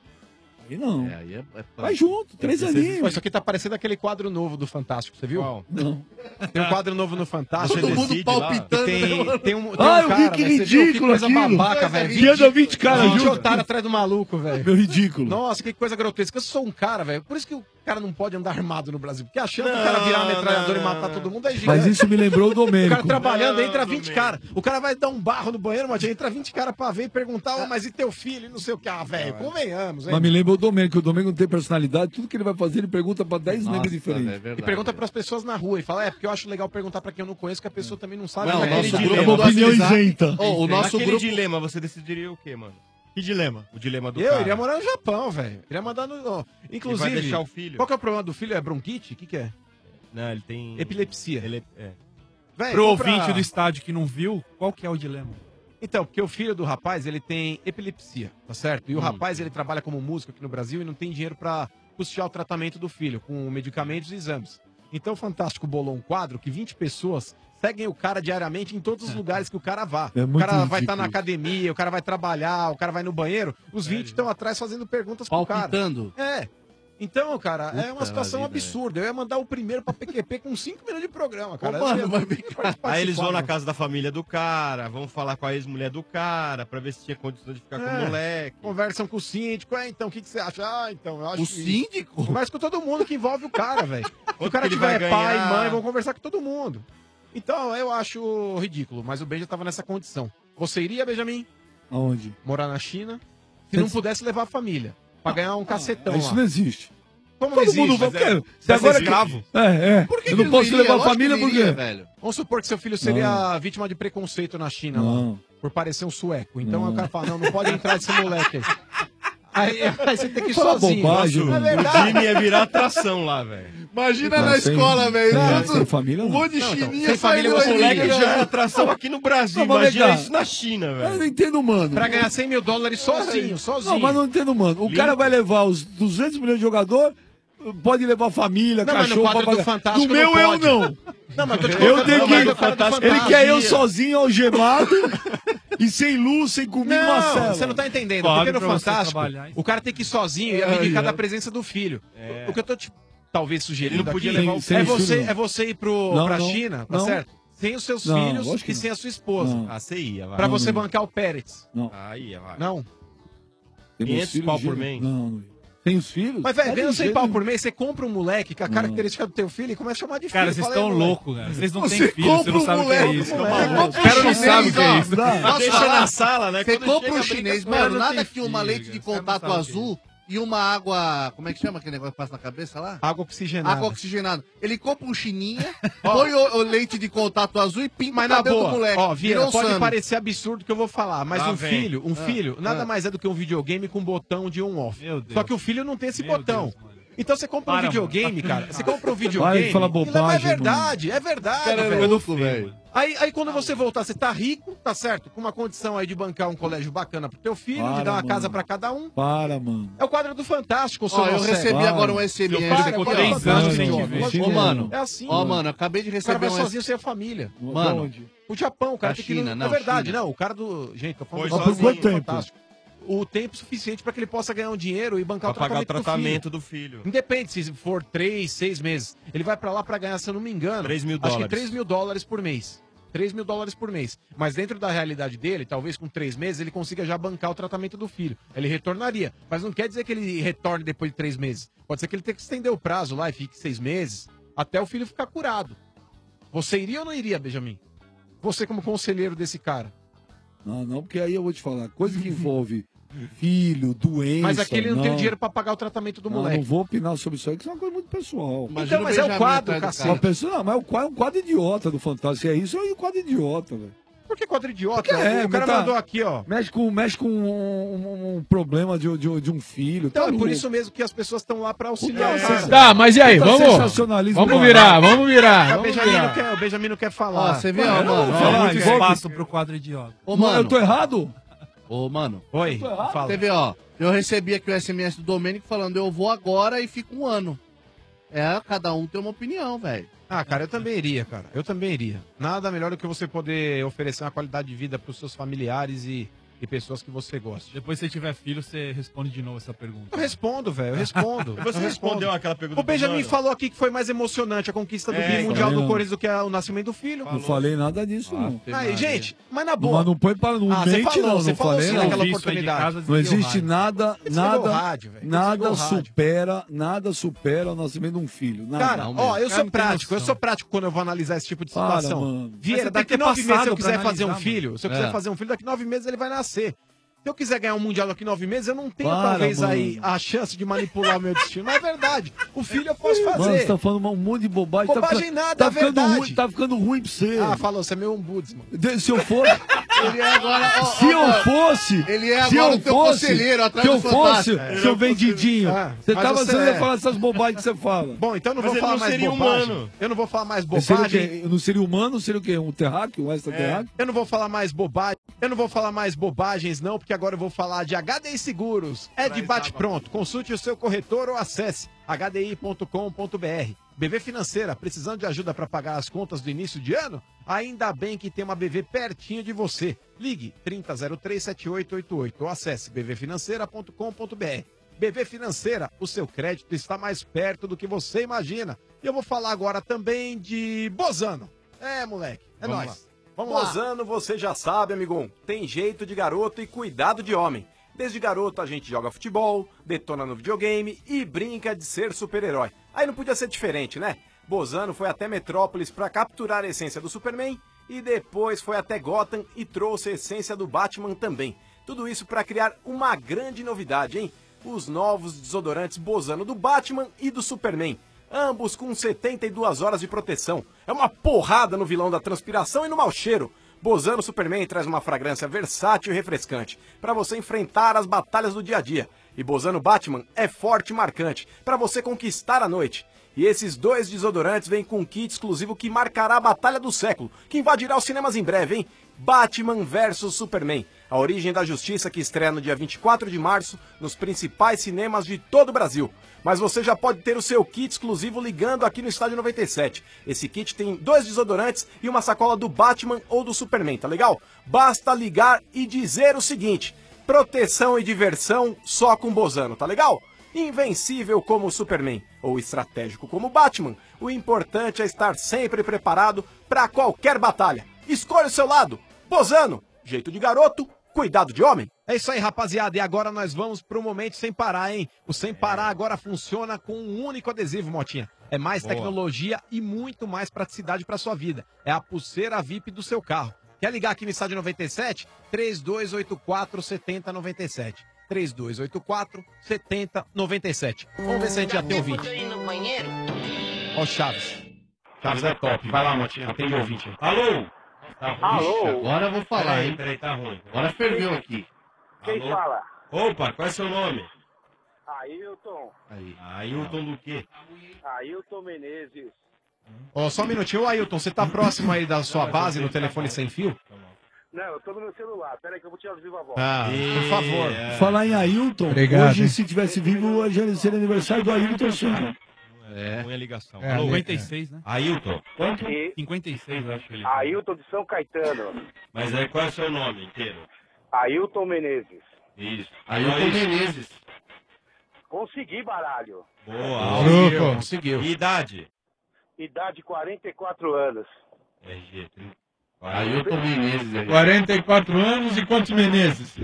Aí não. Aí é Vai junto, 3 aninhos. Isso aqui tá parecendo aquele quadro novo do Fantástico, você viu? Não. Tem um quadro novo no Fantástico. Todo mundo palpitando. Tem um Ah, eu vi cara, que velho, você viu? ridículo coisa aquilo. babaca, velho. Que anda 20 caras 20 junto. otários atrás do maluco, velho. Meu ridículo. Nossa, que coisa grotesca. Eu sou um cara, velho. Por isso que o cara não pode andar armado no Brasil. Porque a chance do cara virar metralhador e matar todo mundo é gigante. Mas isso me lembrou o O Domênico. cara trabalhando, entra 20 caras. O cara vai dar um barro no banheiro, mas entra 20 caras pra ver e perguntar, "Ô, mas e teu filho? E não sei o que. Ah, velho, convenhamos, hein? Mas me lembra o Domênico, que o Domênico não tem personalidade, tudo que ele vai fazer, ele pergunta pra 10 negros diferentes. E pergunta pras pessoas na rua e fala, porque eu acho legal perguntar pra quem eu não conheço, que a pessoa também não sabe. Não, né? o nosso Aquele grupo dilema. do WhatsApp- isenta. O nosso Naquele grupo... dilema, você decidiria o quê, mano? Que dilema? O dilema do Eu cara. iria morar no Japão, velho. Iria mandar no... ó, inclusive, Ele vai deixar o filho. qual que é o problema do filho? É bronquite? O que é? Não, ele tem... Epilepsia. Ele é... Véi, Pro compra- ouvinte do estádio que não viu, qual que é o dilema? Então, porque o filho do rapaz, ele tem epilepsia, tá certo? E o rapaz, ele trabalha como músico aqui no Brasil e não tem dinheiro pra custear o tratamento do filho, com medicamentos e exames. Então, o Fantástico bolou um quadro que 20 pessoas seguem o cara diariamente em todos os lugares que o cara vá. É O muito cara vai estar ridículo na academia, o cara vai trabalhar, o cara vai no banheiro, os 20 estão atrás fazendo perguntas pro cara. Palpitando. É. Então, cara, é uma Puta situação vida, absurda. Eu ia mandar o primeiro pra PQP com 5 minutos de programa, cara. Ô, mano, Eu ia mas participar. Aí eles vão na casa da família do cara, vão falar com a ex-mulher do cara, pra ver se tinha condição de ficar com o moleque. Conversam com o síndico. Então, o que você acha? Ah, então, eu acho O que... síndico? Conversa com todo mundo que envolve o cara, velho. Se o Quanto cara que ele vai tiver pai, ganhar? mãe, vão conversar com todo mundo. Então, eu acho ridículo, mas o Ben já tava nessa condição. Você iria, Benjamin, Aonde? morar na China, se não pudesse levar a família, pra ganhar um cacetão Isso lá? não existe. Como Todo não existe? mundo vai. Mas é- Você vai ser agora escravo? É. Eu não posso levar a família por quê? Vamos supor que seu filho seria vítima de preconceito na China, lá, Não. por parecer um sueco. Então o cara fala, não pode entrar esse moleque aí. Aí você tem que ir Fala sozinho. bobagem, Nossa, mano. é verdade. O time ia virar atração lá, velho. Imagina Não, na sem- escola, velho. sem família, Um não. monte de Não, então, chininha sem família saindo você da moleque liga, já é velho. atração aqui no Brasil. Não, mas Imagina legal. isso na China, Eu velho. não entendo, mano. Pra ganhar 100 mil dólares sozinho. Não, mas não entendo, mano. O cara vai levar os 200 milhões de jogadores, pode levar família, Não, mas no cachorro, quadro do papagaio. Fantástico No meu não eu pode. não. Não, mas tô te Eu colocando tenho no que lugar ir. do cara do Ele Fantástico. quer eu sozinho, algemado, e sem luz, sem comida numa Não, cela. você não tá entendendo. Pague Porque no pra você Fantástico, trabalhar, hein? o cara tem que ir sozinho e abdicar da presença do filho. O que eu tô te talvez sugerindo Ele não podia aqui levar o sem é filho, você, não. é você ir Não, pra não, China, tá não. certo? Sem os seus Não, filhos lógico que e não. sem a sua esposa. Não. Ah, você ia, vai. Pra Não, você não. bancar o Pérez. Não. Aí, vai. Não. Tem 500 meus filhos, pau por gente. mês? Não. Tem os filhos? Mas, velho, Tá ganhando de 100 jeito pau nenhum. por mês, você compra um moleque com a característica do teu filho e começa a chamar de filho. Cara, vocês Fala aí, estão moleque. loucos, cara. Vocês não Você têm filho, você compra não um sabem o que é moleque, isso. você Tá compra maluco. um O cara não chinês, sabe o que é ó. isso. Posso Deixa falar? na sala, né? Você Quando compra chega, um brinca chinês, com mano, não nada tem que uma filho, leite de cara. Você não contato sabe o que é azul e uma água... Como é que chama aquele negócio que passa na cabeça lá? Água oxigenada. Água oxigenada. Ele compra um chininha, põe o leite de contato azul e pinta Mas o na cabelo boa, do moleque. ó, Vieira, Virou pode Sammy. parecer absurdo o que eu vou falar, mas Lá um vem. filho, nada mais é do que um videogame com botão de on-off. Meu Deus. Só que o filho não tem esse Meu botão. Deus, mano. Então você compra um Para, videogame, mano. cara. Você compra um Para videogame. de falar e não, bobagem, é verdade, é verdade, Cara, é velho. louco, velho. Aí quando você voltar, você tá rico, tá certo? Com uma condição aí de bancar um colégio bacana pro teu filho, de Para, dar uma mano. casa pra cada um. Para, mano. É o quadro do Fantástico, seu Ó, eu Marcelo. recebi Para. agora um SMS Para, aqui, ficou ó. 3 anos sem te Não, ver. não, Ô, mano, É assim, ó, mano. mano, acabei de O cara receber vai um sozinho sem a família. Mano, Onde? O Japão, o cara Da tem que ir China, no... não, É verdade, China. não. O cara do... Gente, tô falando Foi do sozinho. Fantástico. Por quanto tempo? o tempo suficiente para que ele possa ganhar um dinheiro e bancar Pra pagar o tratamento do do filho. Independe se for 3, 6 meses. Ele vai pra lá pra ganhar, se eu não me engano, 3 mil acho que dólares. 3 mil dólares por mês. 3 mil dólares por mês. Mas dentro da realidade dele, talvez com 3 meses, ele consiga já bancar o tratamento do filho. Ele retornaria. Mas não quer dizer que ele retorne depois de 3 meses. Pode ser que ele tenha que estender o prazo lá e fique 6 meses, até o filho ficar curado. Você iria ou não iria, Benjamin? Você como conselheiro desse cara. Não, porque aí eu vou te falar, coisa que envolve filho, doença... Mas aqui ele não tem o dinheiro pra pagar o tratamento do moleque. Não vou opinar sobre isso aí, que isso é uma coisa muito pessoal. Então, mas é o quadro, cacete. Uma pessoa, não, mas é um quadro idiota do Fantástico. Se é isso, é um quadro idiota, velho. Por que quadro idiota? Porque o cara mandou aqui, ó. Mexe com um problema de um filho. Então, tá é por louco. isso mesmo que as pessoas estão lá pra auxiliar. Puta, o cara. você- Tá, mas e aí, Puta vamos? sensacionalismo Vamos do virar, caralho. vamos virar. O vamos Benjamin, virar. não quer, o Benjamin não quer falar. Ó, você vê, Mano, ó, eu não mano. vou falar, Muito igual espaço pro quadro idiota. Ô, mano. Eu tô errado? Ô, mano. Oi, Fala. Você vê, ó. Eu recebi aqui o SMS do Domênico falando, eu vou agora e fico um ano. Cada um tem uma opinião, velho. Ah, cara, eu também iria, cara. Eu também iria. Nada melhor do que você poder oferecer uma qualidade de vida pros seus familiares e pessoas que você gosta. Depois, se tiver filho, você responde de novo essa pergunta. Eu respondo, velho, eu respondo. Você Eu respondeu respondo. aquela pergunta O Benjamin do Mano? falou aqui que foi mais emocionante a conquista do Mundial falei do não. Corinthians do que o nascimento do filho. Não falei nada disso, não. Aí, gente, mas na boa. Mas não põe para não Ah, você mente, falou, não. você Não falou falei, sim não. naquela oportunidade. Não existe nada, Desligou o rádio, velho. nada Desligou o rádio. supera o nascimento de um filho. Nada. Cara, ó, eu sou prático, eu sou prático quando eu vou analisar esse tipo de situação. mano. Vieira, Mas você daqui tem que ter 9 meses, se eu passado quiser pra fazer um analisar, filho, mano. se eu quiser fazer um filho, daqui 9 meses ele vai nascer. Se eu quiser ganhar um Mundial daqui 9 meses, eu não tenho, Para, talvez, mano. aí a chance de manipular o meu destino. Mas é verdade. O filho eu posso Mano, fazer. você tá falando um monte de bobagem. Bobagem tá, nada, tá é ficando verdade. ruim, tá ficando ruim pra você. Ah, falou, você é meu ombudsman. Se eu for... Ele é agora... ó, Se eu mano, fosse... Ele é se agora eu o teu fosse, conselheiro atrás Se eu do fosse, Fantástico. seu vendidinho, você mas tava você você é. ia falar essas bobagens que você fala. Bom, então eu não Mas vou ele falar não mais seria bobagem. humano. Eu não vou falar mais Seria o bobagem. quê? Não seria humano? Seria o quê? Um terráqueo? Um extraterráqueo? Eu não vou falar mais bobagem. Eu não vou falar mais bobagens, não, porque agora eu vou falar de HDI Seguros. É de bate-pronto. Consulte o seu corretor ou acesse hdi.com.br. BV Financeira, precisando de ajuda para pagar as contas do início de ano? Ainda bem que tem uma BV pertinho de você. Ligue 3003-7888 ou acesse bvfinanceira.com.br. BV Financeira, o seu crédito está mais perto do que você imagina. E eu vou falar agora também de Bozano. É, moleque, é Vamos nóis. Vamos lá. Bozano, você já sabe, amigão. Tem jeito de garoto e cuidado de homem. Desde garoto a gente joga futebol, detona no videogame e brinca de ser super-herói. Aí não podia ser diferente, né? Bozano foi até Metrópolis para capturar a essência do Superman e depois foi até Gotham e trouxe a essência do Batman também. Tudo isso para criar uma grande novidade, hein? Os novos desodorantes Bozano do Batman e do Superman. Ambos com 72 horas de proteção. É uma porrada no vilão da transpiração e no mau cheiro. Bozano Superman traz uma fragrância versátil e refrescante para você enfrentar as batalhas do dia a dia. E Bozano Batman é forte e marcante para você conquistar a noite. E esses dois desodorantes vêm com um kit exclusivo que marcará a batalha do século, que invadirá os cinemas em breve, hein? Batman vs Superman, a origem da justiça que estreia no dia 24 de março nos principais cinemas de todo o Brasil. Mas você já pode ter o seu kit exclusivo ligando aqui no Estádio 97. Esse kit tem 2 desodorantes e uma sacola do Batman ou do Superman, tá legal? Basta ligar e dizer o seguinte: proteção e diversão só com Bozano, tá legal? Invencível como o Superman ou estratégico como o Batman, o importante é estar sempre preparado para qualquer batalha. Escolha o seu lado. Bozano, jeito de garoto, cuidado de homem. É isso aí, rapaziada. E agora nós vamos pro Momento Sem Parar, hein? O Sem Parar agora funciona com um único adesivo, Motinha. É mais Boa. tecnologia e muito mais praticidade para sua vida. É a pulseira VIP do seu carro. Quer ligar aqui no Estádio 97? 3284-7097. 3284-7097. Vamos ver se a gente já tem ouvinte. Ó o Chaves. Chaves é top. Vai lá, Motinha. Atende o ouvinte aí. Alô? Alô? Agora eu vou falar, hein? Peraí, tá ruim. Agora ferveu aqui. Quem Alô? fala? Opa, qual é seu nome? Ailton. Ailton do quê? Ailton Menezes. Ó, só um minutinho. Ô, Ailton, você tá próximo aí da sua base no telefone sem fio? Não, eu tô no meu celular. Pera aí que eu vou tirar o vivo a voz. Ah, por favor. Falar em Ailton, Obrigado, hoje, hein? se tivesse vivo, hoje seria aniversário do Ailton Senna. É. Ruim a ligação. É, Alô? 56, né? Ailton. Quanto? 56, eu acho que ele. Ailton de São Caetano. Mas aí qual é o seu nome inteiro? Ailton Menezes. Isso. Ailton Menezes. Consegui, baralho. Boa. Conseguiu. E idade? Idade 44 anos. RG. Ailton Menezes. aí. 44 anos e quantos Menezes?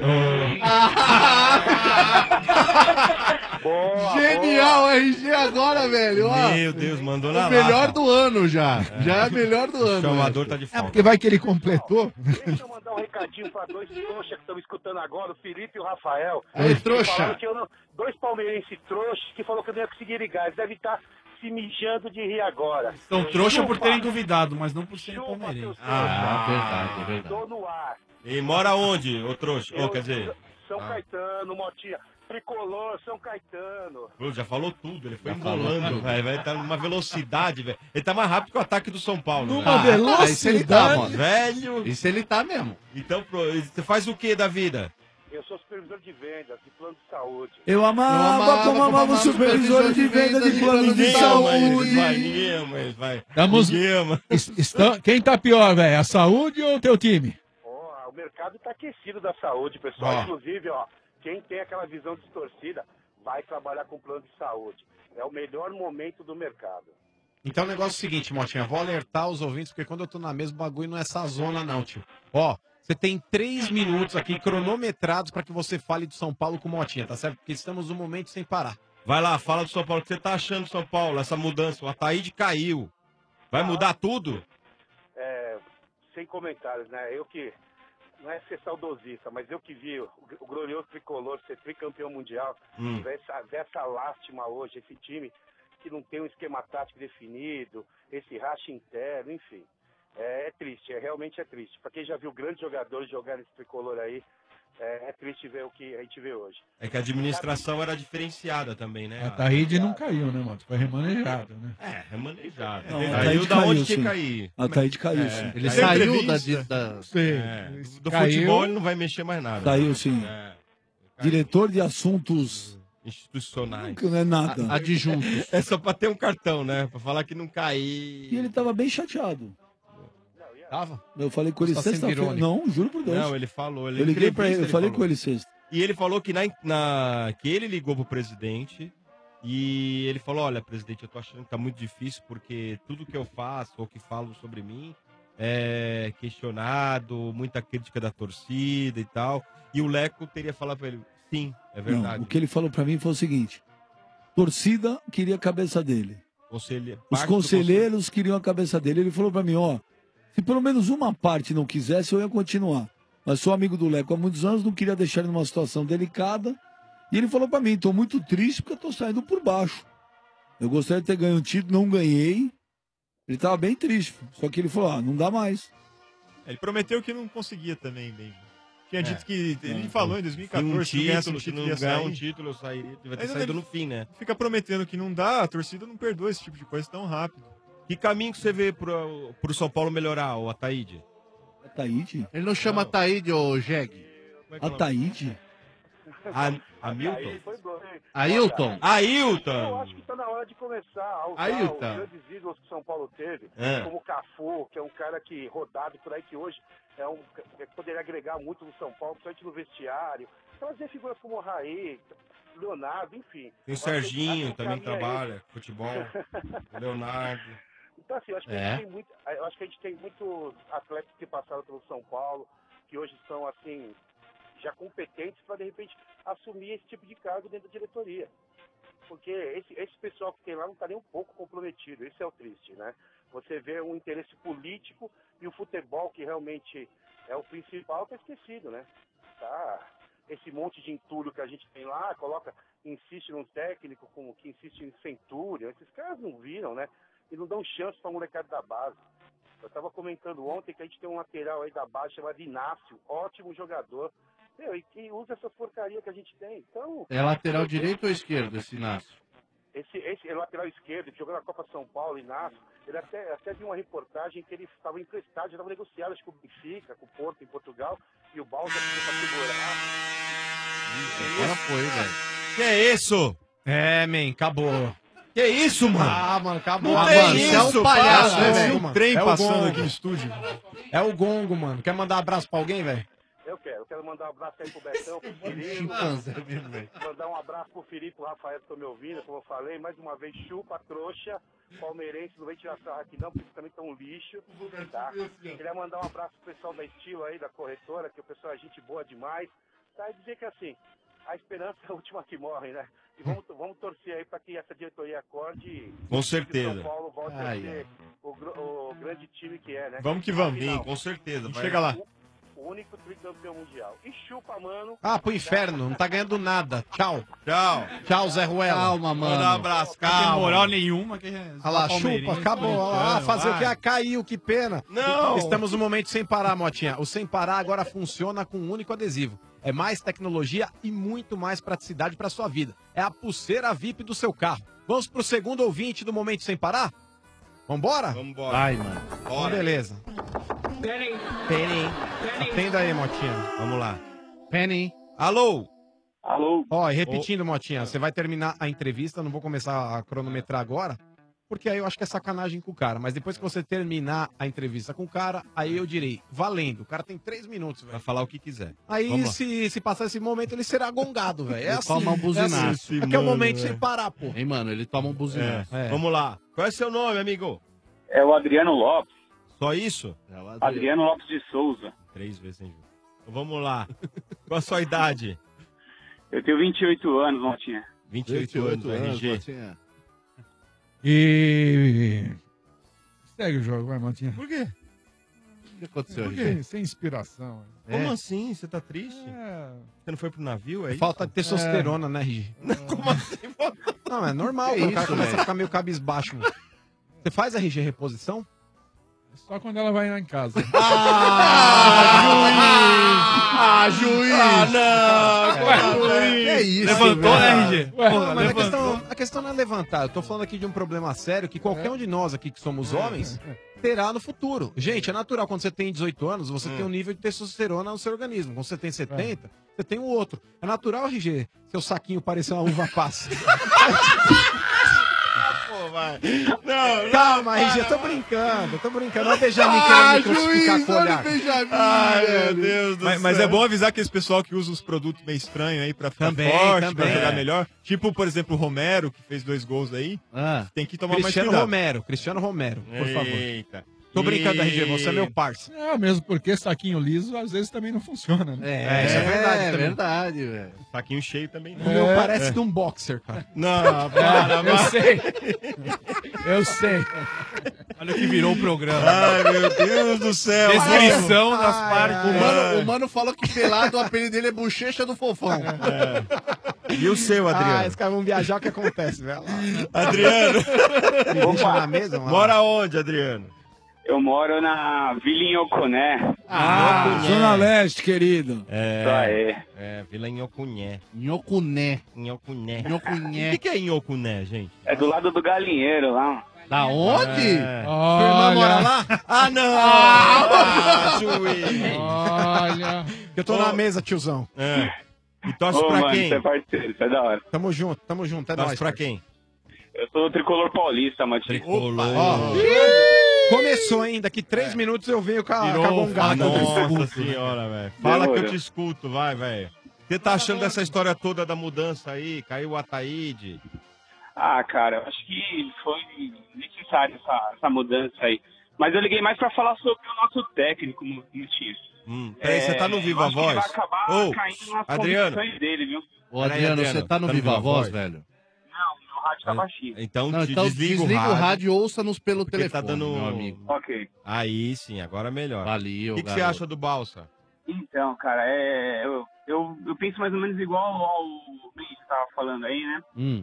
Genial, RG agora, velho. Ó, Meu Deus, mandou na o melhor lata. do ano já. Já é melhor do ano. O chamador tá de É folga. porque vai que ele completou. Deixa eu mandar um recadinho pra dois trouxas que estão me escutando agora, o Felipe e o Rafael. Aí, Eles trouxa. falaram que dois palmeirenses trouxas que falou que eu não ia conseguir ligar. Eles devem estar se mijando de rir agora. São trouxa por Chupa. terem duvidado, mas não por serem palmeirenses. verdade, é verdade. Tô no ar. E mora onde, ô trouxa? Ô, quer dizer... São Caetano, Motinha. Tricolor, São Caetano. Pô, já falou tudo, ele foi Já falou embolando, tudo. velho. Ele tá numa velocidade, velho. Ele tá mais rápido que o ataque do São Paulo. Numa velho. velocidade. Isso ele tá, mano. Velho. Isso ele tá mesmo. Então, você faz o que da vida? Eu sou supervisor de vendas, de plano de saúde. Eu amava como amava o supervisor de venda de plano de Ninguém ama eles, saúde. ninguém ama eles, vai. Estamos... Ninguém ama. Quem tá pior, velho? A saúde ou o teu time? O mercado tá aquecido da saúde, pessoal. Ó. Inclusive, quem tem aquela visão distorcida vai trabalhar com plano de saúde. É o melhor momento do mercado. Então o negócio é o seguinte, Motinha, vou alertar os ouvintes, porque quando eu tô na mesa, o bagulho não é essa zona, não, tio. Ó, você tem 3 minutos aqui cronometrados pra que você fale do São Paulo com o Motinha, tá certo? Porque estamos num momento sem parar. Vai lá, fala do São Paulo. O que você tá achando do São Paulo? Essa mudança. O Ataíde caiu. Vai mudar tudo? Sem comentários, né? Eu que, não é ser saudosista, mas eu que vi o glorioso tricolor ser tricampeão mundial, ver essa lástima hoje, esse time que não tem um esquema tático definido, esse racha interno, enfim. É triste, realmente é triste. Para quem já viu grandes jogadores jogar nesse tricolor aí, é triste ver o que a gente vê hoje. É que a administração era diferenciada também, né? A Taíde não caiu, né, mano? Foi remanejado, né? Remanejado. Não, Ele a caiu Taíde da onde caiu, que sim. cair. A Taíde caiu, sim. Ele Tem saiu entrevista. Sim. Do Caiu. futebol ele não vai mexer mais nada. Caiu, sim. Diretor de assuntos institucionais. Que não é nada. Adjuntos. É só pra ter um cartão, né? Pra falar que não cair. E ele tava bem chateado. Tava? Eu falei com ele Você tá sendo sexta-feira. irônico. Não, juro por Deus. Não, ele falou. Eu liguei pra ele, eu falei com ele sexta. E ele falou que, que ele ligou pro presidente e ele falou, olha, presidente, eu tô achando que tá muito difícil porque tudo que eu faço ou que falo sobre mim é questionado, muita crítica da torcida e tal. E o Leco teria falado pra ele, sim, é verdade. Não, o que ele falou pra mim foi o seguinte: torcida queria a cabeça dele. Os conselheiros queriam a cabeça dele. Ele falou pra mim, se pelo menos uma parte não quisesse, eu ia continuar. Mas sou amigo do Leco há muitos anos, não queria deixar ele numa situação delicada. E ele falou pra mim, tô muito triste porque eu tô saindo por baixo. Eu gostaria de ter ganho um título, não ganhei. Ele tava bem triste. Só que ele falou, não dá mais. Ele prometeu que não conseguia também, bem. Tinha dito que ele falou em 2014 que ganhasse um título, ia ganhar um sair. título, eu sairia. Vai ter Ainda saído ele no fim, né? Fica prometendo que não dá, a torcida não perdoa esse tipo de coisa tão rápido. Que caminho que você vê pro São Paulo melhorar, o Ataíde? Ataíde? Ele não chama Ataíde, ô Jeg. Ataíde? Hamilton? Ailton? Ailton! Eu acho que tá na hora de começar a usar Ailton. os grandes ídolos que o São Paulo teve, como o Cafu, que é um cara que rodado por aí, que hoje poderia agregar muito no São Paulo, principalmente no vestiário. Trazer figuras como o Raí, Leonardo, enfim. Tem o Serginho, também trabalha, futebol. O Leonardo. Então, assim, eu acho que a gente tem muitos atletas que passaram pelo São Paulo, que hoje são, assim, já competentes para, de repente, assumir esse tipo de cargo dentro da diretoria. Porque esse pessoal que tem lá não está nem um pouco comprometido, isso é o triste, né? Você vê um interesse político e o futebol, que realmente é o principal, está esquecido, né? Esse monte de entulho que a gente tem lá, insiste num técnico que insiste em Centúria, esses caras não viram, né? E não dão chance para a molecada da base. Eu estava comentando ontem que a gente tem um lateral aí da base chamado Inácio, ótimo jogador. E que usa essas porcarias que a gente tem. Então, É lateral direito ou esquerdo, esse Inácio? esse lateral esquerdo, que jogou na Copa São Paulo, Inácio, ele até viu uma reportagem que ele estava emprestado, já estava negociado, acho que com o Benfica, com o Porto, em Portugal, e o Balsa pediu para segurar. Agora foi, velho. Que é isso? Acabou. Que isso, mano? Mano, acabou. Não tem Você é um isso, palhaço, para, né, velho? velho? Um trem É o passando gongo. aqui no estúdio. É o gongo, mano. Quer mandar abraço pra alguém, velho? Eu quero. Eu quero mandar um abraço aí pro Betão, pro Felipe. Mandar um abraço pro Felipe, pro Rafael que estão me ouvindo, como eu falei. Mais uma vez, chupa, trouxa, palmeirense, não vem tirar sarro aqui não, porque vocês também estão um lixo. Tá? Queria mandar um abraço pro pessoal da Estilo aí, da corretora, que o pessoal é gente boa demais. Tá? E dizer que assim, a esperança é a última que morre, né? E vamos torcer aí para que essa diretoria acorde e Com certeza. São Paulo volte a ser o grande time que é, né? Vamos que vamos. Afinal, Com certeza. Vai. Chega lá. O único tricampeão mundial. E chupa, mano. Ah, pro inferno, não tá ganhando nada. Tchau. Tchau. Tchau, Zé Ruela. Calma, mano. Manda um abraço, Não tem calma. moral nenhuma. Que Olha lá, chupa, acabou. Olha lá, fazer o que? Ah, caiu, que pena. Não. Estamos no momento sem parar, Motinha. O sem parar agora funciona com um único adesivo. É mais tecnologia e muito mais praticidade para sua vida. É a pulseira VIP do seu carro. Vamos pro segundo ouvinte do Momento Sem Parar? Vambora? Vambora. Vai, mano. Então, beleza. Penny. Atenda aí, Motinha. Vamos lá. Penny. Alô? Alô? Ó, e repetindo, Motinha, você vai terminar a entrevista, não vou começar a cronometrar agora, porque aí eu acho que é sacanagem com o cara. Mas depois que você terminar a entrevista com o cara, aí eu direi, valendo. O cara tem 3 minutos, velho. Vai falar o que quiser. Aí, Vamos lá. se passar esse momento, ele será gongado, velho. É Ele assim. toma um buzinaço. É, assim. É que é o momento Mano, sem parar, pô. Hein, mano, ele toma um buzinaço. Vamos lá. Qual é seu nome, amigo? É o Adriano Lopes. Só isso? Adriano Lopes de Souza. 3 vezes sem juros. Então, vamos lá. Qual a sua idade? Eu tenho 28 anos, Motinha. 28 anos, RG. Motinha. E. Segue o jogo, vai, Motinha. Por quê? O que aconteceu, Por RG? quê? Sem inspiração. Como assim? Você tá triste? É. Você não foi pro navio, é isso? Falta de testosterona, né, RG? Como assim? Não, é normal, Que quando o cara isso, começa velho? a ficar meio cabisbaixo. Você faz RG reposição? Só quando ela vai lá em casa. Juiz! Ah, não! Que isso, Levantou, velho? né, RG? Não, Porra, mas levantou. a questão não é levantar. Eu tô falando aqui de um problema sério que qualquer um de nós aqui que somos homens terá no futuro. Gente, é natural. Quando você tem 18 anos, você tem um nível de testosterona no seu organismo. Quando você tem 70, você tem o outro. É natural, RG, seu saquinho parecer uma uva passa. Pô, vai. Não, Calma, RG, eu tô brincando. Olha o Benjamin querendo me crucificar com o olhar. Ai, meu Deus do céu. Mas é bom avisar que esse pessoal que usa uns produtos meio estranhos aí pra ficar Também, forte, também. pra jogar melhor. Tipo, por exemplo, o Romero, que fez 2 gols aí. Tem que tomar Cristiano mais cuidado. Cristiano Romero, por favor. Eita. Tô brincando, RG, você é meu parceiro. É, mesmo porque saquinho liso às vezes também não funciona, né? Isso é verdade É também. verdade, velho. Saquinho cheio também. O meu parece de um boxer, cara. Não, para, Eu sei. Eu sei. Olha o que virou o programa. Ai, meu Deus do céu. Descrição das partes. O mano falou que pelado o apelido dele é bochecha do fofão. E o seu, Ah, Adriano? esses caras vão viajar, o que acontece, velho? Adriano. Me deixa na mesa, mano. Mora onde, Adriano? Eu moro na Vila Inhocuné. Zona Leste, querido. Isso aí. Vila Inhocuné. Nhocuné. Inhocuné. Nhocuné. O que é Inhocuné, gente? É do lado do galinheiro lá. Da onde? Sua irmã mora lá? Ah, não! Juiz! Olha. Eu tô na mesa, tiozão. E torce Ô, pra mano, quem? você é parceiro, isso é da hora. Tamo junto, é Torce nóis. pra parceiro. quem? Eu sou do Tricolor Paulista, Matheus. Ó, começou, hein? Daqui 3 minutos eu venho com a gongada. Nossa senhora, velho. Fala que eu te escuto, vai, velho. O que tá achando dessa história toda da mudança aí? Caiu o Ataíde. Ah, cara, eu acho que foi necessária essa mudança aí. Mas eu liguei mais pra falar sobre o nosso técnico, Mutiço. Peraí, você tá no Viva eu acho que Voz? ele vai acabar Ô, caindo nas Adriano. condições dele, viu? Ô, Adriano, você tá no Viva Voz, velho? Não, meu rádio tá baixinho. Então, Não, então desliga o rádio e ouça-nos pelo porque telefone, tá dando... meu amigo. Ok. Aí sim, agora melhor. Valeu, O que você garoto. acha do Balsa? Então, cara, eu penso mais ou menos igual ao que você tava falando aí, né?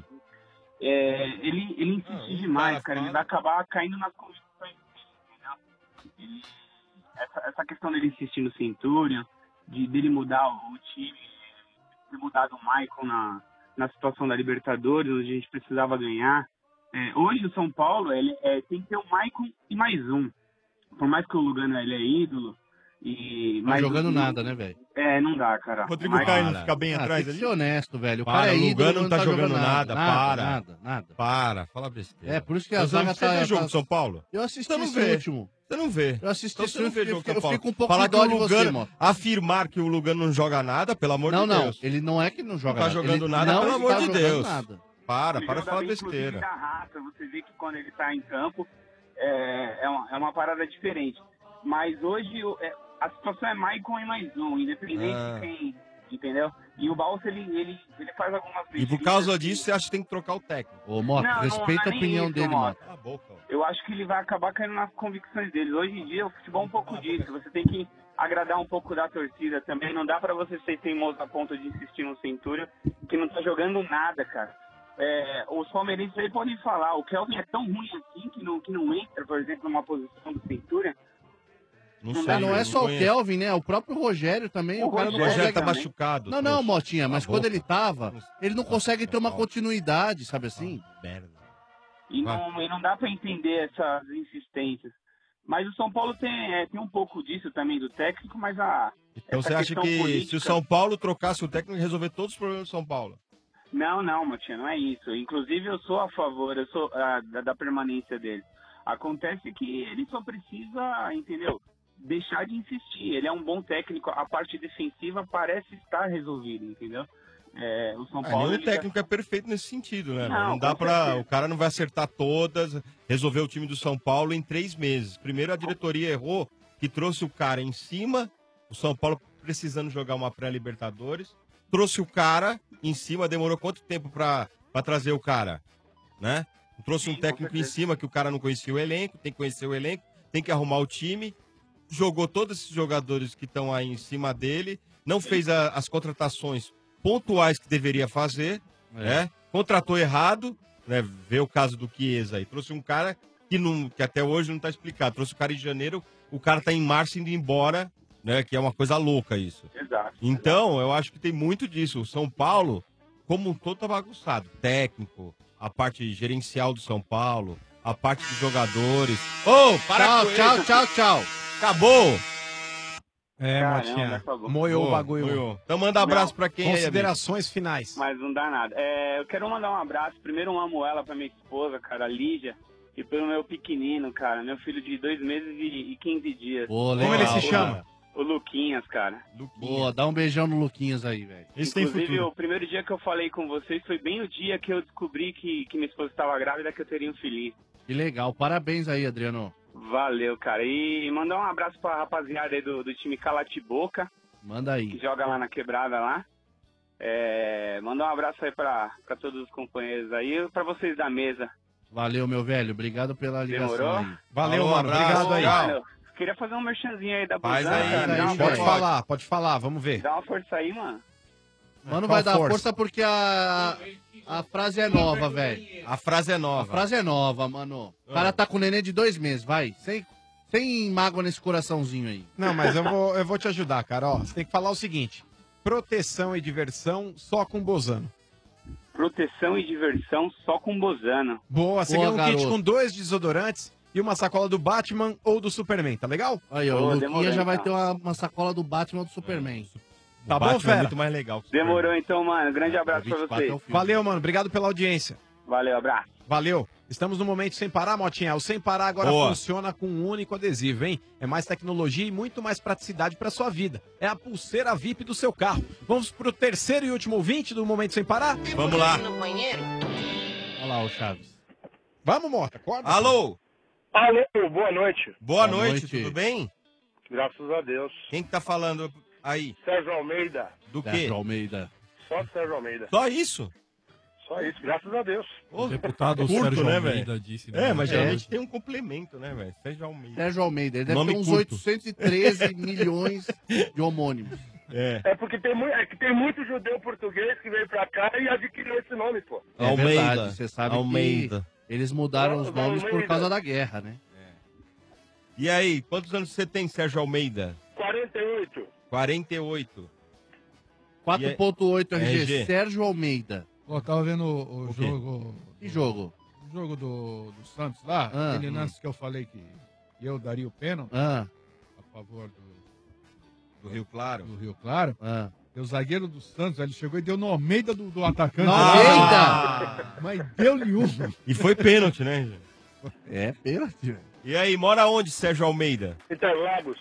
Ele insiste demais, cara. Ele vai acabar caindo nas condições dele, entendeu? Essa questão dele insistir no Centurion, dele mudar o time, ter mudado o Maicon na situação da Libertadores, onde a gente precisava ganhar. Hoje o São Paulo tem que ter o Maicon e mais um. Por mais que o Lugano ele é ídolo. Não jogando nada, né, velho? Não dá, cara. Rodrigo Caio não fica bem atrás tem ali? que ser honesto, velho. O Para, cara é o ídolo, Lugano não tá jogando nada, para. Nada. Para, fala besteira. É, por isso que a Mas zaga você viu o jogo tá... de São Paulo? Eu assisti Você não esse vê. último. Você não vê. Eu assisti Então esse você não filme, vê jogo do eu São Paulo. fico um pouco Falar de dó que de o você, Lugano, Mota. afirmar que o Lugano não joga nada, pelo amor Não, de Deus. ele não é que não joga Não tá nada. jogando ele nada, não pelo amor está de jogando Deus. nada. Para Ele de joga falar bem, inclusive, besteira. na raça, você vê que quando ele tá em campo, é uma parada diferente. Mas hoje a situação é Maicon e mais um, independente de quem, entendeu? E o Balsa, ele faz algumas E por causa disso, você acha que tem que trocar o técnico. Ô, Mota, respeita a nem opinião isso, dele, Mota. Mota. Cala a boca. Eu acho que ele vai acabar caindo nas convicções dele. Hoje em dia, o futebol é um pouco disso. Você tem que agradar um pouco da torcida também. Não dá pra você ser teimoso a ponto de insistir no Centúria, que não tá jogando nada, cara. Os palmeirenses aí podem falar, o Kelvin é tão ruim assim que não entra, por exemplo, numa posição do Centúria. Não é só o Kelvin, né? O próprio Rogério também. O cara não Rogério consegue... tá machucado. Não, trouxa. Motinha, mas Cala a quando ele tava, ele não consegue ter uma continuidade, sabe assim? Merda. E não dá pra entender essas insistências. Mas o São Paulo tem um pouco disso também do técnico, mas Então essa você acha questão que política... se o São Paulo trocasse o técnico, ia resolver todos os problemas do São Paulo? Não, Matinha, não é isso. Inclusive, eu sou a favor, eu sou da permanência dele. Acontece que ele só precisa, entendeu? Deixar de insistir. Ele é um bom técnico. A parte defensiva parece estar resolvida, entendeu? O São Paulo... Nenhum técnico é perfeito nesse sentido, né? Não dá com pra... certeza. O cara não vai acertar todas, resolver o time do São Paulo em 3 meses. Primeiro a diretoria errou, que trouxe o cara em cima, o São Paulo precisando jogar uma pré-Libertadores, trouxe o cara em cima, demorou quanto tempo pra trazer o cara, né? Trouxe um técnico em cima que o cara não conhecia o elenco, tem que conhecer o elenco, tem que arrumar o time, jogou todos esses jogadores que estão aí em cima dele, não fez as contratações pontuais que deveria fazer, né? Contratou errado, né? Vê o caso do Chiesa aí, trouxe um cara que até hoje não tá explicado, trouxe o cara em janeiro, o cara tá em março indo embora, né? Que é uma coisa louca isso. Exato. Então, eu acho que tem muito disso. O São Paulo, como um todo, tá bagunçado. Técnico, a parte gerencial do São Paulo, a parte dos jogadores. Tchau. Acabou. Motinha. Moiou o bagulho. Moiou. Então manda abraço pra quem aí, Considerações finais. Mas não dá nada. Eu quero mandar um abraço. Primeiro, eu amo ela pra minha esposa, cara, a Lígia. E pelo meu pequenino, cara. Meu filho de 2 meses e 15 dias. Pô, Como ele se chama? O Luquinhas, cara. Boa, dá um beijão no Luquinhas aí, velho. Inclusive, o primeiro dia que eu falei com vocês foi bem o dia que eu descobri que minha esposa estava grávida, que eu teria um filhinho. Que legal. Parabéns aí, Adriano. Valeu, cara. E mandar um abraço pra rapaziada aí do time Calatiboca. Manda aí. Que joga lá na quebrada lá. Mandar um abraço aí pra todos os companheiros aí e pra vocês da mesa. Valeu, meu velho. Obrigado pela ligação. Demorou? Aí. Valeu, mano. Obrigado aí. Mano, queria fazer um merchanzinho aí da Faz Busan, aí, cara. pode falar, vamos ver. Dá uma força aí, mano. Mano, vai dar força porque a frase é nova, velho. A frase é nova. A frase é nova, mano. O cara tá com o neném de 2 meses, vai. Sem mágoa nesse coraçãozinho aí. Não, mas eu vou te ajudar, cara. Ó, você tem que falar o seguinte: proteção e diversão só com Bozano. Proteção e diversão só com Bozano. Boa, você ganha um kit garoto. com 2 desodorantes e uma sacola do Batman ou do Superman, tá legal? Aí, ó, o Luquinha já vai ter uma sacola do Batman ou do Superman. Tá bom, Batman fera? é muito mais legal. Demorou então, mano. Grande abraço pra vocês. Valeu, mano. Obrigado pela audiência. Valeu, abraço. Valeu. Estamos no momento sem parar, Motinha. O sem parar agora Boa. funciona com um único adesivo, hein? É mais tecnologia e muito mais praticidade para sua vida. É a pulseira VIP do seu carro. Vamos pro terceiro e último ouvinte do momento sem parar? Vamos lá. Olha lá o Chaves. Vamos, Mota. Acorda. Alô? Alô, boa noite. Boa noite, tudo bem? Graças a Deus. Quem que tá falando aí? Sérgio Almeida. Do quê? Sérgio Almeida. Só Sérgio Almeida. Só isso? Só isso, graças a Deus. O deputado curto, Sérgio né, Almeida velho? disse, Mas É. geralmente tem um complemento, né, velho? Sérgio Almeida. Sérgio Almeida. Ele deve Nome ter uns curto. 813 milhões de homônimos. É porque tem muito judeu português que veio pra cá e adquiriu esse nome, pô. É Almeida. verdade, você sabe Almeida. que eles mudaram os nomes por Almeida. causa da guerra, né? E aí, quantos anos você tem, Sérgio Almeida? 48. 48. 4.8 RG, RG. Sérgio Almeida. Pô, tava vendo o quê? jogo. Que jogo? O jogo do Santos lá, aquele lance que eu falei que eu daria o pênalti a favor Do Rio Claro. do Rio Claro. E o zagueiro do Santos, ele chegou e deu no Almeida do atacante. Almeida! Mas deu-lhe um. E foi pênalti, né, gente? É pênalti, velho. E aí, mora onde, Sérgio Almeida? Interlagos.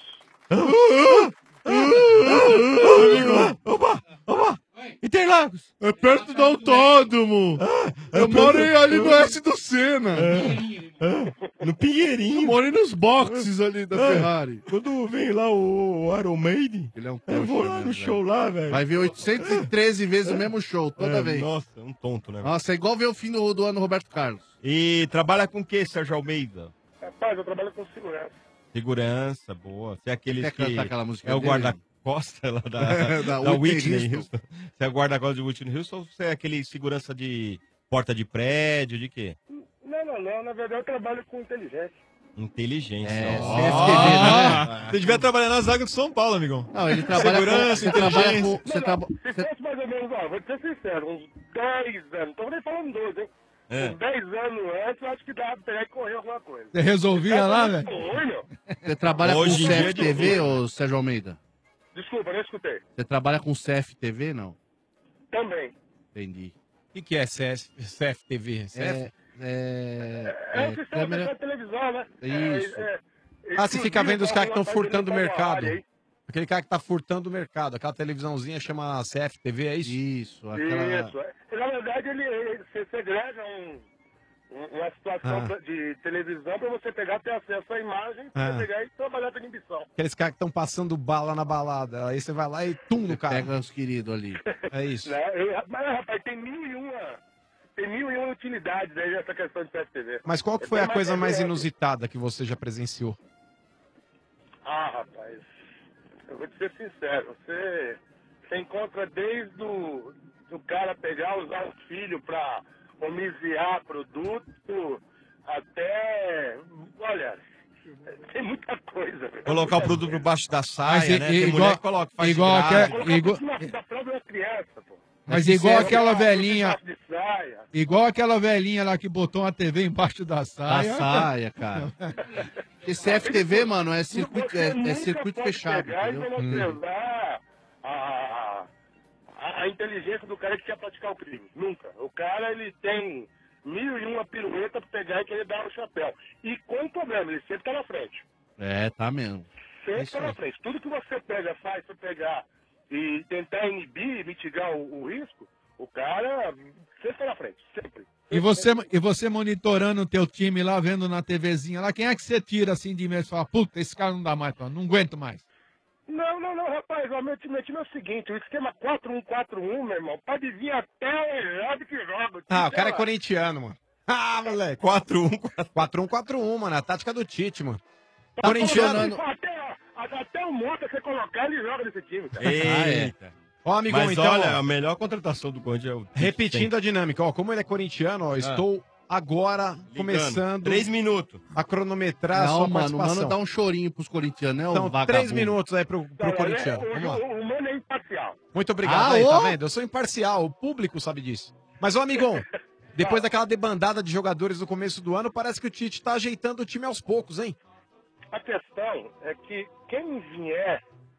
Opa! Interlagos! É perto do autódromo. Eu morei ali no S do Senna. No Pinheirinho. Eu morei nos boxes ali da Ferrari. Quando vem lá o Iron Maiden, Ele é um eu vou trouxa lá no mesmo, show lá, velho. Vai ver 813 vezes o mesmo show, toda vez. Nossa, um tonto, né? Nossa, é igual ver o fim do ano Roberto Carlos. E trabalha com o que, Sérgio Almeida? Rapaz, eu trabalho com segurança. Segurança, boa. Você é aquele Quer que cantar aquela música é o dele? guarda-costa lá da Whitney Houston. Você é o guarda-costa de Whitney Houston ou você é aquele segurança de porta de prédio, de quê? Não. Na verdade, eu trabalho com inteligência. Inteligência. É, ó. CFTV, né? Você devia trabalhar na zaga do São Paulo, amigão. Não, ele trabalha Segurança, inteligência. Se fosse mais ou menos, ó, vou te ser sincero, uns 10 anos, tô nem falando 12, hein? Uns 10 anos antes, eu acho que dava pra pegar e correr alguma coisa. Você resolvia lá, velho? Você trabalha Hoje em com dia é CFTV, difícil. ô Sérgio Almeida? Desculpa, não escutei. Você trabalha com CFTV, não? Também. Entendi. O que é CFTV? É o sistema de televisão, né? Isso. Você fica vendo os caras que estão furtando o mercado. Aí. Aquele cara que tá furtando o mercado. Aquela televisãozinha chama CFTV, é isso? Isso. Isso. Na verdade, você segrega uma situação de televisão pra você pegar, ter acesso à imagem, pra você pegar e trabalhar pela inibição. Aqueles caras que estão passando bala na balada. Aí você vai lá e tum no cara. Pega os queridos ali. É isso. Mas, rapaz, tem mil e uma utilidades aí nessa questão de CFTV. Mas qual que foi a coisa mais inusitada que você já presenciou? Rapaz, eu vou te ser sincero, você encontra desde o cara pegar, usar os filhos pra homiziar produto, até, olha, tem muita coisa. Colocar o produto por baixo da saia, né? Tem igual- mulher que coloca, faz igual de graça. aquela- igual- Da própria criança, pô. Mas igual aquela Colocar velhinha. de saia. Igual aquela velhinha lá que botou uma TV embaixo da saia. Da saia, cara. Porque CFTV, mano, é circuito, Você circuito nunca pode fechado. pegar e Entendeu? menosprezar a inteligência do cara que quer praticar o crime. Nunca. O cara, ele tem mil e uma pirueta pra pegar e querer dar o chapéu. E com problema, ele sempre tá na frente. É, tá mesmo. Sempre tá na frente. Tudo que você faz pra pegar e tentar inibir, mitigar o risco, o cara sempre tá na frente. Sempre. E você monitorando o teu time lá, vendo na TVzinha lá, quem é que você tira assim de mês e fala, puta, esse cara não dá mais, não aguento mais. Não, rapaz, ó, meu time é o seguinte, o esquema 4-1-4-1, meu irmão, pode vir até o errado que joga. O cara é corintiano, mano. Moleque. 4-1-4-1, mano. A tática do Tite, mano. Tá Corintiano. Até o Mota você colocar, ele joga nesse time, cara. Eita. Ó, amigão, Mas então, olha, ó, a melhor contratação do Corinthians é o... repetindo a dinâmica, ó, como ele é corintiano, ó, estou agora começando 3 minutos. a cronometrar a Não, sua mano, o participação. Mano dá um chorinho pros corintianos, né? Então, 3 minutos aí pro corintiano. O Vamos lá. Mano é imparcial. Muito obrigado aí, tá vendo? Eu sou imparcial, o público sabe disso. Mas, ó, amigão, depois daquela debandada de jogadores no começo do ano, parece que o Tite tá ajeitando o time aos poucos, hein? A questão é que quem vier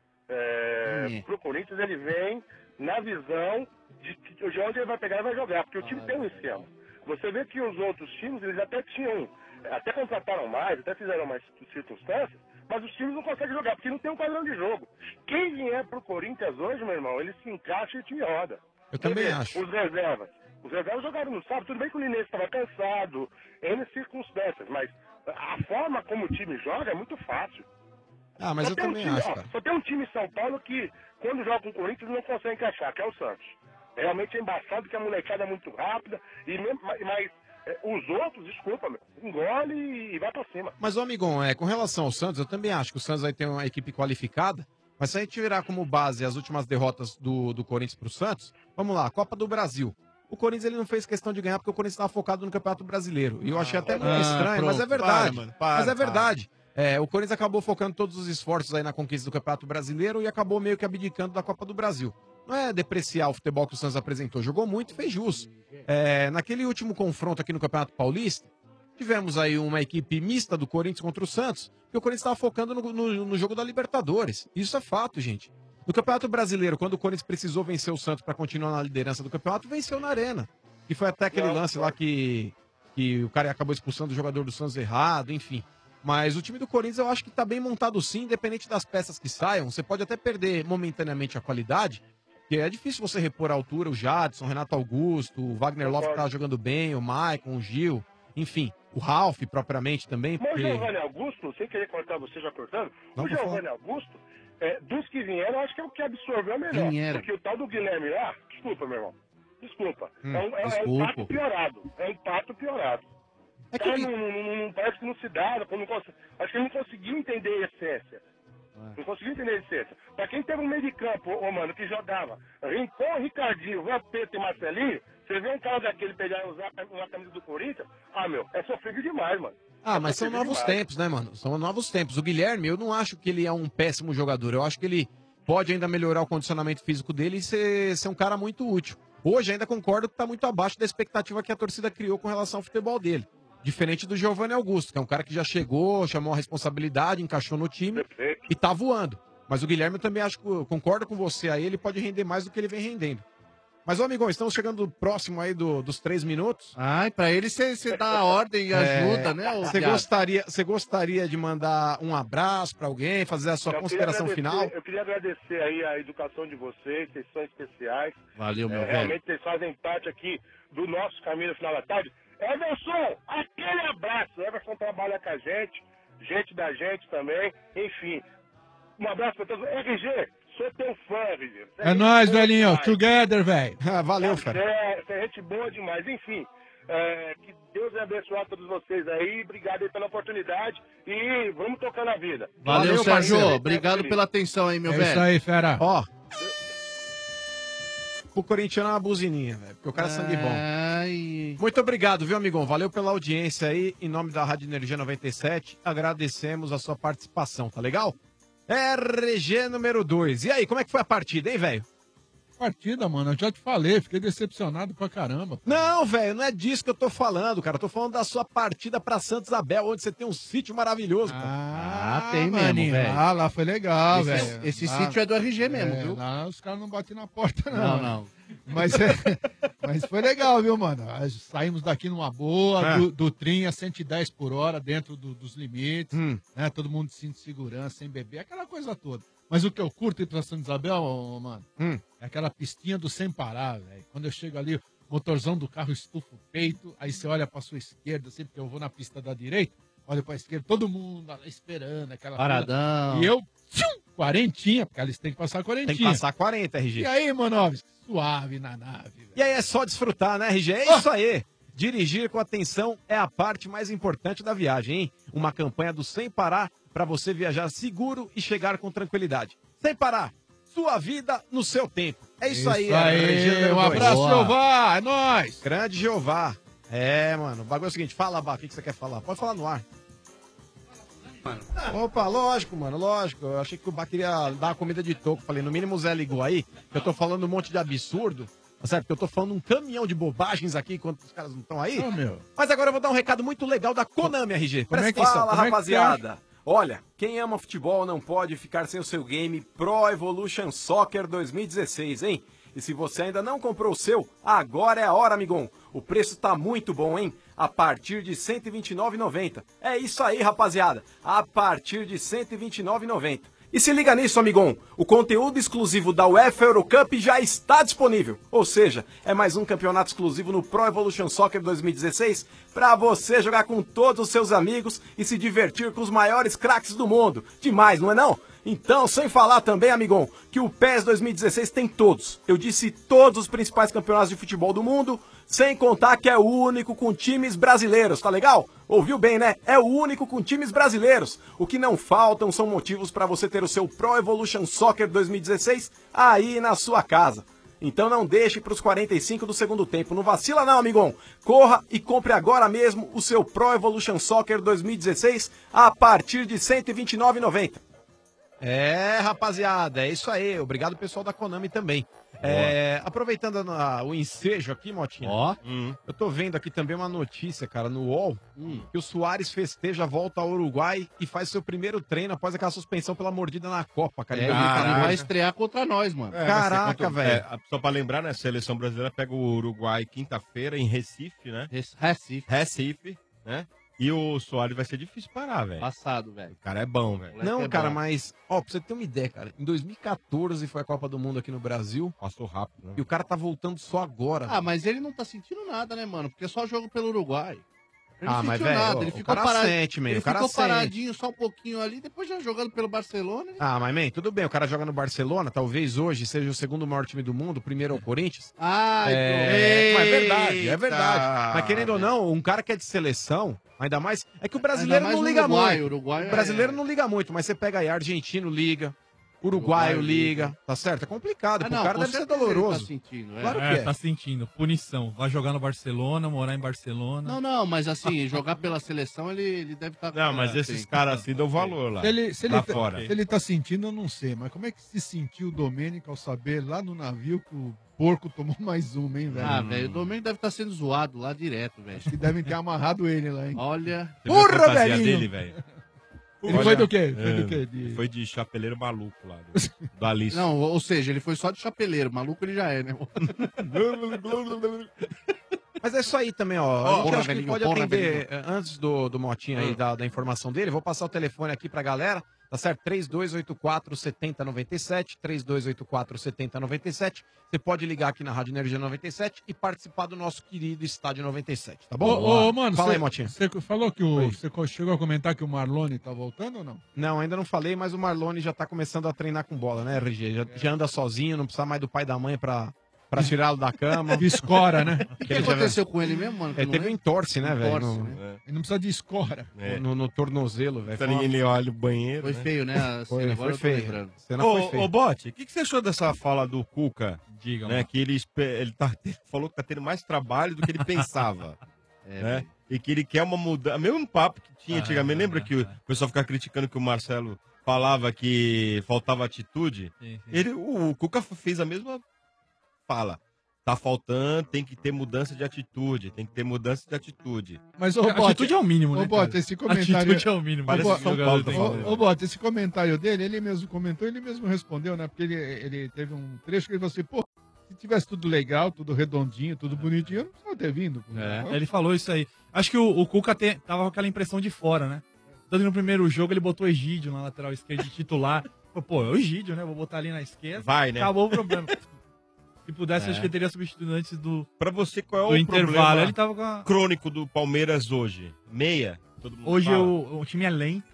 pro Corinthians, ele vem na visão de onde ele vai pegar e vai jogar, porque o time tem um esquema. Você vê que os outros times, eles até tinham, até contrataram mais, até fizeram mais circunstâncias, mas os times não conseguem jogar, porque não tem um padrão de jogo. Quem vier pro Corinthians hoje, meu irmão, ele se encaixa e o time roda. Eu também acho. Os reservas jogaram no sábado, tudo bem que o Linense estava cansado, N circunstâncias, mas a forma como o time joga é muito fácil. Mas eu também acho, cara. Só tem um time em São Paulo que, quando joga com o Corinthians, não consegue encaixar, que é o Santos. Realmente é embaçado, que a molecada é muito rápida, mas os outros, desculpa, engole e vai pra cima. Mas, ô, amigão, com relação ao Santos, eu também acho que o Santos vai ter uma equipe qualificada, mas se a gente virar como base as últimas derrotas do Corinthians pro Santos, vamos lá, Copa do Brasil. O Corinthians ele não fez questão de ganhar porque o Corinthians estava focado no Campeonato Brasileiro. E eu achei até muito estranho, mas é verdade. Mas é verdade. O Corinthians acabou focando todos os esforços aí na conquista do Campeonato Brasileiro e acabou meio que abdicando da Copa do Brasil. Não é depreciar o futebol que o Santos apresentou. Jogou muito e fez jus. Naquele último confronto aqui no Campeonato Paulista, tivemos aí uma equipe mista do Corinthians contra o Santos, porque o Corinthians estava focando no jogo da Libertadores. Isso é fato, gente. No Campeonato Brasileiro, quando o Corinthians precisou vencer o Santos para continuar na liderança do campeonato, venceu na Arena. E foi até aquele lance lá que o cara acabou expulsando o jogador do Santos errado, enfim. Mas o time do Corinthians eu acho que tá bem montado sim, independente das peças que saiam. Você pode até perder momentaneamente a qualidade, porque é difícil você repor a altura, o Jadson, o Renato Augusto, o Wagner Lopes que tá jogando bem, o Maicon, o Gil, enfim, o Ralf propriamente também. Mas o Porque... Giovanni Augusto, sem querer cortar você já cortando, Não, o por favor. Giovanni Augusto, dos que vieram, eu acho que é o que absorveu melhor. Vieram. Porque o tal do Guilherme lá, desculpa, meu irmão, desculpa, é um desculpa. pato piorado. É um pato piorado. É Cara, não parece que não se dá, acho que ele não conseguiu entender a essência. Não conseguiu entender a essência. Pra quem teve um meio de campo, mano, que jogava Rincon, Ricardinho, Vampeta e Marcelinho, você vê um cara daquele pegar e usar uma camisa do Corinthians, meu, é sofrido demais, mano. Ah, mas são sofrido novos demais. tempos, né, mano? São novos tempos. O Guilherme, eu não acho que ele é um péssimo jogador. Eu acho que ele pode ainda melhorar o condicionamento físico dele e ser um cara muito útil. Hoje ainda concordo que tá muito abaixo da expectativa que a torcida criou com relação ao futebol dele. Diferente do Giovanni Augusto, que é um cara que já chegou, chamou a responsabilidade, encaixou no time e tá voando. Mas o Guilherme eu também acho que, concordo com você aí, ele pode render mais do que ele vem rendendo. Mas, ô amigão, estamos chegando próximo aí dos 3 minutos. Ai, pra ele você dá a ordem e ajuda, né? ô Você viado? gostaria de mandar um abraço pra alguém, fazer a sua Eu consideração queria final? Eu queria agradecer aí a educação de vocês são especiais. Valeu, meu velho. Realmente vocês fazem parte aqui do nosso caminho no final da tarde. Everson, aquele abraço. Everson trabalha com a gente da gente também. Enfim, um abraço pra todos. RG, sou teu fã, RG. É nóis, boa velhinho. demais. Together, velho. Valeu, Você é gente boa demais. Enfim, que Deus abençoe a todos vocês aí. Obrigado aí pela oportunidade. E vamos tocando a vida. Valeu, Sérgio. parceiro. Obrigado pela atenção aí, meu É velho. isso aí, fera. Ó, o corintiano é uma buzininha, velho, porque o cara é sangue bom. Ai. Muito obrigado, viu, amigão? Valeu pela audiência aí. Em nome da Rádio Energia 97, agradecemos a sua participação, tá legal? RG número 2. E aí, como é que foi a partida, hein, velho? Partida, mano, eu já te falei, fiquei decepcionado pra caramba. Não, velho, não é disso que eu tô falando, cara. Eu tô falando da sua partida pra Santa Isabel, onde você tem um sítio maravilhoso, cara. Ah, tem mesmo, maninho, velho. lá foi legal, velho. Esse Lá- sítio é do RG mesmo, viu? Lá os caras não batem na porta, Não, não. não. Mas foi legal, viu, mano? Saímos daqui numa boa, do trem a 110 por hora, dentro dos limites, né? Todo mundo de cinto de segurança, sem beber, aquela coisa toda. Mas o que eu curto ir pra Santa Isabel, mano, é aquela pistinha do sem parar, velho. Quando eu chego ali, o motorzão do carro estufa o peito, aí você olha pra sua esquerda, assim, porque eu vou na pista da direita, olha pra esquerda, todo mundo lá esperando, aquela Paradão. coisa. E eu, quarentinha, porque eles têm que passar quarentinha. Tem que passar 40, RG. E aí, Manovis, suave na nave. E aí é só desfrutar, né, RG? É isso aí. Dirigir com atenção é a parte mais importante da viagem, hein? Uma campanha do Sem Parar para você viajar seguro e chegar com tranquilidade. Sem parar, sua vida no seu tempo. É isso aí, RG número um 2. abraço, Jeová, é nóis. Grande Jeová. É, mano, o bagulho é o seguinte, fala, Bá, o que você quer falar? Pode falar no ar. Opa, lógico, mano, lógico. Eu achei que o Bá queria dar uma comida de toco. Falei, no mínimo o Zé ligou aí, que eu tô falando um monte de absurdo. Tá certo? Que eu tô falando um caminhão de bobagens aqui enquanto os caras não estão aí. Ô, meu. Mas agora eu vou dar um recado muito legal da Konami, RG. Presta atenção. Fala, rapaziada. Olha, quem ama futebol não pode ficar sem o seu game Pro Evolution Soccer 2016, hein? E se você ainda não comprou o seu, agora é a hora, amigão. O preço tá muito bom, hein? A partir de R$ 129,90. É isso aí, rapaziada. A partir de R$ 129,90. E se liga nisso, amigão. O conteúdo exclusivo da UEFA Eurocup já está disponível. Ou seja, é mais um campeonato exclusivo no Pro Evolution Soccer 2016 para você jogar com todos os seus amigos e se divertir com os maiores craques do mundo. Demais, não é não? Então, sem falar também, amigão, que o PES 2016 tem todos. Eu disse todos os principais campeonatos de futebol do mundo, sem contar que é o único com times brasileiros, tá legal? Ouviu bem, né? É o único com times brasileiros. O que não faltam são motivos para você ter o seu Pro Evolution Soccer 2016 aí na sua casa. Então não deixe para os 45 do segundo tempo. Não vacila não, amigão. Corra e compre agora mesmo o seu Pro Evolution Soccer 2016 a partir de R$ 129,90. É, rapaziada, é isso aí. Obrigado, pessoal da Konami também. Aproveitando o ensejo aqui, Motinha. Eu tô vendo aqui também uma notícia, cara, no UOL, que o Suárez festeja a volta ao Uruguai e faz seu primeiro treino após aquela suspensão pela mordida na Copa, cara. Ele vai estrear contra nós, mano. Caraca, velho. Só pra lembrar, né? A seleção brasileira pega o Uruguai quinta-feira em Recife, né? Recife. Recife, né? E o Soares vai ser difícil parar, velho. Passado, velho. O cara é bom, velho. Não, cara, mas, ó, pra você ter uma ideia, cara, em 2014 foi a Copa do Mundo aqui no Brasil. Passou rápido, né? E o cara tá voltando só agora. Ah, mas ele não tá sentindo nada, né, mano? Porque é só jogo pelo Uruguai. Ele não mas, sentiu velho, nada, ó, ele o ficou cara parado. sente, man, Ele o cara ficou sente. paradinho só um pouquinho ali, depois já jogando pelo Barcelona. Ah, mas, man, tudo bem, o cara joga no Barcelona, talvez hoje seja o segundo maior time do mundo, o primeiro é o Corinthians. Ai, mas é verdade, é verdade. Eita, Mas querendo ou não, um cara que é de seleção, ainda mais, é que o Ainda brasileiro mais não o liga Uruguai, muito. o Uruguai O brasileiro não liga muito, mas você pega aí, argentino liga, uruguaio liga, tá certo? É complicado, pro cara deve ser doloroso. Tá sentindo, Claro que é. Tá sentindo. Punição. Vai jogar no Barcelona, morar em Barcelona. Não, mas assim, jogar pela seleção ele deve estar... Não, mas esses caras assim dão valor lá. Se ele tá sentindo, eu não sei. Mas como é que se sentiu o Domênico ao saber lá no navio que o porco tomou mais uma, hein, velho? Ah, velho, o Domênico deve estar sendo zoado lá direto, velho. Acho que devem ter amarrado ele lá, hein? Olha... Você viu a Porra, fantasia velhinho! dele, velho? Ele foi do quê? Foi do quê? Foi de chapeleiro maluco lá, do Alice. Não, ou seja, ele foi só de chapeleiro. Maluco ele já é, né? Mas é isso aí também, ó. Ó, A gente porra, acho que velhinho, pode porra, atender, antes do Motinha aí, da informação dele, vou passar o telefone aqui pra galera, tá certo? 3284-7097, 3284-7097. Você pode ligar aqui na Rádio Energia 97 e participar do nosso querido Estádio 97, tá bom? Ô, mano, fala aí, Motinha. Você falou que você chegou a comentar que o Marlone tá voltando ou não? Não, ainda não falei, mas o Marlone já tá começando a treinar com bola, né, RG? Já anda sozinho, não precisa mais do pai e da mãe pra tirá-lo da cama. De escora, né? O que aconteceu com ele mesmo, mano? que Ele não teve é? um entorse, né, velho? Entorse, No- né? Ele não precisa de escora. No tornozelo, velho. Pra ninguém olha o banheiro. Foi né? feio, né? A cena, agora eu tô lembrando. A cena foi feia. Ô, Bote, o que você achou dessa fala do Cuca? Diga, né, mano. que ele falou que tá tendo mais trabalho do que ele pensava. né? E que ele quer uma mudança. Mesmo papo que tinha antigamente. Lembra que o pessoal ficava criticando que o Marcelo falava que faltava atitude? Sim, sim. O Cuca fez a mesma fala. Tá faltando, tem que ter mudança de atitude, tem que ter mudança de atitude. Mas, Atitude é o mínimo, né, Ô, Bota, cara? esse comentário... Atitude é o mínimo. Parece Esse São jogador Paulo, tem tá que falando. ter. Ô, Bota, esse comentário dele, ele mesmo comentou, ele mesmo respondeu, né? Porque ele teve um trecho que ele falou assim, pô, se tivesse tudo legal, tudo redondinho, tudo bonitinho, eu não precisava ter vindo. Ele falou isso aí. Acho que o Cuca tava com aquela impressão de fora, né? Tanto que no primeiro jogo ele botou o Egídio na lateral esquerda de titular. Pô, é o Egídio, né? Vou botar ali na esquerda. Vai, né? Acabou o problema. Se pudesse, acho que ele teria substituído antes do. Pra você, qual é do o intervalo. problema Ele tava com a... crônico do Palmeiras hoje? Meia? Todo mundo Hoje fala. o time é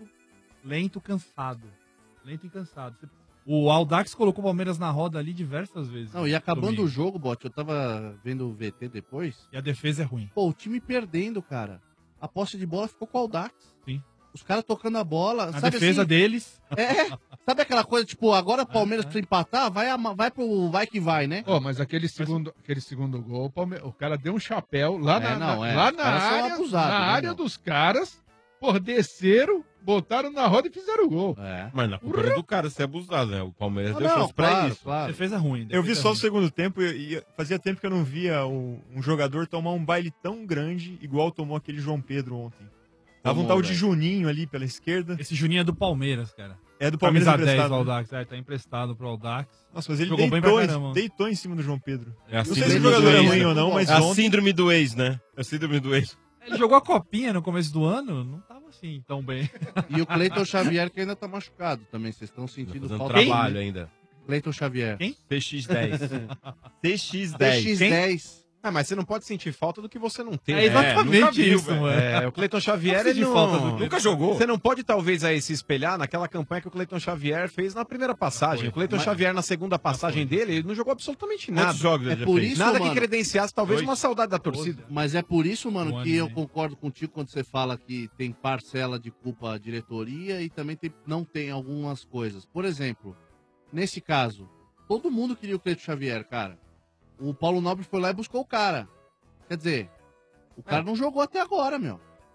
lento, cansado. Lento e cansado. O Audax colocou o Palmeiras na roda ali diversas vezes. Não, e acabando Domingo. o jogo, Bote, eu tava vendo o VT depois. E a defesa é ruim. Pô, o time perdendo, cara. A posse de bola ficou com o Audax. Sim. Os caras tocando a bola. A sabe defesa assim? deles. É. Sabe aquela coisa, tipo, agora o Palmeiras precisa empatar, vai pro vai que vai, né? Pô, mas aquele segundo gol, o cara deu um chapéu lá É, na, não, é. lá Os na caras são área, abusados, na né, área meu? dos caras, pô, desceram, botaram na roda e fizeram o gol. Mas na culpa do cara ser abusado, né? O Palmeiras deu não, chance pra claro, isso. claro. Defesa ruim. Eu vi defesa só o ruim. segundo tempo e fazia tempo que eu não via um jogador tomar um baile tão grande igual tomou aquele João Pedro ontem. Tava um Tomou, tal de velho. Juninho ali pela esquerda. Esse Juninho é do Palmeiras, cara. É do Palmeiras Camisa 10 emprestado, do né? Audax. É, tá emprestado pro Audax. Nossa, mas ele Jogou bem pra caramba. deitou em cima do João Pedro. É a Não sei se o síndrome jogador do é ex, ruim né? ou não, mas É a ontem... síndrome do ex, né? É a síndrome do ex. Ele jogou a copinha no começo do ano, não tava assim tão bem. E o Cleiton Xavier que ainda tá machucado também. Vocês estão sentindo Fazendo falta trabalho dele, né? ainda. Cleiton Xavier. Quem? PX10. PX10. PX10. Ah, mas você não pode sentir falta do que você não tem. É exatamente nunca viu, isso, velho. mano. É, o Cleiton Xavier, Não ele sente não... falta do que- Nunca jogou. Você não pode, talvez, aí se espelhar naquela campanha que o Cleiton Xavier fez na primeira passagem. O Cleiton Xavier, na segunda passagem dele, ele não jogou absolutamente nada. Quantos jogos ele É já por fez? isso, Nada mano. que credenciasse, talvez, Dois. uma saudade da torcida. Mas é por isso, mano, Um que ano eu e meio. concordo contigo quando você fala que tem parcela de culpa a diretoria e também não tem algumas coisas. Por exemplo, nesse caso, todo mundo queria o Cleiton Xavier, cara. O Paulo Nobre foi lá e buscou o cara. Quer dizer, o cara não jogou até agora, meu.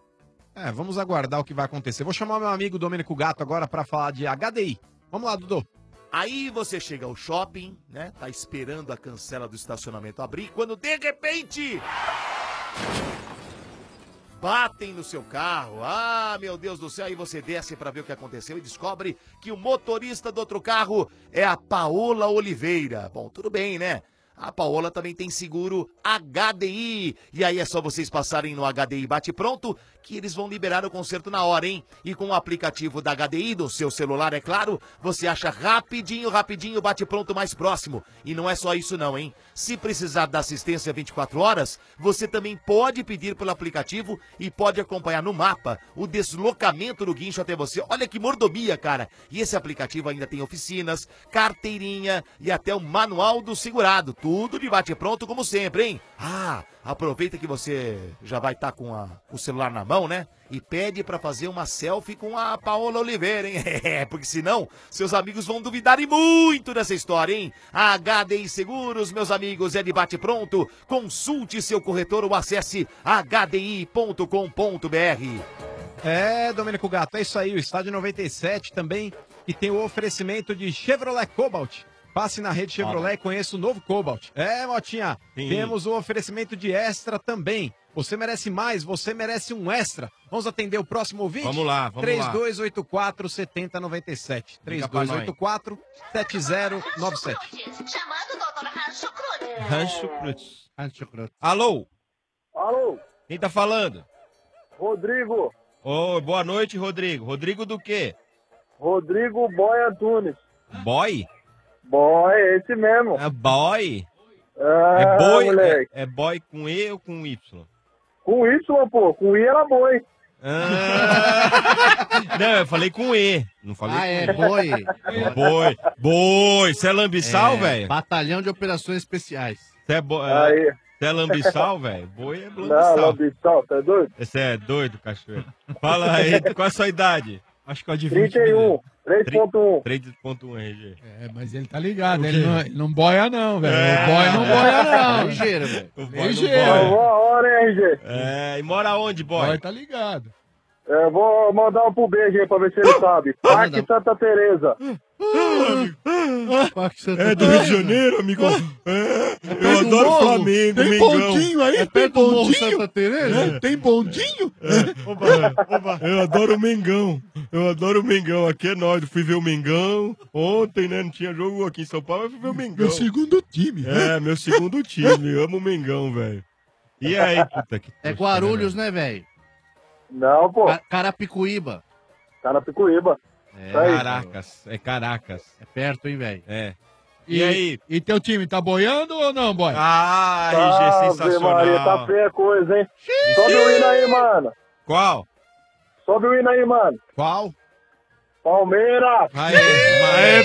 É, vamos aguardar o que vai acontecer. Vou chamar meu amigo Domênico Gato agora pra falar de HDI. Vamos lá, Dudu. Aí você chega ao shopping, né? Tá esperando a cancela do estacionamento abrir, quando de repente batem no seu carro. Ah, meu Deus do céu, aí você desce pra ver o que aconteceu e descobre que o motorista do outro carro é a Paola Oliveira. Bom, tudo bem, né? A Paola também tem seguro HDI. E aí é só vocês passarem no HDI Bate Pronto que eles vão liberar o conserto na hora, hein? E com o aplicativo da HDI do seu celular, é claro, você acha rapidinho o Bate Pronto mais próximo. E não é só isso não, hein? Se precisar da assistência 24 horas, você também pode pedir pelo aplicativo e pode acompanhar no mapa o deslocamento do guincho até você. Olha que mordomia, cara! E esse aplicativo ainda tem oficinas, carteirinha e até o manual do segurado. Tudo de bate pronto como sempre, hein? Ah, aproveita que você já vai estar com o celular na mão, né? E pede pra fazer uma selfie com a Paola Oliveira, hein? Porque senão seus amigos vão duvidar e muito dessa história, hein? A HDI Seguros, meus amigos, é de bate pronto. Consulte seu corretor ou acesse hdi.com.br. É, Domênico Gato, é isso aí. O Estádio 97 também, que tem o oferecimento de Chevrolet Cobalt. Passe na rede Chevrolet e conheça o novo Cobalt. É, Motinha, temos o oferecimento de Extra também. Você merece mais, você merece um Extra. Vamos atender o próximo ouvinte? Vamos lá, vamos 3284-7097. 3284-7097. Rancho Cruz. Alô? Alô? Quem tá falando? Rodrigo. Ô, boa noite, Rodrigo. Rodrigo do quê? Rodrigo Boy Antunes. Boy? Boy, esse mesmo. É boy? É boi? moleque. É boy com E ou com Y? Com Y, pô. Com I era boi. Não, eu falei com E. Não falei com E. boi. Boi. Você é lambiçal, velho? Batalhão de Operações Especiais. Você é, Aí. Você é lambiçal, velho? Boi é Não, lambiçal. lambiçal, tá doido? Você é doido, cachoeiro. Fala aí, qual é a sua idade? Acho que eu adivinho. 31, 3.1. 3.1 RG. É, mas ele tá ligado, ele não boia não, velho. O boy não boia não. Ligeiro, velho. Eu vou a hora, hein, RG? É, e mora onde, boy? Boy tá ligado. Eu vou mandar um pro beijo aí pra ver se ele sabe. Parque Santa Teresa. É do Rio de Janeiro, amigo. Eu adoro morro. Flamengo, Tem Mengão. bondinho aí? Tem perto do Morro bondinho? Santa Teresa? Tem bondinho? Eu adoro o Mengão. Eu adoro o Mengão. Aqui é nóis. Eu fui ver o Mengão ontem, né? Não tinha jogo aqui em São Paulo, mas fui ver o Mengão. Meu segundo time. É, meu segundo time. Eu amo o Mengão, velho. E aí, puta que... É Guarulhos, né, velho? Não, pô. Carapicuíba. Carapicuíba. Caracas. É Caracas. É perto, hein, velho? É. E aí? E teu time tá boiando ou não, boy? Ah, RG, Ave sensacional. Maria, tá feia a coisa, hein? Sobe o hino aí, mano. Qual? Sobe o hino aí, mano. Qual? Palmeiras. Aê,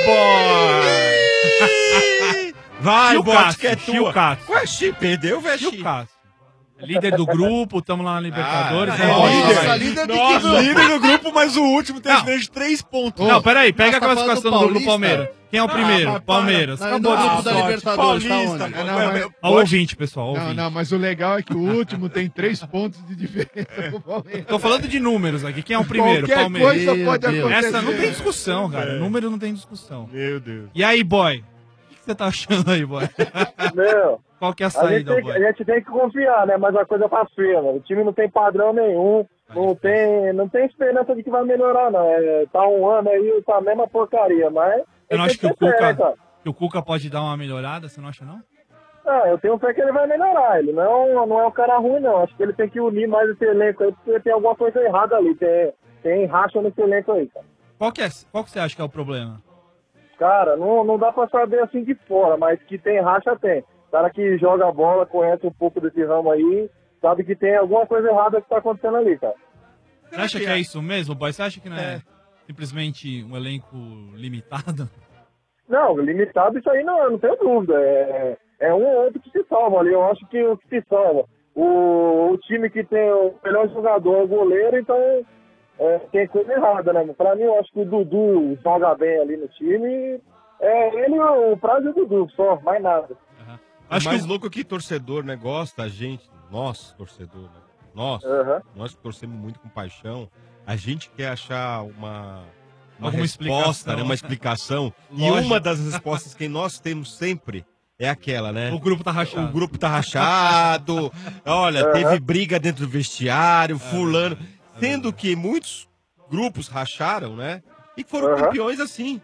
boy! Vai, Chiu boy, Cássio, que é Chiu tua. Cássio. Ué, Chi, perdeu, velho, Chiu Chi? Cássio. Líder do grupo, estamos lá na Libertadores. Líder do grupo, mas o último tem diferença de 3 pontos. Não, peraí, pega a Nós tá classificação falando do grupo Palmeiras. Quem é o primeiro? Palmeiras. Não, Acabou no de grupo da Libertadores, tá onde? Ao ouvinte, pessoal, ao Não, ouvinte. não, mas o legal é que o último tem 3 pontos de diferença pro Palmeiras. Tô falando de números aqui. Quem é o primeiro? Qualquer Palmeiras. coisa pode acontecer. Essa não tem discussão, cara. Número não tem discussão. Meu Deus. E aí, boy? O que você tá achando aí, boy? Meu, Qual que é a saída, boy? a gente tem que confiar, né? Mas a coisa tá feia, mano. O time não tem padrão nenhum. Não tem esperança de que vai melhorar, não. Tá um ano aí, tá a mesma porcaria, mas... Eu não tem acho que ter fé, né, cara? o Cuca pode dar uma melhorada, você não acha, não? Eu tenho fé que ele vai melhorar. Ele não é um cara ruim, não. Acho que ele tem que unir mais esse elenco aí, porque tem alguma coisa errada ali. Tem racha nesse elenco aí, cara. Qual que você acha que é o problema? Cara, não dá pra saber assim de fora, mas que tem racha, tem. Cara que joga bola, conhece um pouco desse ramo aí, sabe que tem alguma coisa errada que tá acontecendo ali, cara. Você acha que é isso mesmo, boy? Você acha que não é simplesmente um elenco limitado? Não, limitado isso aí não tenho dúvida. É um ou outro que se salva ali. Eu acho que o que se salva. O time que tem o melhor jogador é o goleiro, então tem coisa errada, né? Pra mim, eu acho que o Dudu joga bem ali no time. Ele, o Prazo e o Dudu, só, mais nada. Acho mais louco que torcedor, né? Gosta, a gente, nós, torcedor, né? Nós que torcemos muito com paixão, a gente quer achar uma resposta, né? Uma explicação. E uma das respostas que nós temos sempre é aquela, né? O grupo tá rachado. O grupo tá rachado. Olha, teve briga dentro do vestiário, fulano. Sendo que muitos grupos racharam, né? E foram campeões assim.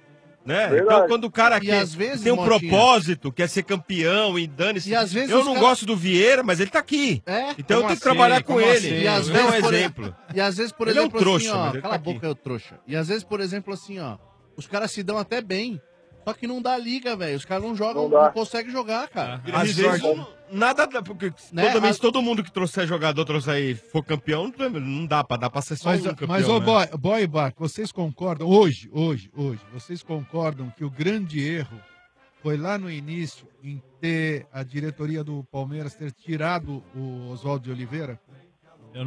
Né? Verdade. Então, quando o cara E às vezes, tem um Motinha, propósito, quer ser campeão e dane-se. E às vezes eu os não cara- gosto do Vieira, mas ele tá aqui. Então eu tenho que trabalhar com ele. E às Não é um vezes, por exemplo. E às vezes, por Ele é um exemplo, trouxa, assim, ó, mas ele cala a tá aqui. boca, eu trouxa. E às vezes, por exemplo, assim, ó, os caras se dão até bem. Só que não dá liga, velho. Os caras não jogam, não conseguem jogar, cara. Às vezes, nada, porque Né? toda todo mundo que trouxer jogador, trouxer aí, for campeão, não dá pra ser só um campeão. Mas, ô, né? boy e Barco, vocês concordam, hoje, vocês concordam que o grande erro foi lá no início em ter a diretoria do Palmeiras ter tirado o Oswaldo de Oliveira? Eu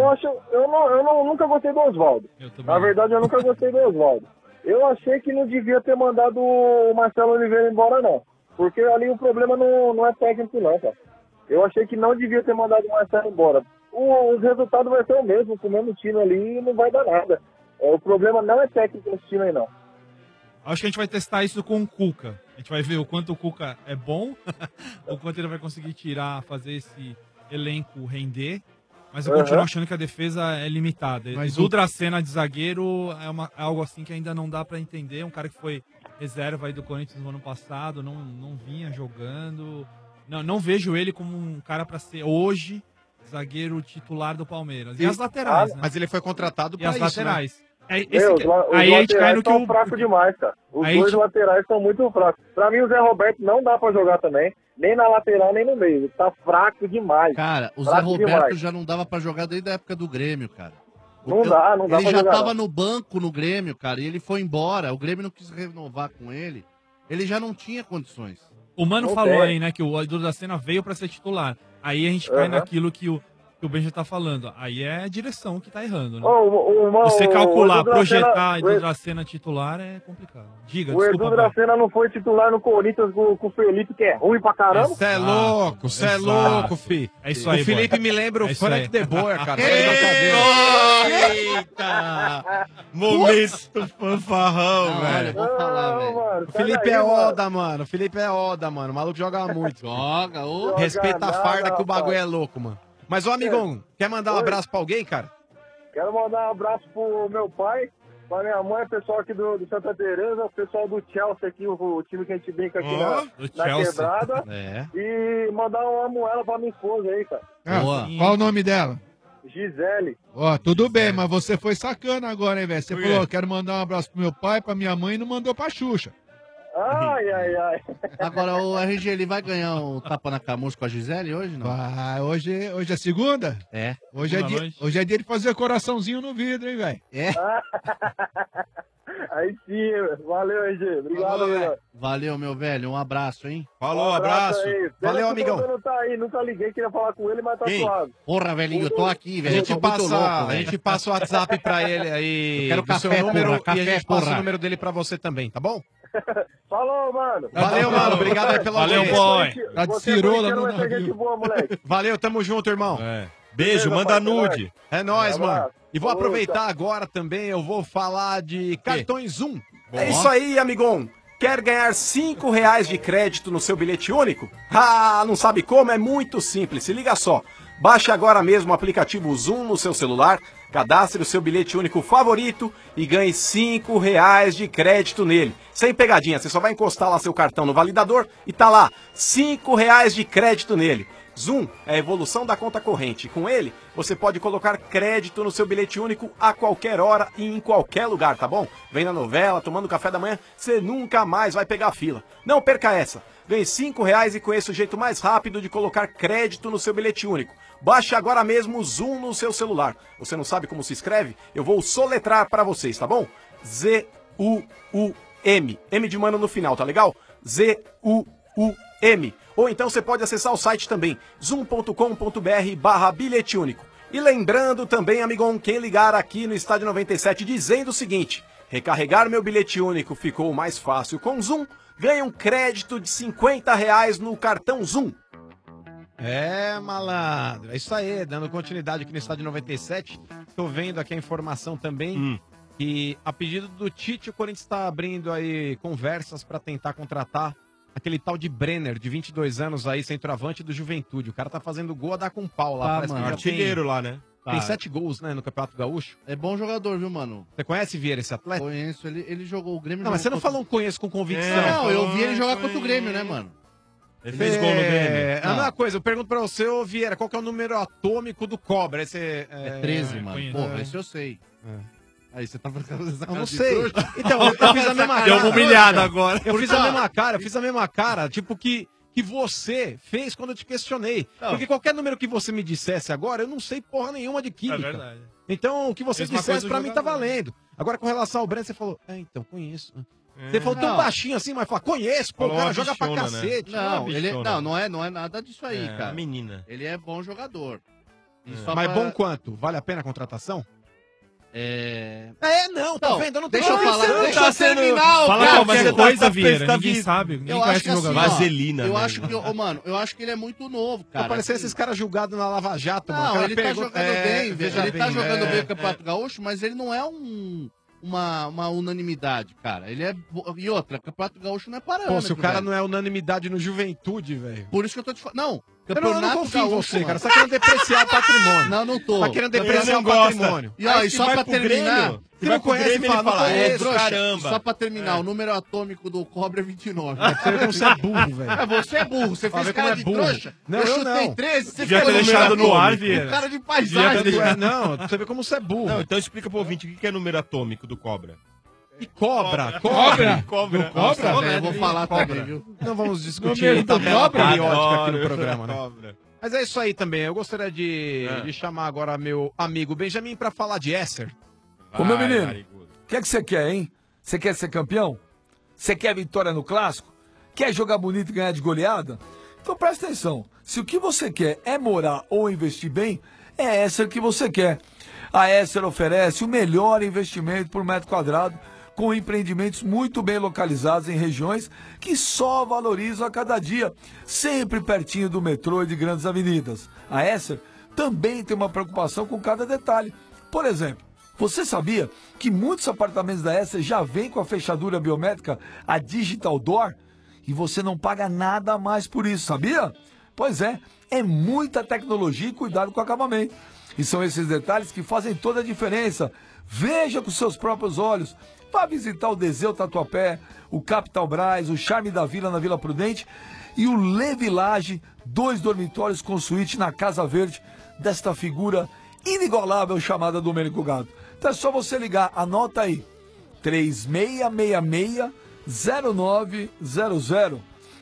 nunca gostei do Oswaldo. Na verdade, eu nunca gostei do Oswaldo. Eu achei que não devia ter mandado o Marcelo Oliveira embora, não. Porque ali o problema não é técnico, não, cara. Eu achei que não devia ter mandado o Marcelo embora. Os resultados vão ser o mesmo, com o mesmo time ali, e não vai dar nada. O problema não é técnico nesse time aí, não. Acho que a gente vai testar isso com o Cuca. A gente vai ver o quanto o Cuca é bom, o quanto ele vai conseguir fazer esse elenco render. Mas eu continuo achando que a defesa é limitada. Mas o o- Dracena de zagueiro é algo assim que ainda não dá pra entender. Um cara que foi reserva aí do Corinthians no ano passado, não vinha jogando. Não vejo ele como um cara pra ser hoje zagueiro titular do Palmeiras. E as laterais, né? Mas ele foi contratado E pra as isso, laterais. né? Aí a gente cai no que são o... fracos demais, cara. Os Aí dois gente- laterais são muito fracos. Pra mim, o Zé Roberto não dá pra jogar também. Nem na lateral, nem no meio. Ele tá fraco demais. Cara, o Zé Fraco Roberto demais. já não dava pra jogar desde a época do Grêmio, cara. Não dá Ele pra já jogar, tava não. no banco no Grêmio, cara, e ele foi embora. O Grêmio não quis renovar com ele. Ele já não tinha condições. O Mano Não falou tem. aí, né, que o Edu da Cena veio pra ser titular. Aí a gente cai Aham. naquilo que o Benja tá falando. Aí é a direção que tá errando, né? Ô, Você calcular, o Edu projetar Dracena- Edu da Cena titular é complicado. Diga, O Edu desculpa, Boy. Dracena não foi titular no Corinthians com o Felipe, que é ruim pra caramba. Você é louco, você é exato. louco, fi. É isso aí, O Felipe Boy. me lembra o É isso Frank aí. De Boer, cara. Eita! Momento fanfarrão, Não, olha, velho. eu vou falar, velho. O Felipe é Oda, mano. O Felipe é Oda, mano. O maluco joga muito. Joga, ô. Respeita a Joga farda nada, que o bagulho é rapaz. louco, mano. Mas, ô, amigão, quer mandar um Oi. abraço pra alguém, cara? Quero mandar um abraço pro meu pai, pra minha mãe, pessoal aqui do Santa Teresa, o pessoal do Chelsea aqui, o time que a gente brinca aqui do na Chelsea. quebrada. É. E mandar uma moela pra minha esposa aí, cara. Ah, qual o nome dela? Gisele. Ó, tudo bem, mas você foi sacana agora, hein, velho? Você Por falou, quê? quero mandar um abraço pro meu pai, pra minha mãe e não mandou pra Xuxa. Ai, ai, ai. Agora, o RG, ele vai ganhar um tapa na camurça com a Gisele hoje, não? Ah, hoje é segunda? É. Hoje é dia de fazer coraçãozinho no vidro, hein, velho? É. Aí sim, valeu, RG. Obrigado, meu. Valeu, meu velho. Um abraço, hein? Falou, abraço. aí. Pena Valeu, que o amigão. Bruno tá aí, nunca liguei, queria falar com ele, mas tá Quem? suave. Porra, velhinho, eu tô aqui, velho. A Eu gente, tô muito passa, louco, a velho. gente passa o WhatsApp pra ele aí. Eu quero do café, seu número, porra, e a café, gente passa porra. o número dele pra você também, tá bom? Falou, mano. Valeu, mano. Obrigado aí pela Valeu, audiência. boy. Tá de Você cirola não no vai ser gente navio. boa, moleque. Valeu, tamo junto, irmão. Beijo, Beleza, manda parceiro. nude. É nóis, Um abraço. mano. E vou Ô, aproveitar agora também, eu vou falar de cartões Zoom. É isso aí, amigão. Quer ganhar R$5 de crédito no seu bilhete único? Ah, não sabe como? É muito simples. Se liga só. Baixe agora mesmo o aplicativo Zoom no seu celular, cadastre o seu bilhete único favorito e ganhe R$5 de crédito nele. Sem pegadinha, você só vai encostar lá seu cartão no validador e tá lá, R$5 de crédito nele. Zoom é a evolução da conta corrente. Com ele, você pode colocar crédito no seu bilhete único a qualquer hora e em qualquer lugar, tá bom? Vem na novela, tomando café da manhã, você nunca mais vai pegar fila. Não perca essa. Ganhe R$5 e conheça o jeito mais rápido de colocar crédito no seu bilhete único. Baixe agora mesmo o Zoom no seu celular. Você não sabe como se escreve? Eu vou soletrar para vocês, tá bom? Z-U-U-M. M de mano no final, tá legal? Z-U-U-M. Ou então você pode acessar o site também, zoom.com.br/bilhete único. E lembrando também, amigão, quem ligar aqui no Estádio 97 dizendo o seguinte: recarregar meu bilhete único ficou mais fácil com Zoom, ganha um crédito de R$50 no cartão Zoom. É, malandro. É isso aí, dando continuidade aqui no Estádio 97. Tô vendo aqui a informação também que, a pedido do Tite, o Corinthians está abrindo aí conversas para tentar contratar aquele tal de Brenner, de 22 anos aí, centroavante do Juventude. O cara tá fazendo gol a dar com pau lá. Ah, Parece que mano. já tem- Artilheiro lá, né? Tem 7 gols, né, no Campeonato Gaúcho. É bom jogador, viu, mano? Você conhece Vieira, esse atleta? Conheço, ele jogou o Grêmio. Não, mas você não falou conheço com convicção. Não, eu vi ele jogar contra o Grêmio, né, mano? Ele fez gol no Grêmio. É a mesma coisa, eu pergunto pra você, ô Vieira, qual que é o número atômico do Cobra? Esse, É 13, mano. Porra, esse eu sei. Aí você tá fazendo essa Eu cara não de sei. trouxa. Então, eu fiz a mesma cara. Deu uma humilhada agora. Eu fiz a mesma cara, tipo que você fez quando eu te questionei. Porque qualquer número que você me dissesse agora, eu não sei porra nenhuma de química. É verdade. Então, o que você Mesma dissesse coisa pra o mim tá jogador. valendo. Agora, com relação ao Breno, você falou, então, conheço. Você falou tão Não. baixinho assim, mas fala, conheço, pô, o Falou cara uma joga pra bichona, né? cacete. Não, Uma ele, bichona. não é nada disso aí, É, cara. menina. Ele é bom jogador. E só Mas pra- bom quanto? Vale a pena a contratação? Não, tá vendo? Eu não tô deixa eu falando falar, isso, deixa não. eu terminar, Fala cara. qualquer Você coisa, tá- Vieira. tá Ninguém vi- sabe. Ninguém Eu conhece acho que assim, jogador. ó, Vaselina, eu né? acho que, mano, eu acho que ele é muito novo, cara. Tá parecendo Assim, esses caras julgados na Lava Jato, mano. O Não, cara ele tá pegou- jogando bem, veja ele tá bem, jogando bem o é. Campeonato Gaúcho, mas ele não é uma unanimidade, cara. Ele é. E outra, Campeonato Gaúcho não é parâmetro. Pô, se o cara velho. não é unanimidade no Juventude, velho. Por isso que eu tô te falando. Não, Eu não Campeonato confio em Gaúcho, você, cara. mano. Você tá querendo depreciar o patrimônio. Não, não tô. Tá querendo Ele depreciar não o gosta. patrimônio. E ó, Aí e se só vai pra pro terminar. Grêmio, Você não conhece, Grêmio, ele fala, não fala, conheço, Trouxa, caramba. Só pra terminar, o número atômico do Cobra é 29. Você vê como você é burro, velho. É, você é burro, você Pra fez ver como cara é de burro. trouxa. Não, eu eu chutei não. 13, você Devia ficou ter deixado no ar, atômico. Vieira. Um cara de paisagem. Não, você vê como você é burro. Não, então explica pro ouvinte o que é número atômico do Cobra. E cobra. Cobra? Nossa, velho, eu vou falar também, viu? Não vamos discutir Número do tabela cobra? periódica aqui no Adoro. programa, né? Cobra. Mas é isso aí também. Eu gostaria de chamar agora meu amigo Benjamin pra falar de Esser. Ô, meu Vai, menino, narigudo. o que é que você quer, hein? Você quer ser campeão? Você quer vitória no clássico? Quer jogar bonito e ganhar de goleada? Então presta atenção. Se o que você quer é morar ou investir bem, é Esser que você quer. A Esser oferece o melhor investimento por metro quadrado, com empreendimentos muito bem localizados em regiões que só valorizam a cada dia, sempre pertinho do metrô e de grandes avenidas. A Esser também tem uma preocupação com cada detalhe. Por exemplo, você sabia que muitos apartamentos da Esser já vêm com a fechadura biométrica, a Digital Door? E você não paga nada a mais por isso, sabia? Pois é muita tecnologia e cuidado com o acabamento. E são esses detalhes que fazem toda a diferença. Veja com seus próprios olhos. Vá visitar o Deseu Tatuapé, o Capital Braz, o Charme da Vila na Vila Prudente e o Le Village, 2 dormitórios com suíte na Casa Verde, desta figura inigualável chamada Domênico Gato. Então é só você ligar, anota aí, 3666-0900,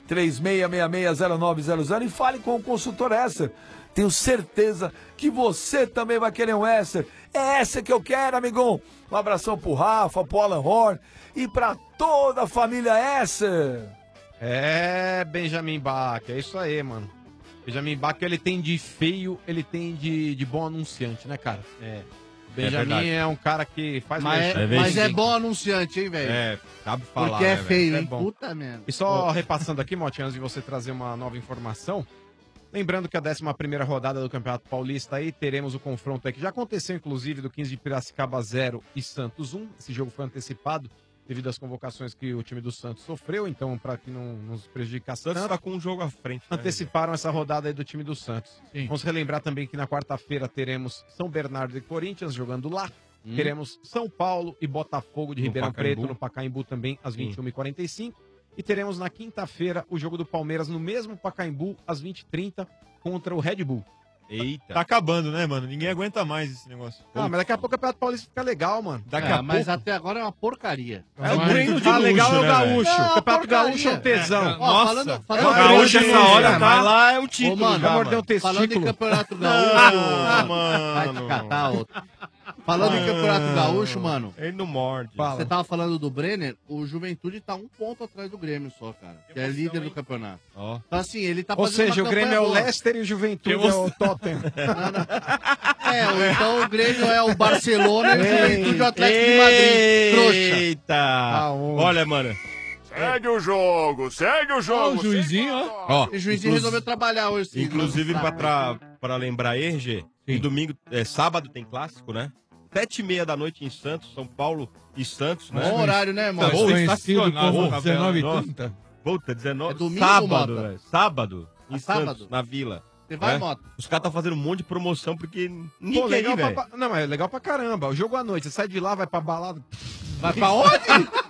3666-0900 e fale com o consultor Esser. Tenho certeza que você também vai querer um Esser. É Esser que eu quero, amigão. Um abração pro Rafa, pro Alan Horn e pra toda a família Esser. É, Benjamin Bach, é isso aí, mano. Benjamin Bach, ele tem de feio, ele tem de bom anunciante, né, cara? É. Benjamin verdade. é um cara que faz Mas merchan. é bom anunciante, hein, velho? É, sabe falar, Porque é né, feio, É hein? bom. Puta merda. E só repassando aqui, Motinha, antes de você trazer uma nova informação, lembrando que a 11ª rodada do Campeonato Paulista aí, teremos o confronto aí, que já aconteceu, inclusive, do 15 de Piracicaba 0 e Santos 1. Esse jogo foi antecipado devido às convocações que o time do Santos sofreu, então, para que não nos prejudicasse Santos tanto, tá com um jogo à frente. né, anteciparam essa rodada aí do time do Santos. Sim. Vamos relembrar também que na quarta-feira teremos São Bernardo e Corinthians jogando lá. Teremos São Paulo e Botafogo de No Ribeirão Pacaembu. Preto no Pacaembu também às Sim. 21h45. E teremos na quinta-feira o jogo do Palmeiras no mesmo Pacaembu às 20h30 contra o Red Bull. Eita. Tá acabando, né, mano? Ninguém aguenta mais esse negócio. Ah, mas daqui a pouco o Campeonato Paulista fica legal, mano. Daqui a Mas pouco. até agora é uma porcaria. É o treino de Ah, luxo, legal é o né, gaúcho. velho? O Campeonato Não, gaúcho é um tesão. Ó, Nossa. falando O gaúcho treino de essa luxo, hora né, Mas lá é o título. Ô, mano, já, mordeu um falando em testículo. Campeonato Gaúcho. Ah, Vai mano. te catar, outro. Falando em Campeonato Gaúcho, mano. Ele não morde. Você tava falando do Brenner, o Juventude tá 1 ponto atrás do Grêmio só, cara. Que é líder do campeonato. Ó. Então, assim, ele tá Ou fazendo seja, uma o Grêmio é campanha o boa. Leicester e o Juventude é o Tottenham. Ou então o Grêmio é o Barcelona e o Juventude é o Atlético de Madrid. Trouxa. Eita. Olha, mano. Segue o jogo, segue o jogo. Ó, o juizinho, ó. O juizinho resolveu trabalhar hoje. sim. Inclusive, Tá. pra lembrar aí, G, e domingo, sábado tem clássico, né? 7h30 da noite em Santos, São Paulo e Santos, né? Bom horário, né, Tá mano? bom, Conhecido estacionado, como Rafael. 19h30. Puta, 19. É domingo, sábado, Mota? velho. Sábado. Em Ah, Santos, sábado? na Vila. Você vai, É. Mota? Os caras tá fazendo um monte de promoção porque ninguém Pô, quer legal ir, velho. Não, mas é legal pra caramba. O jogo à noite, você sai de lá, vai pra balada. Vai pra onde?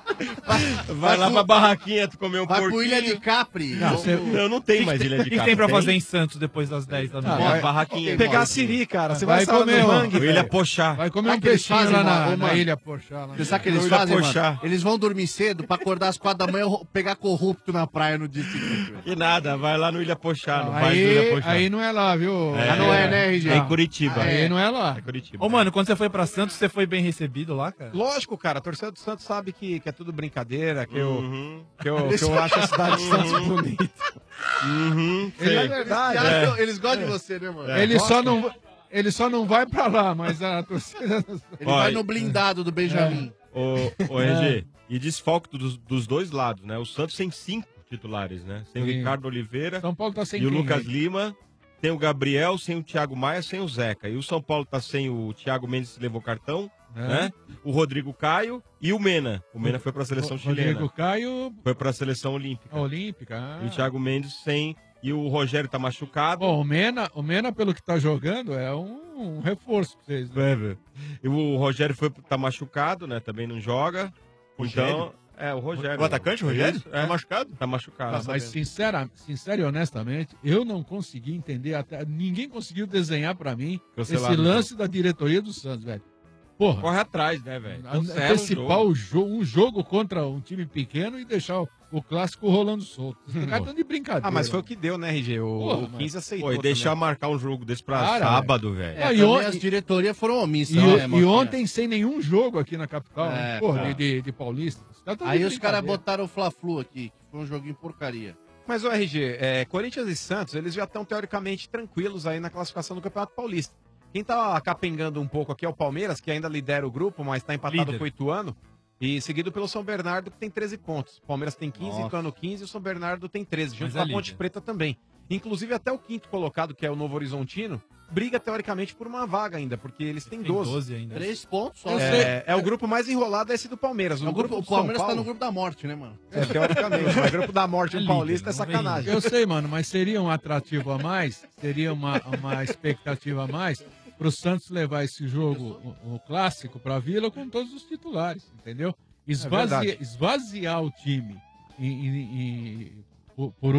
Vai lá pra barraquinha, tu comer um Vai pro porquinho. Ilha de Capri. Não tem mais Ilha de O que Capri. tem pra Tem? fazer em Santos depois das 10 da noite? Uma barraquinha. Pegar a siri, cara. Você vai comer mangue, o Ilha Pochá. Vai comer Sabe um que eles peixinho fazem, lá mano? na Mano, Ilha Pochá. Lá. Você sabe o que eles Ilha fazem, Pochá. mano? Eles vão dormir cedo pra acordar às 4 da manhã e pegar corrupto na praia no dia seguinte. velho. E nada, vai lá no Ilha Pochá, no bairro do Ilha Aí, Pochá. aí não é lá, viu? Ah, não é, né, RG? É em Curitiba. Aí não é lá. É Curitiba. Ô, mano, quando você foi pra Santos, você foi bem recebido lá, cara? Lógico, cara. A torcida do Santos sabe que é tudo brincadeira, que eu Uhum. acho a cidade de Santos bonita. Uhum. Ele- É verdade. Eles gostam de você, né, mano? Ele só não vai pra lá, mas a torcida... Ele vai no blindado do Benjamin. O RG, e desfalque dos dois lados, né? O Santos tem 5 titulares, né? Tem o Sim. Ricardo Oliveira São Paulo tá sem e o quem, Lucas né? Lima. Tem o Gabriel, sem o Thiago Maia, sem o Zeca. E o São Paulo tá sem o Thiago Mendes, que levou cartão, né? O Rodrigo Caio e o Mena. O Mena foi pra seleção chilena. Rodrigo Caio, Foi pra seleção olímpica. a Olímpica. E o Thiago Mendes sem. E o Rogério tá machucado. Bom, o Mena, pelo que tá jogando, é um reforço pra vocês. Né? É, velho. E o Rogério tá machucado, né? Também não joga. Rogério? Então, o Rogério. O atacante, o Rogério? Isso, Tá machucado? Tá machucado. Mas sincero e honestamente, eu não consegui entender, até ninguém conseguiu desenhar pra mim Cancelado esse o lance da diretoria do Santos, velho. Porra, Corre atrás, né, velho? antecipar um jogo contra um time pequeno e deixar o clássico rolando solto. Os caras estão de brincadeira. Ah, mas foi o que deu, né, RG? O 15 aceitou. Pô, e deixar também. marcar um jogo desse pra Cara, sábado, velho. Ah, e Também on- as diretorias foram omissas. E, né, e Motinha? ontem sem nenhum jogo aqui na capital, né? É, Porra, cara. de Paulista. caras tão de Aí os caras brincadeira. botaram o Fla-Flu aqui, que foi um joguinho porcaria. Mas o RG, Corinthians e Santos, eles já estão teoricamente tranquilos aí na classificação do Campeonato Paulista. Quem tá capengando um pouco aqui é o Palmeiras, que ainda lidera o grupo, mas tá empatado Líder. com o Ituano. E seguido pelo São Bernardo, que tem 13 pontos. O Palmeiras tem 15, Nossa. Ituano 15 e o São Bernardo tem 13, junto Mas com é a Ponte líder. Preta também. Inclusive até o quinto colocado, que é o Novo Horizontino, briga teoricamente por uma vaga ainda, porque eles têm 12. ainda. 3 pontos só. É o grupo mais enrolado, é esse do Palmeiras. O grupo do São Palmeiras tá Paulo- no grupo da morte, né, mano? teoricamente, mas o grupo da morte no Paulista é sacanagem. Eu sei, mano, mas seria um atrativo a mais, seria uma expectativa a mais pro Santos levar esse jogo, o clássico, pra Vila com todos os titulares, entendeu? verdade. Esvaziar o time por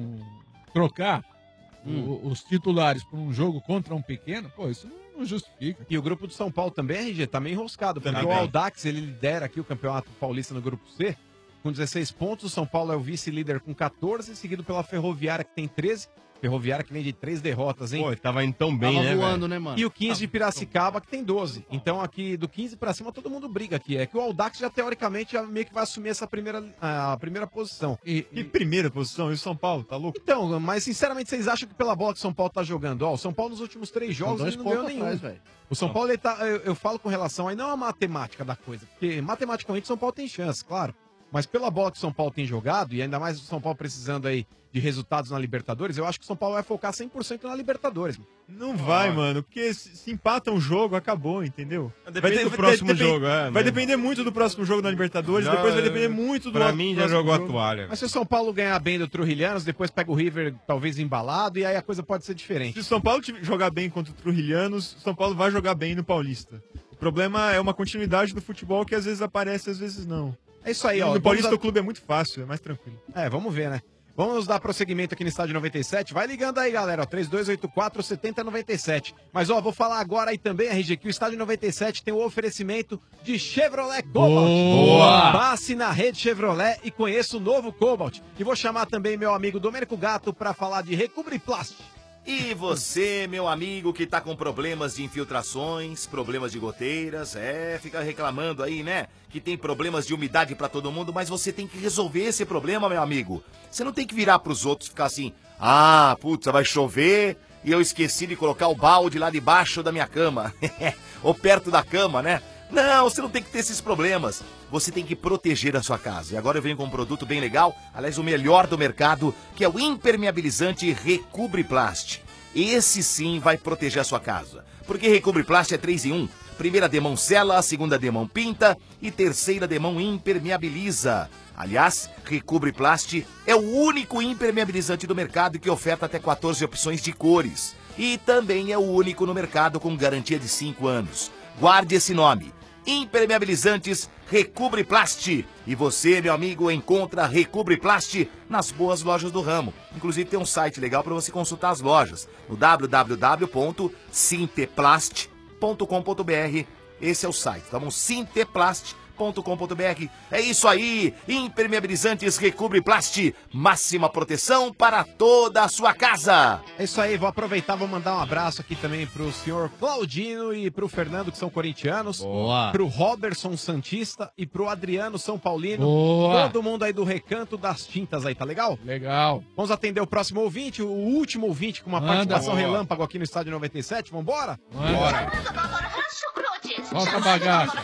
trocar os titulares por um jogo contra um pequeno, pô, isso não justifica. E o grupo do São Paulo também, RG, tá meio enroscado, porque Também. o Audax, ele lidera aqui o Campeonato Paulista no grupo C, com 16 pontos, o São Paulo é o vice-líder com 14, seguido pela Ferroviária, que tem 13, Ferroviária que vem de 3 derrotas, hein? Pô, tava indo tão bem, Tava né, voando, velho? né, mano? E o 15 de Piracicaba, que tem 12. Então aqui do 15 pra cima todo mundo briga aqui. É que o Audax já teoricamente já meio que vai assumir essa primeira posição. E primeira posição, e o São Paulo, tá louco? Então, mas sinceramente vocês acham que pela bola que o São Paulo tá jogando, ó, o São Paulo nos últimos 3 jogos dois ele não ganhou pontos nenhum. atrás, velho. O São Paulo, ele tá, eu falo com relação aí não a matemática da coisa, porque matematicamente o São Paulo tem chance, claro. Mas pela bola que o São Paulo tem jogado, e ainda mais o São Paulo precisando aí de resultados na Libertadores, eu acho que o São Paulo vai focar 100% na Libertadores. Não vai, mano, porque se empata um jogo, acabou, entendeu? Depende do próximo jogo, Vai mas- depender muito do próximo jogo da Libertadores, Já, depois vai depender muito do Pra outro mim, já próximo jogou a jogo. toalha. Mas se o São Paulo ganhar bem do Trujilhanos, depois pega o River talvez embalado, e aí a coisa pode ser diferente. Se o São Paulo jogar bem contra o Trujilhanos, o São Paulo vai jogar bem no Paulista. O problema é uma continuidade do futebol que às vezes aparece, às vezes não. É isso aí, E ó. no vamos Paulista dar- o clube é muito fácil, é mais tranquilo. Vamos ver, né? Vamos dar prosseguimento aqui no Estádio 97. Vai ligando aí, galera, ó, 3284-7097. Mas, ó, vou falar agora aí também, RG, que o Estádio 97 tem o oferecimento de Chevrolet Cobalt. Boa! Passe na rede Chevrolet e conheça o novo Cobalt. E vou chamar também meu amigo Domênico Gato para falar de Recobriplast. E você, meu amigo, que tá com problemas de infiltrações, problemas de goteiras, fica reclamando aí, né? Que tem problemas de umidade pra todo mundo, mas você tem que resolver esse problema, meu amigo. Você não tem que virar pros outros e ficar assim, putz, vai chover e eu esqueci de colocar o balde lá debaixo da minha cama. Ou perto da cama, né? Não, você não tem que ter esses problemas. Você tem que proteger a sua casa. E agora eu venho com um produto bem legal, aliás, o melhor do mercado, que é o impermeabilizante Recobriplast. Esse sim vai proteger a sua casa. Porque Recobriplast é 3 em 1. Primeira demão sela, segunda demão pinta e terceira demão impermeabiliza. Aliás, Recobre Plast é o único impermeabilizante do mercado que oferta até 14 opções de cores. E também é o único no mercado com garantia de 5 anos. Guarde esse nome. Impermeabilizantes Recobre Plast. E você, meu amigo, encontra Recobre Plast nas boas lojas do ramo. Inclusive tem um site legal para você consultar as lojas. No www.sinteplast.com.br. Esse é o site, tá bom? Sinteplast.com.br. É isso aí, impermeabilizantes Recobre Plast, máxima proteção para toda a sua casa. É isso aí, vou aproveitar, vou mandar um abraço aqui também pro senhor Claudino e pro Fernando, que são corintianos. Boa. Pro Robertson Santista e pro Adriano São Paulino. Boa. Todo mundo aí do Recanto das Tintas aí, tá legal? Legal. Vamos atender o próximo ouvinte, o último ouvinte com uma Manda. participação Boa. relâmpago aqui no Estádio 97. Vambora? Bora. Volta a bagaça.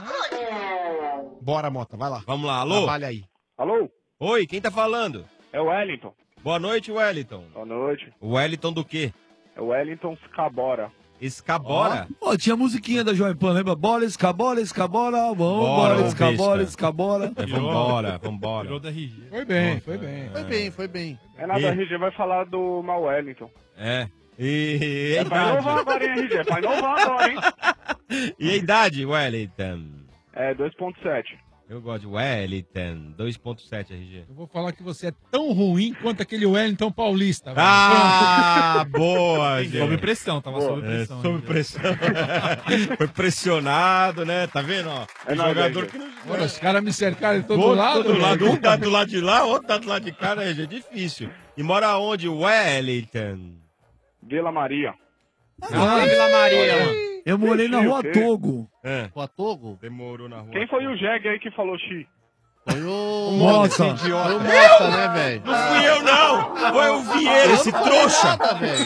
Bora, Mota, vai lá. Vamos lá, alô? Trabalha aí. Alô? Oi, quem tá falando? É o Wellington. Boa noite, Wellington. Boa noite. Wellington do quê? É o Wellington Scabora. Escabora? Ó, tinha a musiquinha da Jovem Pan, lembra? Bola, escabola, escabola, Bora, vambora, escabola, besta. escabola. Vambora, vambora. Virou da RG. Foi bem, foi bem. Foi bem, foi bem. É nada, E- a RG vai falar do Mal Wellington. É. E a É pra inovar idade? agora, hein, RG? É pra inovar agora, hein? E a idade, Wellington? É 2.7. Eu gosto de Wellington, 2.7 RG. Eu vou falar que você é tão ruim quanto aquele Wellington paulista. velho. Ah, boa, gente. Sob pressão, tava sob pressão. Sob pressão. Foi pressionado, né? Tá vendo, ó? É O nóis, jogador RG. que não... Olha, os caras me cercaram de todo Todo lado. todo lado. velho. Um tá do lado de lá, outro tá do lado de cá, né, gente? É difícil. E mora onde? Wellington. Vila Maria. Ah, Vila Maria, mano. Eu morei na Xi, Rua o quê? Togo. É. Rua Togo? Demorou na rua. Quem foi o Jeg aí que falou Xi? Foi o... Mota. Foi o Mota, né, velho? Não fui eu, não! Foi o Vieira, esse trouxa!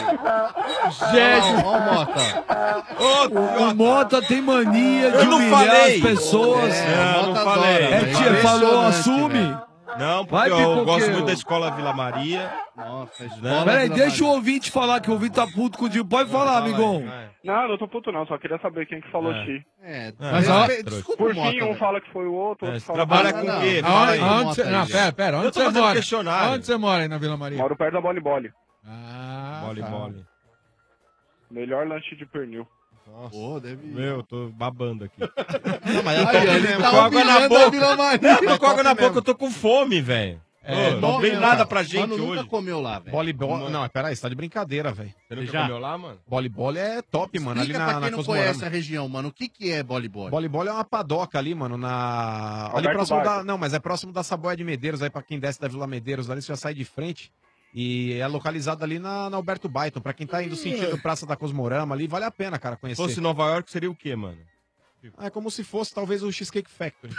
Gente, Ó o Mota. Ô, o Mota tem mania de Eu não humilhar falei. as pessoas. É, não Mota falei. adora, É, velho. tia, falou, Impressionante, assume. velho. Não, porque Vai, eu pipoqueiro. gosto muito da escola Vila Maria. Nossa, a Não. escola Peraí, Vila deixa o Maria. ouvinte falar que o ouvinte tá puto contigo. Pode falar, amigão. Não, não tô puto não, só queria saber quem que falou É. Xi. É, Mas, ó, desculpa Por o Mota, fim, um velho. fala que foi o outro, É, outro você fala trabalha que com foi o o quê? outro. Fala Aonde, aí. aonde Mota você... aí, Não, gente. pera. Eu Onde tô você fazendo mora? questionário. Onde você mora aí na Vila Maria? Moro perto da Boliboli. Ah, Bole, tá. bole. Melhor lanche de pernil. Pô, deve... Meu, tô babando aqui. Não, mas eu tô Aí, ele mesmo. tá Com água humilhando na a boca. Vila Maria. Tô com água na boca, eu tô com fome, velho. É, Ô, não Bom, veio meu, nada cara. pra gente Mano, nunca hoje. comeu lá, velho. Voleibol. Não, peraí, você tá de brincadeira, velho. Você nunca Já. comeu lá, mano? Voleibol é top, mano. Ali Explica na, pra na quem não Cosmorama. conhece a região, mano. O que que é voleibol? Voleibol é uma padoca ali, mano, na... Ali Alberto próximo Barco. da... Não, mas é próximo da Saboia de Medeiros, aí pra quem desce da Vila Medeiros, ali você já sai de frente. E é localizado ali na Alberto Baiton. Pra quem tá indo sentido Praça da Cosmorama ali, vale a pena, cara, Se conhecer. fosse Nova York, seria o quê, mano? É como se fosse, talvez, o Cheesecake Factory.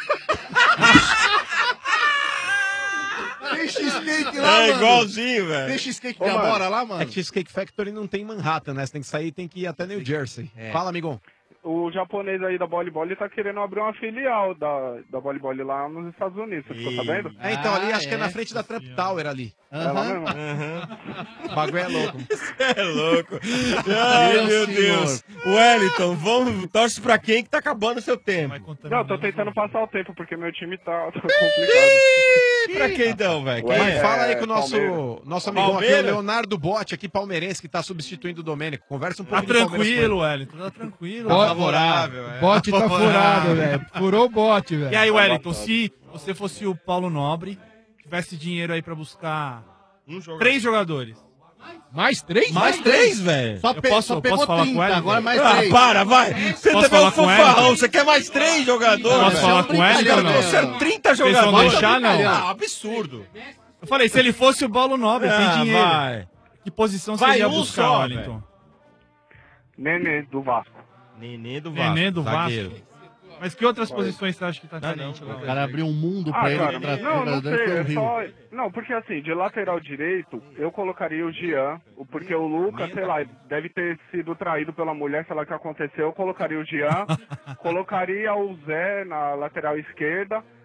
Tem cheesecake lá, É mano. igualzinho, velho. Tem cheesecake Ô, de mano. Amora lá, mano? É que Cheesecake Factory não tem em Manhattan, né? Você tem que sair, tem que ir até New Jersey. É. Fala, amigão. O japonês aí da Volleyball tá querendo abrir uma filial da Volleyball lá nos Estados Unidos, você ficou sabendo? É, então, ali Ah, acho que é na frente da Trump Tower ali. É lá Aham. mesmo. O bagulho é louco. É louco. Ai, Meu meu senhor. Deus. Wellington, vamos, torce pra quem que tá acabando o seu tempo. Não, tô tentando passar o tempo porque meu time tá complicado. Ih, pra quem então, velho? Quem Ué, é? Mas fala aí com o Palmeiras. nosso amigão aqui, o Palmeiras? Leonardo Botti, aqui palmeirense, que tá substituindo o Domênico. Conversa um Tá pouco de Palmeiras tranquilo, Wellington, tá tranquilo. Ó, Favorável, é. Bote tá furado, velho. Furou o bote, E velho. aí, Wellington, se você fosse o Paulo Nobre, tivesse dinheiro aí pra buscar Um jogador. 3 jogadores. Mais 3? Mais 3, velho. Só, Eu posso pegou falar com 30, ele? agora mais Ah, 3. para, vai. Você Posso também é um falar com fanfarrão. ele? Você quer mais 3 jogadores? Posso falar com ele, Cara, não? trouxeram 30 Vocês vão jogadores. deixar, não? Ah, absurdo. Eu falei, se ele fosse o Paulo Nobre, tem Ah, dinheiro. vai. Que posição Vai seria um buscar, só, Wellington? Nenê do Vasco. Nenê do Vasco. Nenê do zagueiro. Vasco. Mas que outras posições você acha que tá carente lá? O cara abriu um mundo pra Ah, ele cara, pra não jogador sei, foi o é Rio. só... Não, porque assim, de lateral direito, eu colocaria o Jean, porque o Lucas, sei lá, deve ter sido traído pela mulher, sei lá o que aconteceu, eu colocaria o Jean, colocaria o Zé na lateral esquerda,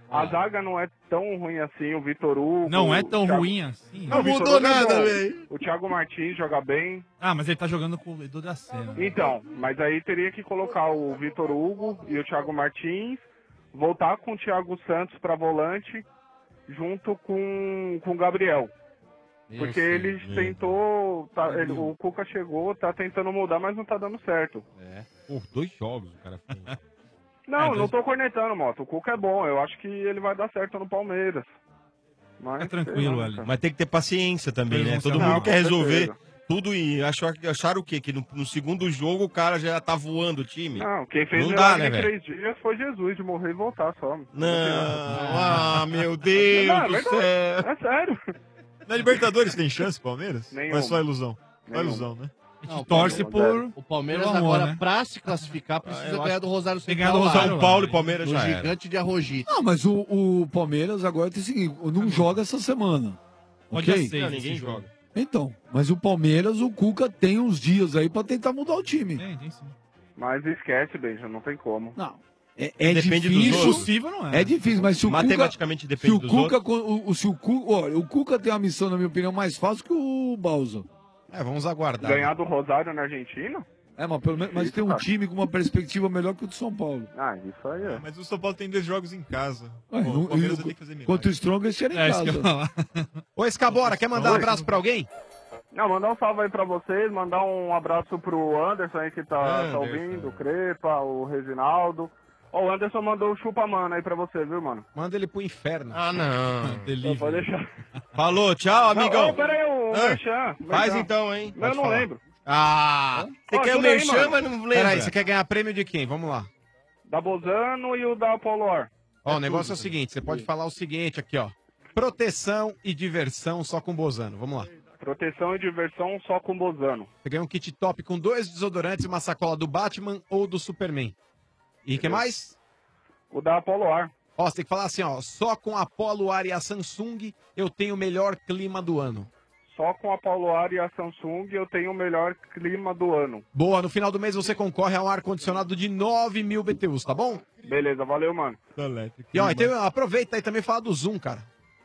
A zaga não é tão ruim assim, o Vitor Hugo... Não é tão o Thiago- ruim assim. Não, o Vitor Hugo é bom. O Thiago Martins joga bem. Ah, mas ele tá jogando com o Edu da Sena. Então, mas aí teria que colocar o Vitor Hugo e o Thiago Martins, voltar com o Thiago Santos pra volante, junto com o Gabriel. Porque ele tentou, o Cuca chegou, tá tentando mudar, mas não tá dando certo. Por 2 jogos o cara fez. Não, não tô cornetando, Moto. O Cuca é bom, eu acho que ele vai dar certo no Palmeiras. Mas, Tranquilo, sei lá, Mas tem que ter paciência também, né? Todo Não, mundo com quer resolver certeza. tudo e acharam o quê? Que no segundo jogo o cara já tá voando o time? Não, quem fez não o dá, milagre né, em velho? 3 dias foi Jesus, de morrer e voltar só. Não, meu Deus Não, é do verdade, céu. É sério. Na Libertadores tem chance, Palmeiras? Nenhuma. Ou é só ilusão? Só Nenhuma. ilusão, né? Não, o torce Palmeiras- por- O Palmeiras pelo amor, agora, né? pra se classificar, precisa eu ganhar acho do Rosário que tem que Central. ganhar do Rosário lá, São Paulo e Palmeiras no já era. gigante de Arrojito. Não, mas o Palmeiras agora tem o seguinte, não joga essa semana. Pode ok? ser, ninguém joga. Então, mas o Palmeiras, o Cuca tem uns dias aí pra tentar mudar o time. Tem sim. Mas esquece, Benja, não tem como. Não. É Depende dos difícil. outros. Possível não é. É difícil, mas se o Matematicamente Cuca, depende se o dos Cuca, outros. se o Cuca, olha, o Cuca tem uma missão, na minha opinião, mais fácil que o Balsa. Vamos aguardar. Ganhar do Rosário na Argentina? Mas pelo menos mas tem um time com uma perspectiva melhor que o de São Paulo. Ah, isso aí é. Mas o São Paulo tem 2 jogos em casa. Ué, Pô, não- o Palmeiras e vai ter que fazer milagre. Contra o Strongest era em isso que eu ia casa. falar. Ô, Escabora, quer mandar um abraço pra alguém? Não, mandar um salve aí pra vocês, mandar um abraço pro Anderson aí que tá ouvindo, o Crepa, o Reginaldo. Ó, o Anderson mandou o chupa-mano aí pra você, viu, mano? Manda ele pro inferno. Ah, não. Então, pode deixar. Falou, tchau, amigão. Não, pera aí, o Ah, Merchan. faz então, hein? Eu Pode não falar. lembro. Ah, você Ó, quer o ajuda aí, merchan, mano. mas não lembra. Peraí, você quer ganhar prêmio de quem? Vamos lá. Da Bozano e o da Polor. Ó, o negócio é o seguinte, você pode falar o seguinte aqui, ó. Proteção e diversão só com Bozano. Vamos lá. Proteção e diversão só com Bozano. Você ganha um kit top com 2 desodorantes e uma sacola do Batman ou do Superman. E o que mais? O da Apollo Ar. Ó, você tem que falar assim, ó. Só com a Apollo Ar e a Samsung eu tenho o melhor clima do ano. Só com a Apollo Ar e a Samsung eu tenho o melhor clima do ano. Boa, no final do mês você concorre a um ar-condicionado de 9.000 BTUs, tá bom? Beleza, valeu, mano. E ó, então, aproveita aí também e fala do Zoom, cara.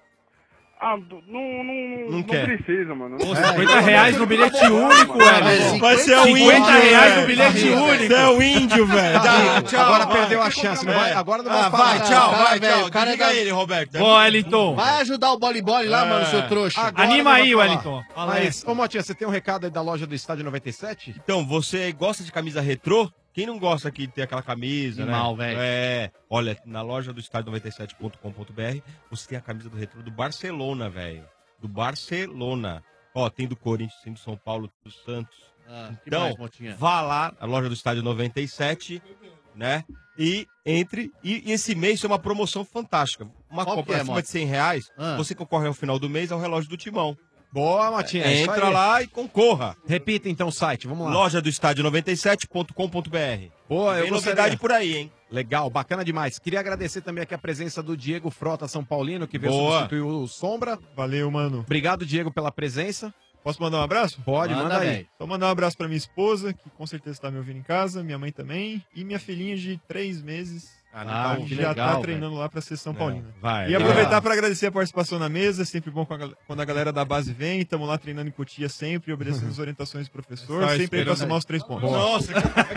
Ah, não Não quer. precisa, mano. Pô, 50 reais no bilhete único, velho. Vai ser o índio, 50 reais velho. no bilhete único. Você é o índio, velho. Tá, tchau. Agora vai. perdeu a chance, não vai, agora não vai Ah, falar. vai, tchau, Cara, vai, velho, tchau. o cara Desliga é- ele, Roberto. Boa, Wellington. Vai ajudar o bola lá, mano, seu trouxa. Agora Anima não vai aí, falar. Wellington. Fala aí. Mas, ô Motinha, você tem um recado aí da loja do Estádio 97? Então, você gosta de camisa retrô? Quem não gosta aqui de ter aquela camisa, Animal, né? velho. É, olha, na loja do estádio97.com.br você tem a camisa do retrô do Barcelona, velho. Do Barcelona. Ó, tem do Corinthians, tem do São Paulo, do Santos. Que Então, mais, Motinha? vá lá, a loja do Estádio 97, né? E entre. E esse mês tem uma promoção fantástica. Uma Qual compra que é, acima Mota? de R$100, Ah. você concorre ao final do mês ao relógio do Timão. Boa, Motinha. é isso Entra aí. lá e concorra. Repita então o site, vamos lá. Loja do estádio 97.com.br. Boa, eu Tem gostaria. novidade por aí, hein? Legal, bacana demais. Queria agradecer também aqui a presença do Diego Frota São Paulino, que veio Boa. substituir o Sombra. Valeu, mano. Obrigado, Diego, pela presença. Posso mandar um abraço? Pode, manda aí. velho. Então, mandar um abraço pra minha esposa, que com certeza tá me ouvindo em casa, minha mãe também, e minha filhinha de 3 meses. Ah, que que já legal, tá treinando lá pra ser São Paulino. Vai. E aproveitar para agradecer a participação na mesa, é sempre bom quando a galera da base vem, estamos lá treinando em Cotia sempre, obedecendo as orientações do professor, Só sempre aí pra esperando somar os 3 pontos. Nossa,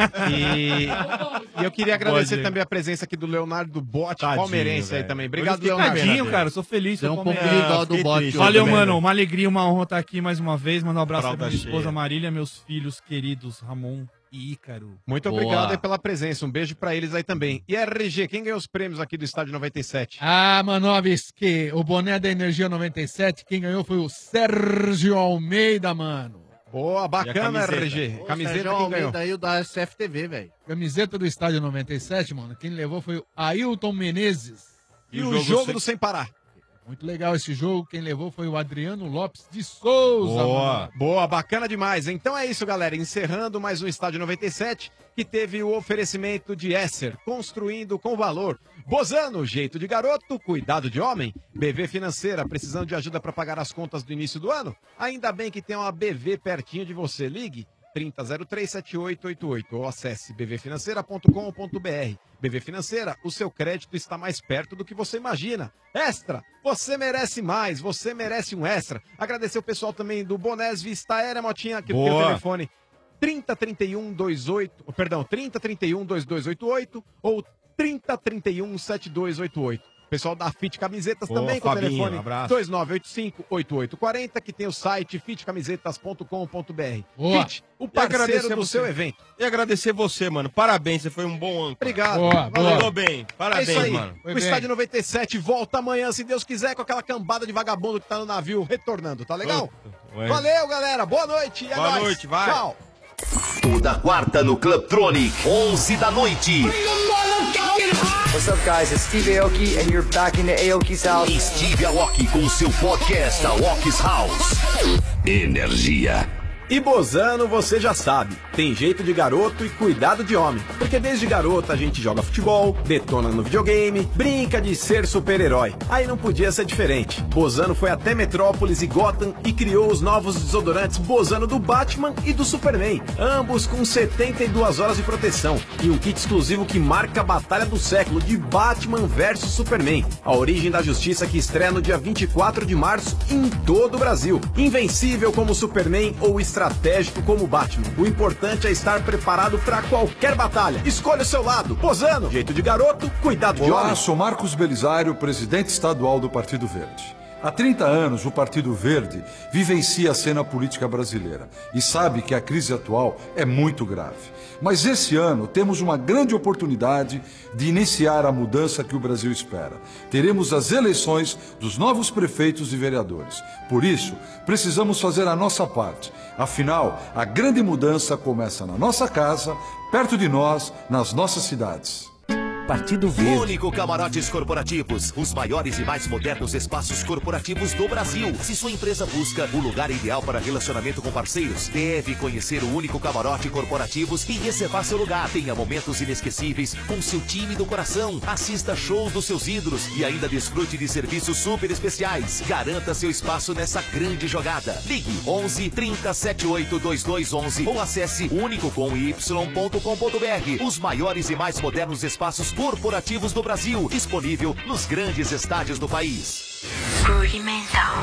E eu queria agradecer Pode. também a presença aqui do Leonardo Bote, Tadinho, palmeirense aí velho. também. Obrigado, Eu fiquei Leonardo. Tadinho, cara, eu sou feliz. Tem sou um pouco de palmeirense. dó do fiquei bote. triste. hoje Valeu, também. mano. Uma alegria, uma honra estar aqui mais uma vez. Mandar um abraço pra Fralda minha esposa cheia. Marília, meus filhos queridos, Ramon e Ícaro. Muito Boa. obrigado aí pela presença. Um beijo pra eles aí também. E RG, quem ganhou os prêmios aqui do Estádio 97? Ah, Manoviski, o boné da Energia 97, quem ganhou foi o Sérgio Almeida, mano. Boa, bacana, camiseta? RG. Ô, Camiseta Sérgio quem ganhou? Almeida aí, o da SFTV, velho. Camiseta do Estádio 97, mano, quem levou foi o Ailton Menezes. E o jogo do Sem Parar? Muito legal esse jogo, quem levou foi o Adriano Lopes de Souza. Boa. mano. Boa, bacana demais. Então é isso, galera. Encerrando mais um Estádio 97, que teve o oferecimento de Esser, construindo com valor. Bozano, jeito de garoto, cuidado de homem. BV Financeira, precisando de ajuda para pagar as contas do início do ano? Ainda bem que tem uma BV pertinho de você. Ligue 3003-7888 ou acesse bvfinanceira.com.br. BV Financeira, o seu crédito está mais perto do que você imagina. Extra! Você merece mais, você merece um extra. Agradecer o pessoal também do Bonés Vista Aérea, Motinha, que tem o telefone 3031-2288 ou 3031-7288. Pessoal da Fit Camisetas também com Fabinho, o telefone abraço. 2985-8840, que tem o site fitcamisetas.com.br. Boa. Fit, o parceiro agradecer do você. seu evento. E agradecer você, mano. Parabéns, você foi um bom âncora. Obrigado. Mandou bem. Parabéns, é isso aí. mano. O Estádio 97 volta amanhã, se Deus quiser, com aquela cambada de vagabundo que tá no navio retornando, tá legal? Ué. Valeu, galera. Boa noite. É Boa nóis. noite, vai. Tchau. Toda quarta no Clubtronic, 11 da noite. What's up, guys? It's Steve Aoki, and you're back in the Aoki's house. Steve Aoki com seu podcast Aoki's House. Energia. E Bozano, você já sabe, tem jeito de garoto e cuidado de homem. Porque desde garoto a gente joga futebol, detona no videogame, brinca de ser super-herói. Aí não podia ser diferente. Bozano foi até Metrópolis e Gotham e criou os novos desodorantes Bozano do Batman e do Superman. Ambos com 72 horas de proteção. E um kit exclusivo que marca a batalha do século de Batman vs Superman. A origem da justiça que estreia no dia 24 de março em todo o Brasil. Invencível como Superman ou estratégico como Batman. O importante é estar preparado para qualquer batalha. Escolha o seu lado. Bozano, jeito de garoto, cuidado de Olá, homem. sou Marcos Belisário, presidente estadual do Partido Verde. Há 30 anos, o Partido Verde vivencia a cena política brasileira e sabe que a crise atual é muito grave. Mas esse ano temos uma grande oportunidade de iniciar a mudança que o Brasil espera. Teremos as eleições dos novos prefeitos e vereadores. Por isso, precisamos fazer a nossa parte. Afinal, a grande mudança começa na nossa casa, perto de nós, nas nossas cidades. Partido Verde. Único Camarotes Corporativos, os maiores e mais modernos espaços corporativos do Brasil. Se sua empresa busca o lugar ideal para relacionamento com parceiros, deve conhecer o Único Camarote Corporativos e reservar seu lugar. Tenha momentos inesquecíveis com seu time do coração. Assista shows dos seus ídolos e ainda desfrute de serviços super especiais. Garanta seu espaço nessa grande jogada. Ligue 11 30 78 2211 ou acesse unicocomy.com.br. Os maiores e mais modernos espaços corporativos do Brasil, disponível nos grandes estádios do país. Rudimental.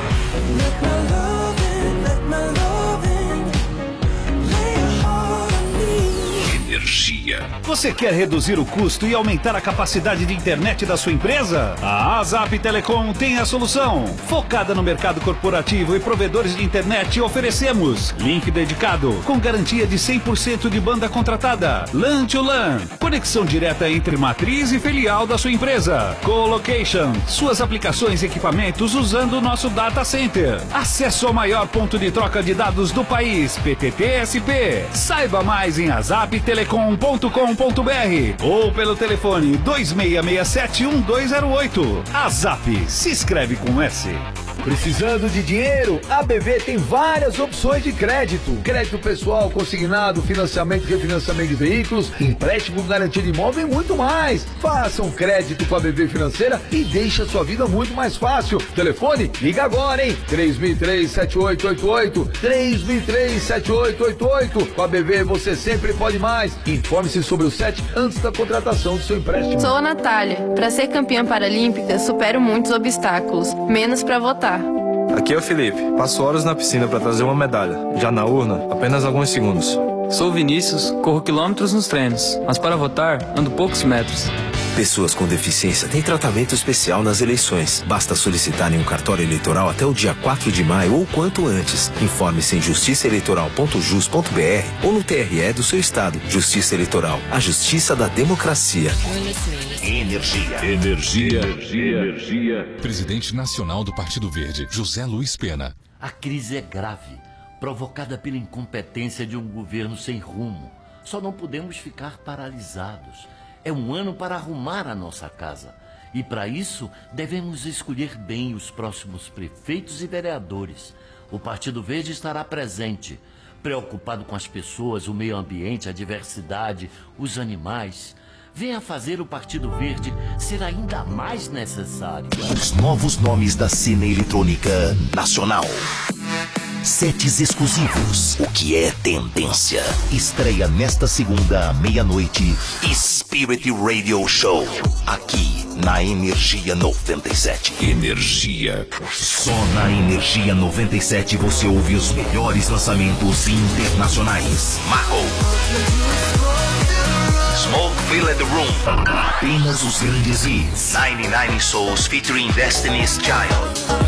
Energia. Você quer reduzir o custo e aumentar a capacidade de internet da sua empresa? A ASAP Telecom tem a solução. Focada no mercado corporativo e provedores de internet, oferecemos link dedicado, com garantia de 100% de banda contratada, LAN to LAN, conexão direta entre matriz e filial da sua empresa, colocation, suas aplicações e equipamentos usando o nosso data center, acesso ao maior ponto de troca de dados do país, PTT-SP. Saiba mais em azaptelecom.com.br ou pelo telefone 2667-1208. ASAP, se escreve com S. Precisando de dinheiro? A BV tem várias opções de crédito. Crédito pessoal, consignado, financiamento e refinanciamento de veículos, empréstimo, garantia de imóvel e muito mais. Faça um crédito com a BV Financeira e deixe a sua vida muito mais fácil. Telefone? Liga agora, hein? 3003-7888. 3003-7888. Com a BV você sempre pode mais. Informe-se sobre o SET antes da contratação do seu empréstimo. Sou a Natália. Para ser campeã paralímpica, supero muitos obstáculos, menos para votar. Aqui é o Felipe. Passo horas na piscina para trazer uma medalha. Já na urna, apenas alguns segundos. Sou Vinícius, corro quilômetros nos treinos, mas para votar, ando poucos metros. Pessoas com deficiência têm tratamento especial nas eleições. Basta solicitarem um cartório eleitoral até o dia 4 de maio ou quanto antes. Informe-se em justiçaeleitoral.jus.br ou no TRE do seu estado. Justiça Eleitoral, a justiça da democracia. Energia. Energia. Presidente nacional do Partido Verde, José Luiz Pena. A crise é grave, provocada pela incompetência de um governo sem rumo. Só não podemos ficar paralisados. É um ano para arrumar a nossa casa. E para isso, devemos escolher bem os próximos prefeitos e vereadores. O Partido Verde estará presente, preocupado com as pessoas, o meio ambiente, a diversidade, os animais. Venha fazer o Partido Verde ser ainda mais necessário. Os novos nomes da cena eletrônica nacional. Sets exclusivos. O que é tendência? Estreia nesta segunda à meia-noite. Spirit Radio Show. Aqui na Energia 97. Energia. Só na Energia 97 você ouve os melhores lançamentos internacionais. Marco. Smoke Filled the Room. Apenas os grandes hits. 99 Souls featuring Destiny's Child.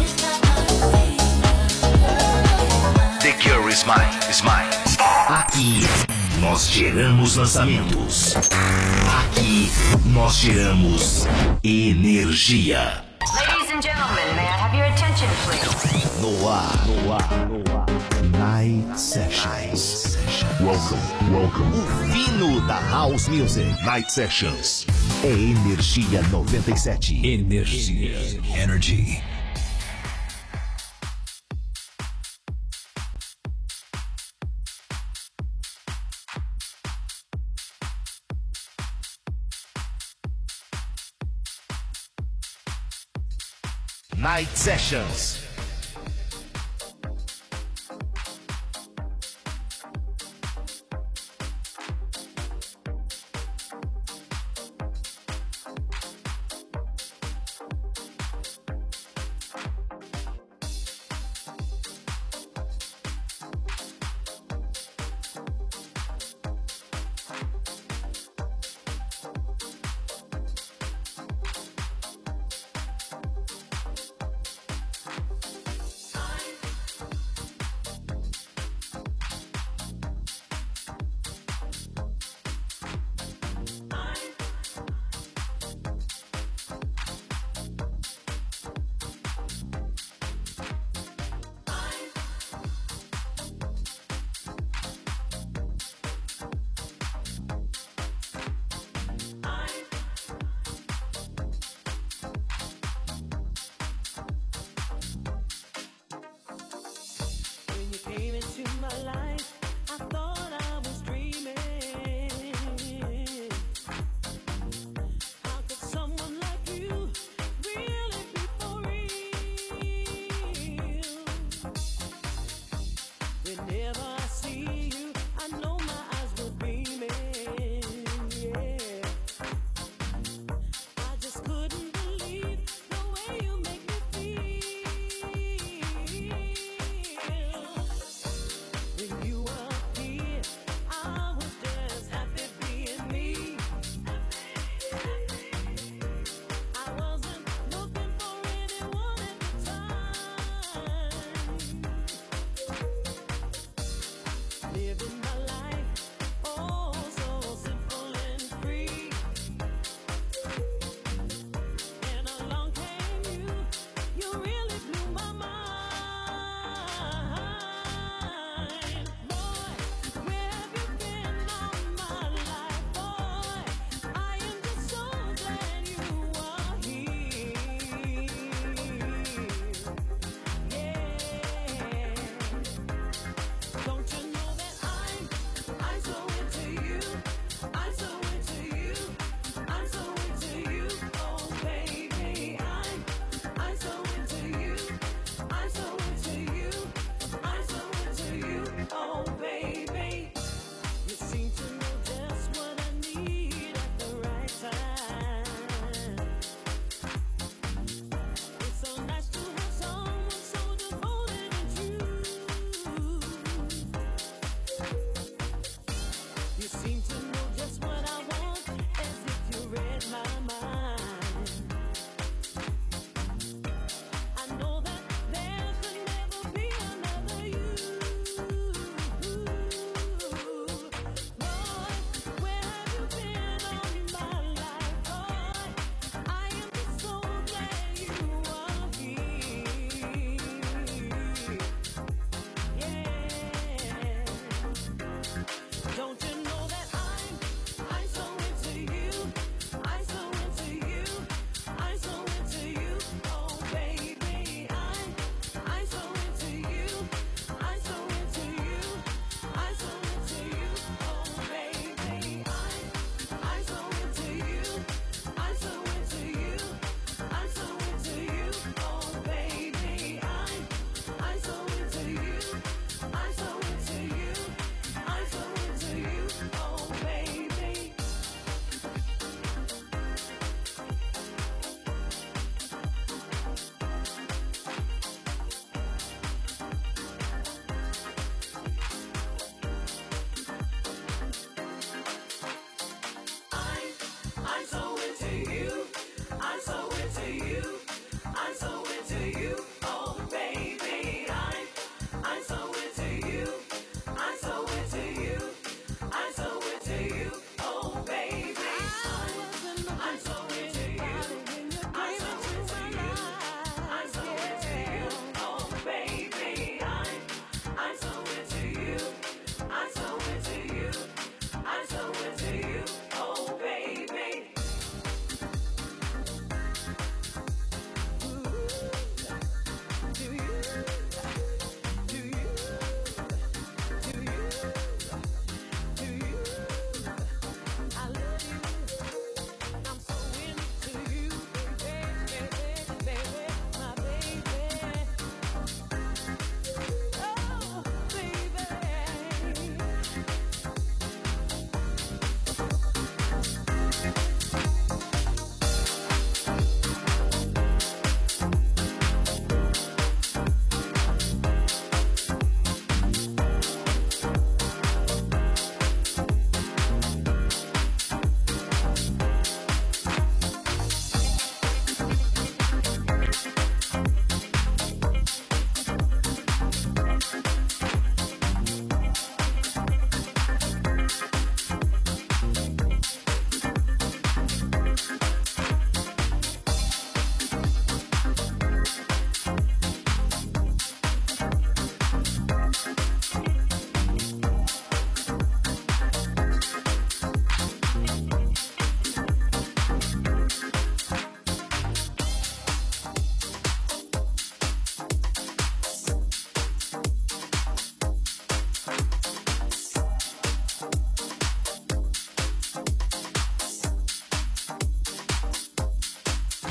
The Cure is mine. Aqui nós geramos lançamentos. Aqui nós geramos energia. Ladies and gentlemen, may I have your attention, please? No ar. Night Sessions. Welcome. O fino da House Music. Night Sessions. É Energia 97. Energy. Night Sessions.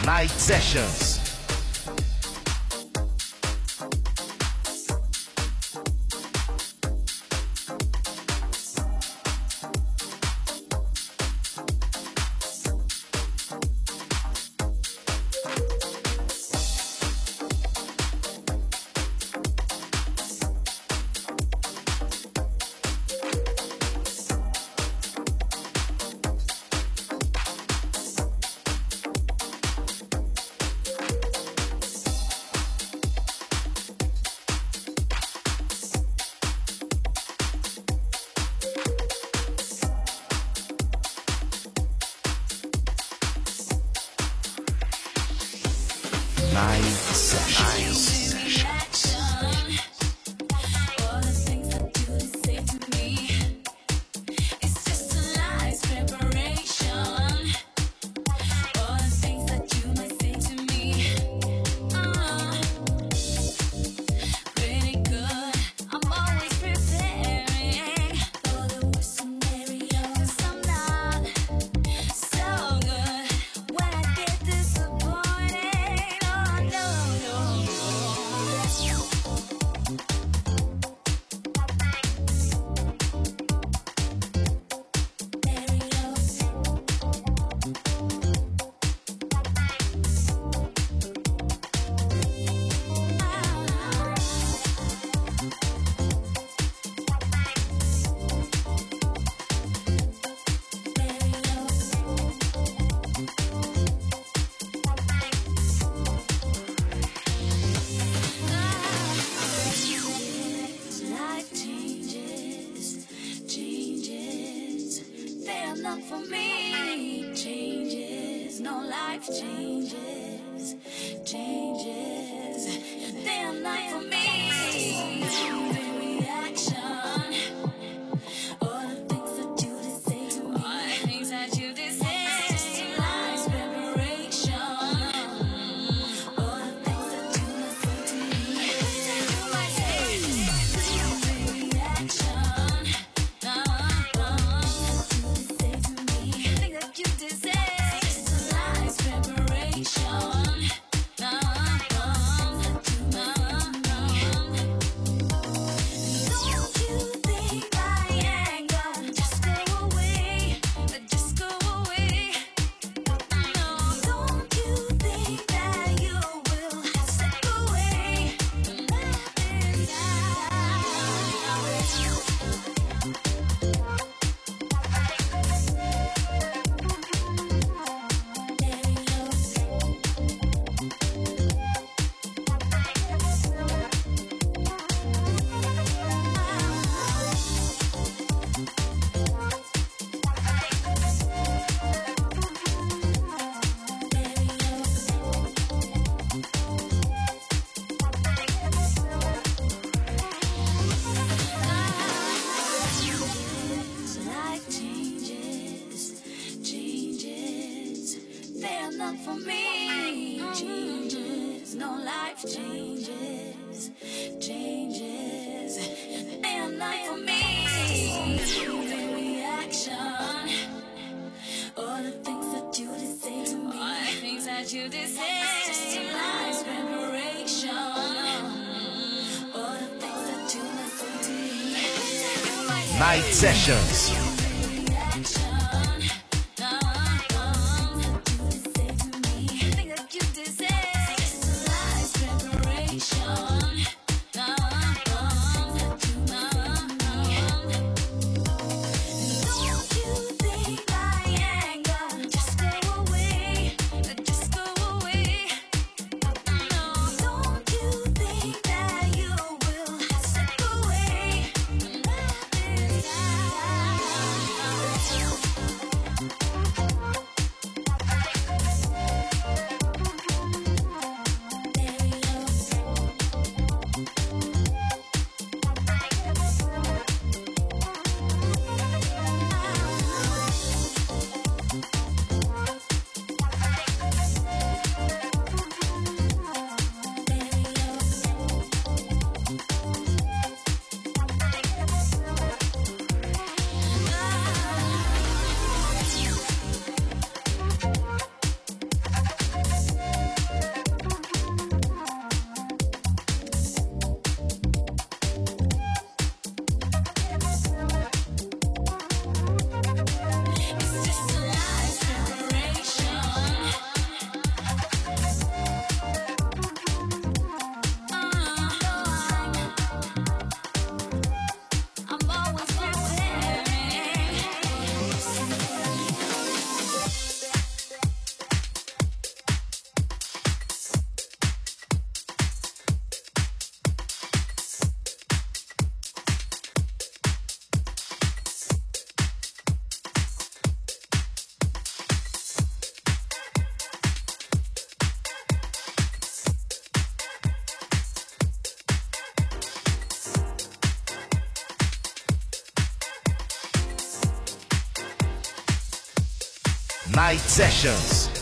Night Sessions. Night Sessions. Night Sessions.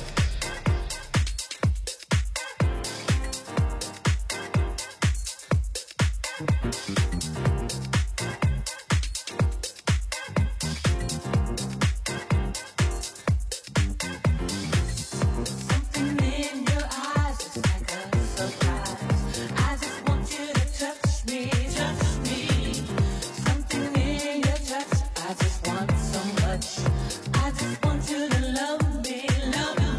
I just want so much. I just want you to love me, love me.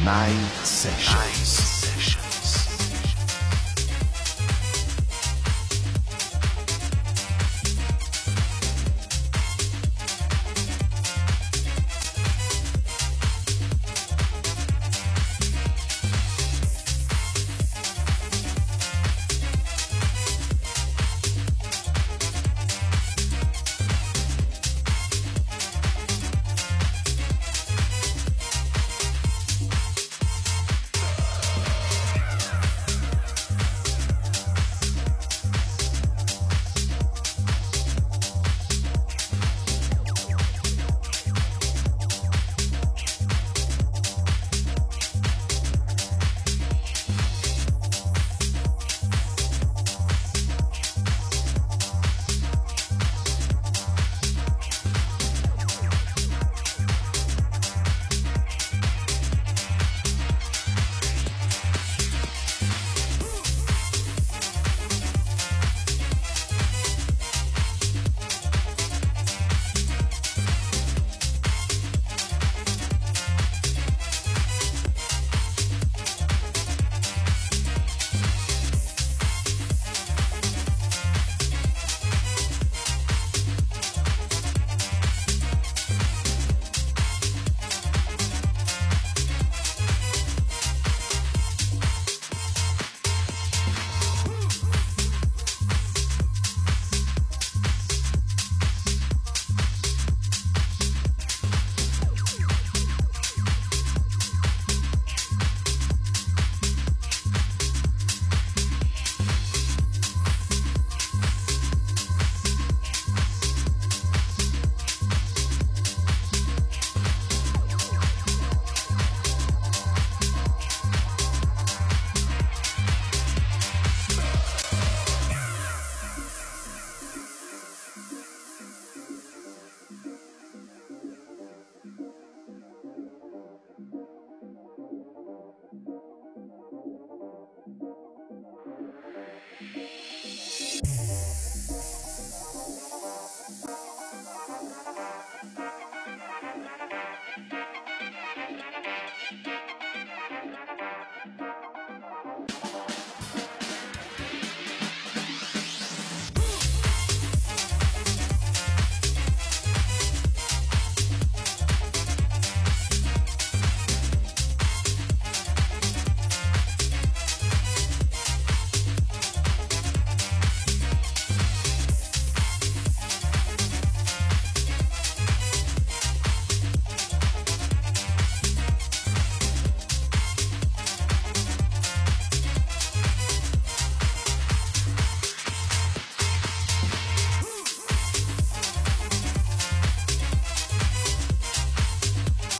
Night Sessions.